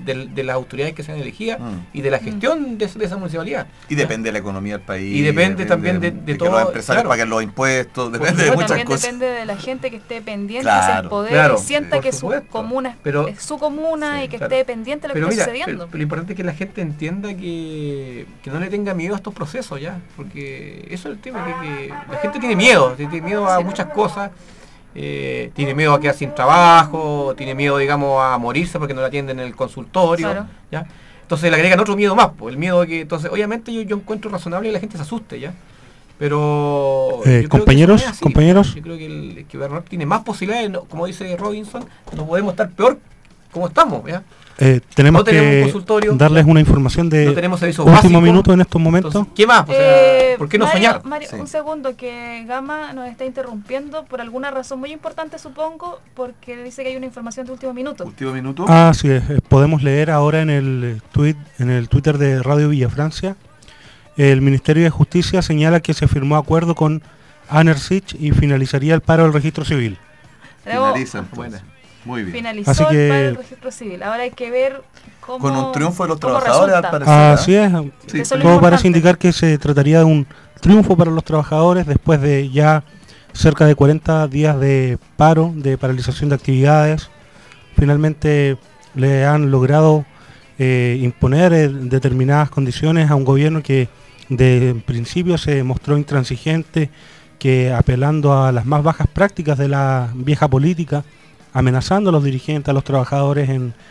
de las autoridades que sean elegidas y de la gestión de esa municipalidad. Y depende de la economía del país. Y depende también de que todo, los empresarios claro, paguen los impuestos, depende de muchas también cosas. depende de la gente que esté pendiente, Claro, que se empodere, claro, sienta por que supuesto. su comuna Pero- es su comuna y que claro. esté pendiente de lo Pero que mira, está sucediendo. pero lo importante es que la gente entienda que no le tenga miedo a estos procesos ya, porque eso es el tema, que la gente tiene miedo a muchas cosas, tiene miedo a quedar sin trabajo, tiene miedo, digamos, a morirse porque no la atienden en el consultorio, Claro. ¿ya? Entonces le agregan otro miedo más, pues, el miedo de que, entonces, obviamente yo encuentro razonable que la gente se asuste, ¿ya? Pero yo creo que compañeros, eso no es así. compañeros. Yo creo que Bernard tiene más posibilidades, como dice Robinson, no podemos estar peor como estamos, ¿ya? Tenemos No tenemos un que consultorio, darles una información de no tenemos servicios último básicos. minuto en estos momentos. Entonces, ¿qué más? O sea, ¿por qué no Mario, soñar? Mario, Sí. un segundo, que Gama nos está interrumpiendo por alguna razón muy importante, supongo, porque dice que hay una información de último minuto. Último minuto. Así es, podemos leer ahora en el Twitter de Radio Villa Francia. El Ministerio de Justicia señala que se firmó acuerdo con Anersich y finalizaría el paro del registro civil. Luego, Finaliza entonces. Muy bien. finalizó Así que- el paro del registro civil. Ahora hay que ver cómo... Con un triunfo de los cómo trabajadores, resulta. al parecer. Así es, Sí, Eso es lo todo importante. parece indicar que se trataría de un triunfo para los trabajadores después de ya cerca de 40 días de paro, de paralización de actividades. Finalmente le han logrado imponer determinadas condiciones a un gobierno que de principio se mostró intransigente, que apelando a las más bajas prácticas de la vieja política, amenazando a los dirigentes, a los trabajadores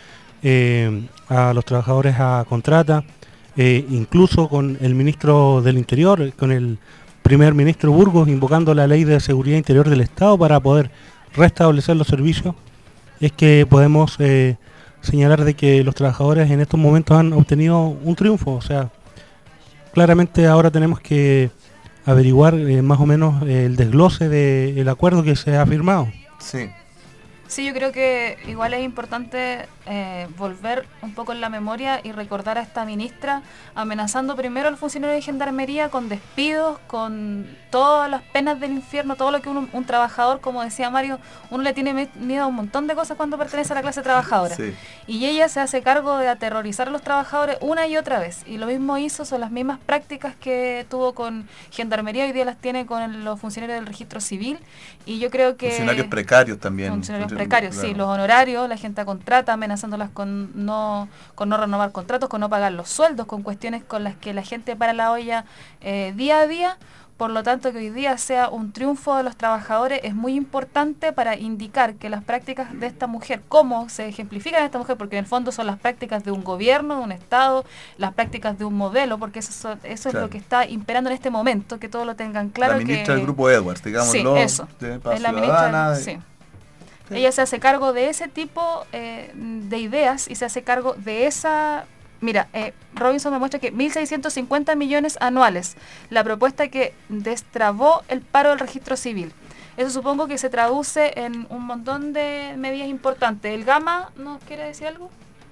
a contrata, incluso con el ministro del Interior, con el primer ministro Burgos, invocando la ley de seguridad interior del Estado para poder restablecer los servicios. Es que podemos señalar de que los trabajadores en estos momentos han obtenido un triunfo. O sea, claramente ahora tenemos que averiguar más o menos el desglose del acuerdo que se ha firmado. Sí. Sí, yo creo que igual es importante volver un poco en la memoria y recordar a esta ministra amenazando primero al funcionario de gendarmería con despidos, con todas las penas del infierno, todo lo que un trabajador, como decía Mario, uno le tiene miedo a un montón de cosas cuando pertenece a la clase trabajadora. Sí. Y ella se hace cargo de aterrorizar a los trabajadores una y otra vez. Y lo mismo hizo, son las mismas prácticas que tuvo con gendarmería, hoy día las tiene con los funcionarios del registro civil. Y yo creo que... Funcionarios precarios también. Funcionarios precarios, Claro. sí, los honorarios, la gente a contrata, amenazándolas con no renovar contratos, con no pagar los sueldos, con cuestiones con las que la gente para la olla día a día. Por lo tanto, que hoy día sea un triunfo de los trabajadores es muy importante para indicar que las prácticas de esta mujer, cómo se ejemplifican esta mujer, porque en el fondo son las prácticas de un gobierno, de un Estado, las prácticas de un modelo, porque eso es Claro. lo que está imperando en este momento, que todos lo tengan claro. La ministra que del Grupo Edwards, digámoslo. Sí, eso. De Paz Es la Ciudadana, ministra, sí. Ella se hace cargo de ese tipo de ideas y se hace cargo de esa... Mira, Robinson me muestra que 1.650 millones anuales, la propuesta que destrabó el paro del registro civil. Eso supongo que se traduce en un montón de medidas importantes. ¿El Gama nos quiere decir algo?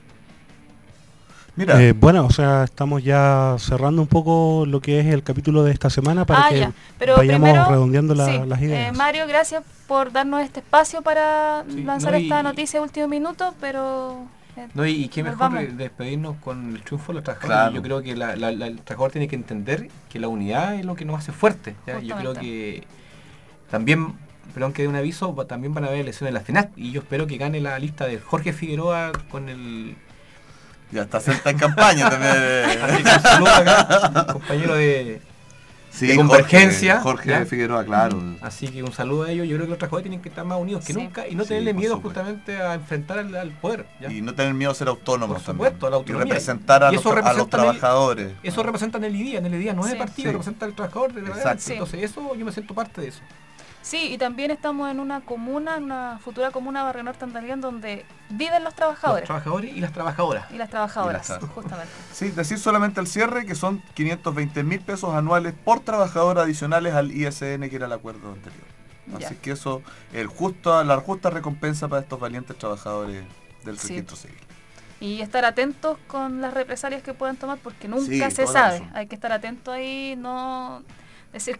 Mira. Bueno, o sea, estamos ya cerrando un poco lo que es el capítulo de esta semana para que ya. Pero vayamos primero, redondeando sí, las ideas. Mario, gracias por darnos este espacio para lanzar no, esta y- noticia de último minuto, pero... No, y qué mejor volvamos. despedirnos con el triunfo de los trabajadores. Claro. Yo creo que el trabajador tiene que entender que la unidad es lo que nos hace fuerte. ¿ya? Yo creo Justamente. que también, perdón que dé un aviso, también van a haber elecciones en la FENAC y yo espero que gane la lista de Jorge Figueroa con el... Ya está en campaña también. Así que un saludo acá, compañero de Convergencia. Jorge ¿ya? Figueroa, claro. Así que un saludo a ellos. Yo creo que los trabajadores tienen que estar más unidos que Sí. nunca y no Sí, tenerle por miedo supuesto. justamente a enfrentar al poder. ¿ya? Y no tener miedo a ser autónomos Por supuesto, también. la autonomía. Y representar a Y los, eso a los representa en el- trabajadores. Eso representa en el IDIA. En el IDIA no es Sí. de partido, Sí. representa al trabajador de verdad. Exacto. Sí. Entonces eso yo me siento parte de eso. Sí, y también estamos en una comuna, en una futura comuna Barrio Norte Andalén, donde viven los trabajadores. Los trabajadores y las trabajadoras. Y las trabajadoras, Y las trabajadoras. justamente. Sí, decir solamente al cierre que son 520.000 pesos anuales por trabajador adicionales al ISN, que era el acuerdo anterior. Ya. Así que eso es la justa recompensa para estos valientes trabajadores del Sí. registro civil. Y estar atentos con las represalias que puedan tomar, porque nunca Sí, se toda la sabe. razón. Hay que estar atento ahí, no decir que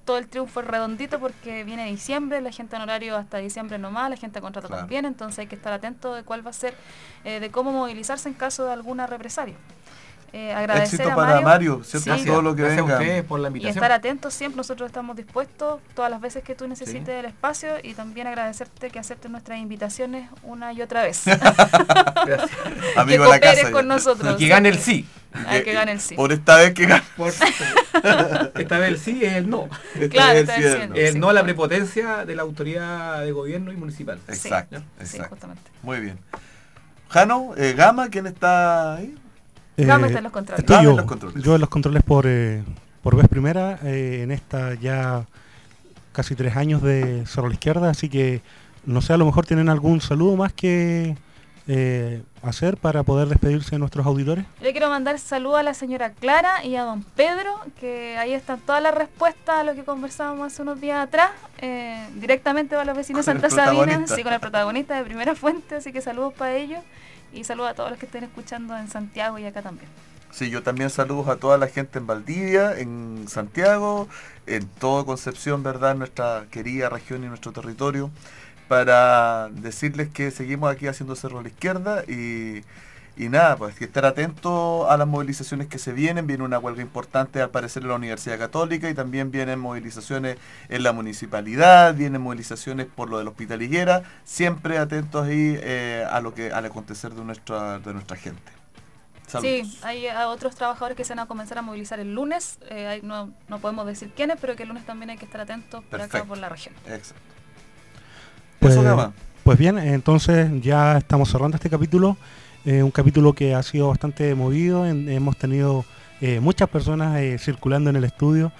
todo el triunfo es redondito porque viene diciembre, la gente en horario hasta diciembre nomás, la gente a contrato también, entonces hay que estar atento de cuál va a ser, de cómo movilizarse en caso de alguna represalia. Agradecer éxito a para Mario, ¿cierto? Sí. Todo lo que Gracias venga. a ustedes por la Y invitación. estar atentos siempre, nosotros estamos dispuestos todas las veces que tú necesites el espacio y también agradecerte que aceptes nuestras invitaciones una y otra vez. Que Amigo de la cooperes casa. con nosotros. Y que gane el sí. Hay que gane el sí. Por esta vez que gane. Esta vez el sí es el no. Claro, esta vez sí es el no. El no a la prepotencia de la autoridad de gobierno y municipal. Exacto, ¿no? Sí, justamente. Muy bien. Jano, Gama, ¿quién está ahí? Gama está en los controles. Estoy Gama yo, en los controles. yo en los controles por vez primera, en esta ya casi 3 años de Cerro la Izquierda, así que no sé, a lo mejor tienen algún saludo más que hacer para poder despedirse de nuestros auditores. Yo quiero mandar saludos a la señora Clara y a don Pedro, que ahí están todas las respuestas a lo que conversábamos hace unos días atrás, directamente para los vecinos de Con Santa el Sabina, protagonista. sí, con el protagonista de primera fuente, así que saludos para ellos y saludos a todos los que estén escuchando en Santiago y acá también. Sí, yo también saludos a toda la gente en Valdivia, en Santiago, en toda Concepción, ¿verdad? Nuestra querida región y nuestro territorio, para decirles que seguimos aquí haciendo Cerro a la Izquierda y nada, pues que estar atentos a las movilizaciones que se vienen. Viene una huelga importante al parecer en la Universidad Católica y también vienen movilizaciones en la municipalidad, vienen movilizaciones por lo del Hospital Higuera, siempre atentos ahí al acontecer de nuestra gente. Saludos. Sí, hay otros trabajadores que se van a comenzar a movilizar el lunes, no podemos decir quiénes, pero que el lunes también hay que estar atentos por acá, por la región. Exacto. Pues, Eso, Gama. pues bien, entonces ya estamos cerrando este capítulo, un capítulo que ha sido bastante movido, hemos tenido muchas personas circulando en el estudio,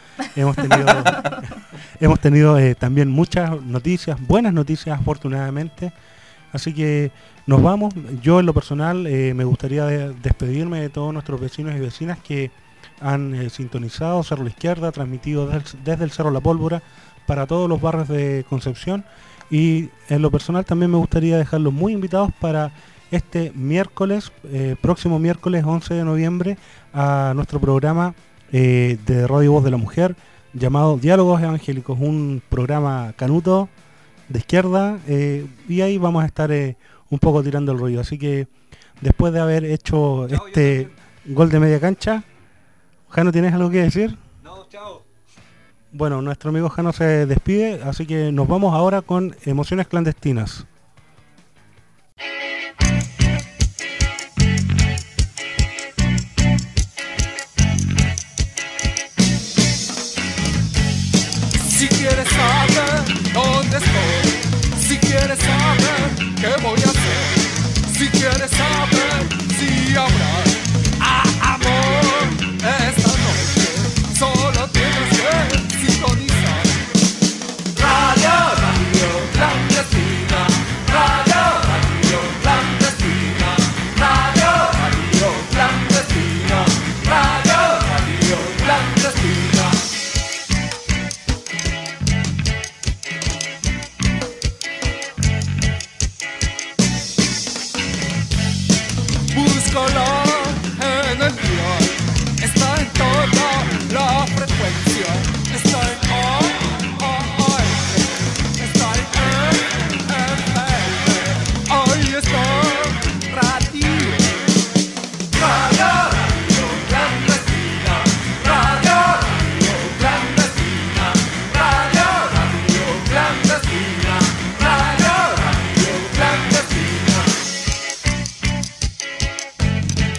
hemos tenido también muchas noticias, buenas noticias afortunadamente, así que nos vamos. Yo en lo personal me gustaría despedirme de todos nuestros vecinos y vecinas que han sintonizado Cerro la Izquierda, transmitido desde el Cerro La Pólvora para todos los barrios de Concepción, y en lo personal también me gustaría dejarlos muy invitados para este miércoles, próximo miércoles 11 de noviembre, a nuestro programa de Radio Voz de la Mujer llamado Diálogos Evangélicos, un programa canuto de izquierda, y ahí vamos a estar un poco tirando el rollo. Así que después de haber hecho este gol de media cancha, Jano, ¿tienes algo que decir? No, chao. Bueno, nuestro amigo Jano se despide, así que nos vamos ahora con Emociones Clandestinas. Si quieres saber dónde estoy, si quieres saber qué voy a hacer, si quieres saber si habrá amor esta noche, solo tienes que sintonizar. Radio clandestina, radio clandestina, radio clandestina, radio clandestina. Búscala en el dial, está en toda la frecuencia, está en AM, está en FM, ahí está radio. Radio clandestina, radio clandestina, radio clandestina, radio clandestina.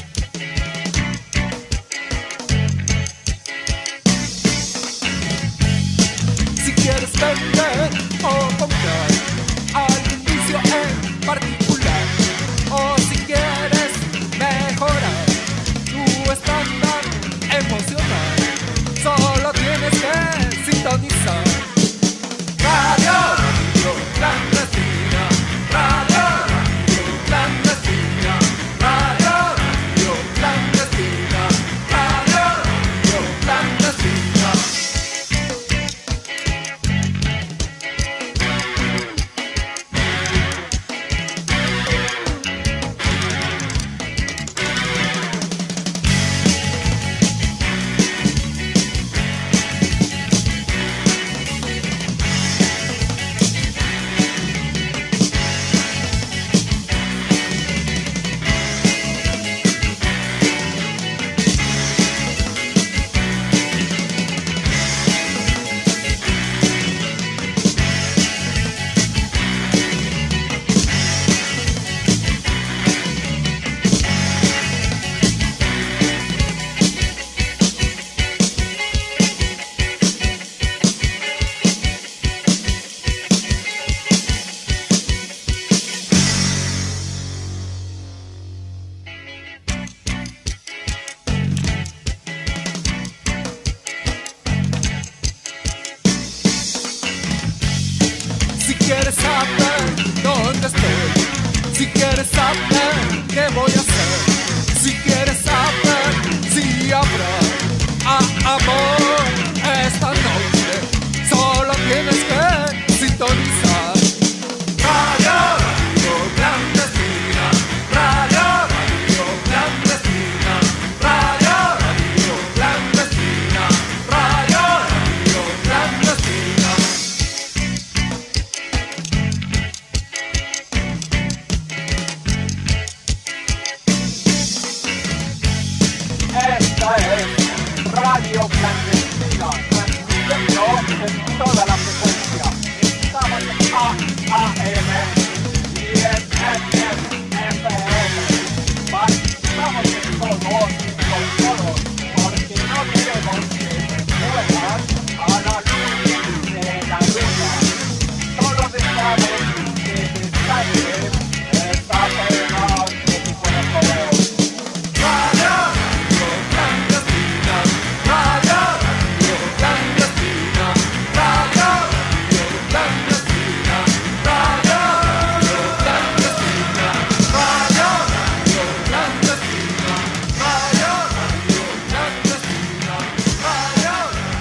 radio clandestina, transmitiendo en toda la frecuencia. Estamos en AM y en FM. Participamos en todos, con todos, porque no queremos que se mueran a la luz de la luna. Solo deseamos que destaque esta pena de tu corazón. Radio clandestina, radio clandestina, radio clandestina, radio clandestina, radio clandestina, radio clandestina, radio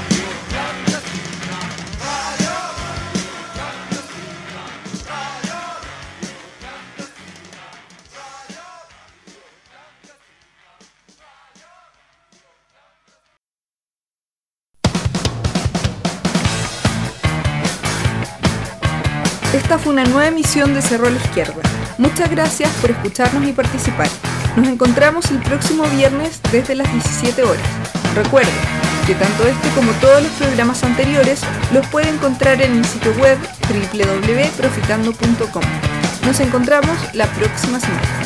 Esta fue una nueva emisión de Cerro a la Izquierda. Muchas gracias por escucharnos y participar. Nos encontramos el próximo viernes desde las 17 horas. Recuerden que tanto este como todos los programas anteriores los puede encontrar en el sitio web www.profitando.com. Nos encontramos la próxima semana.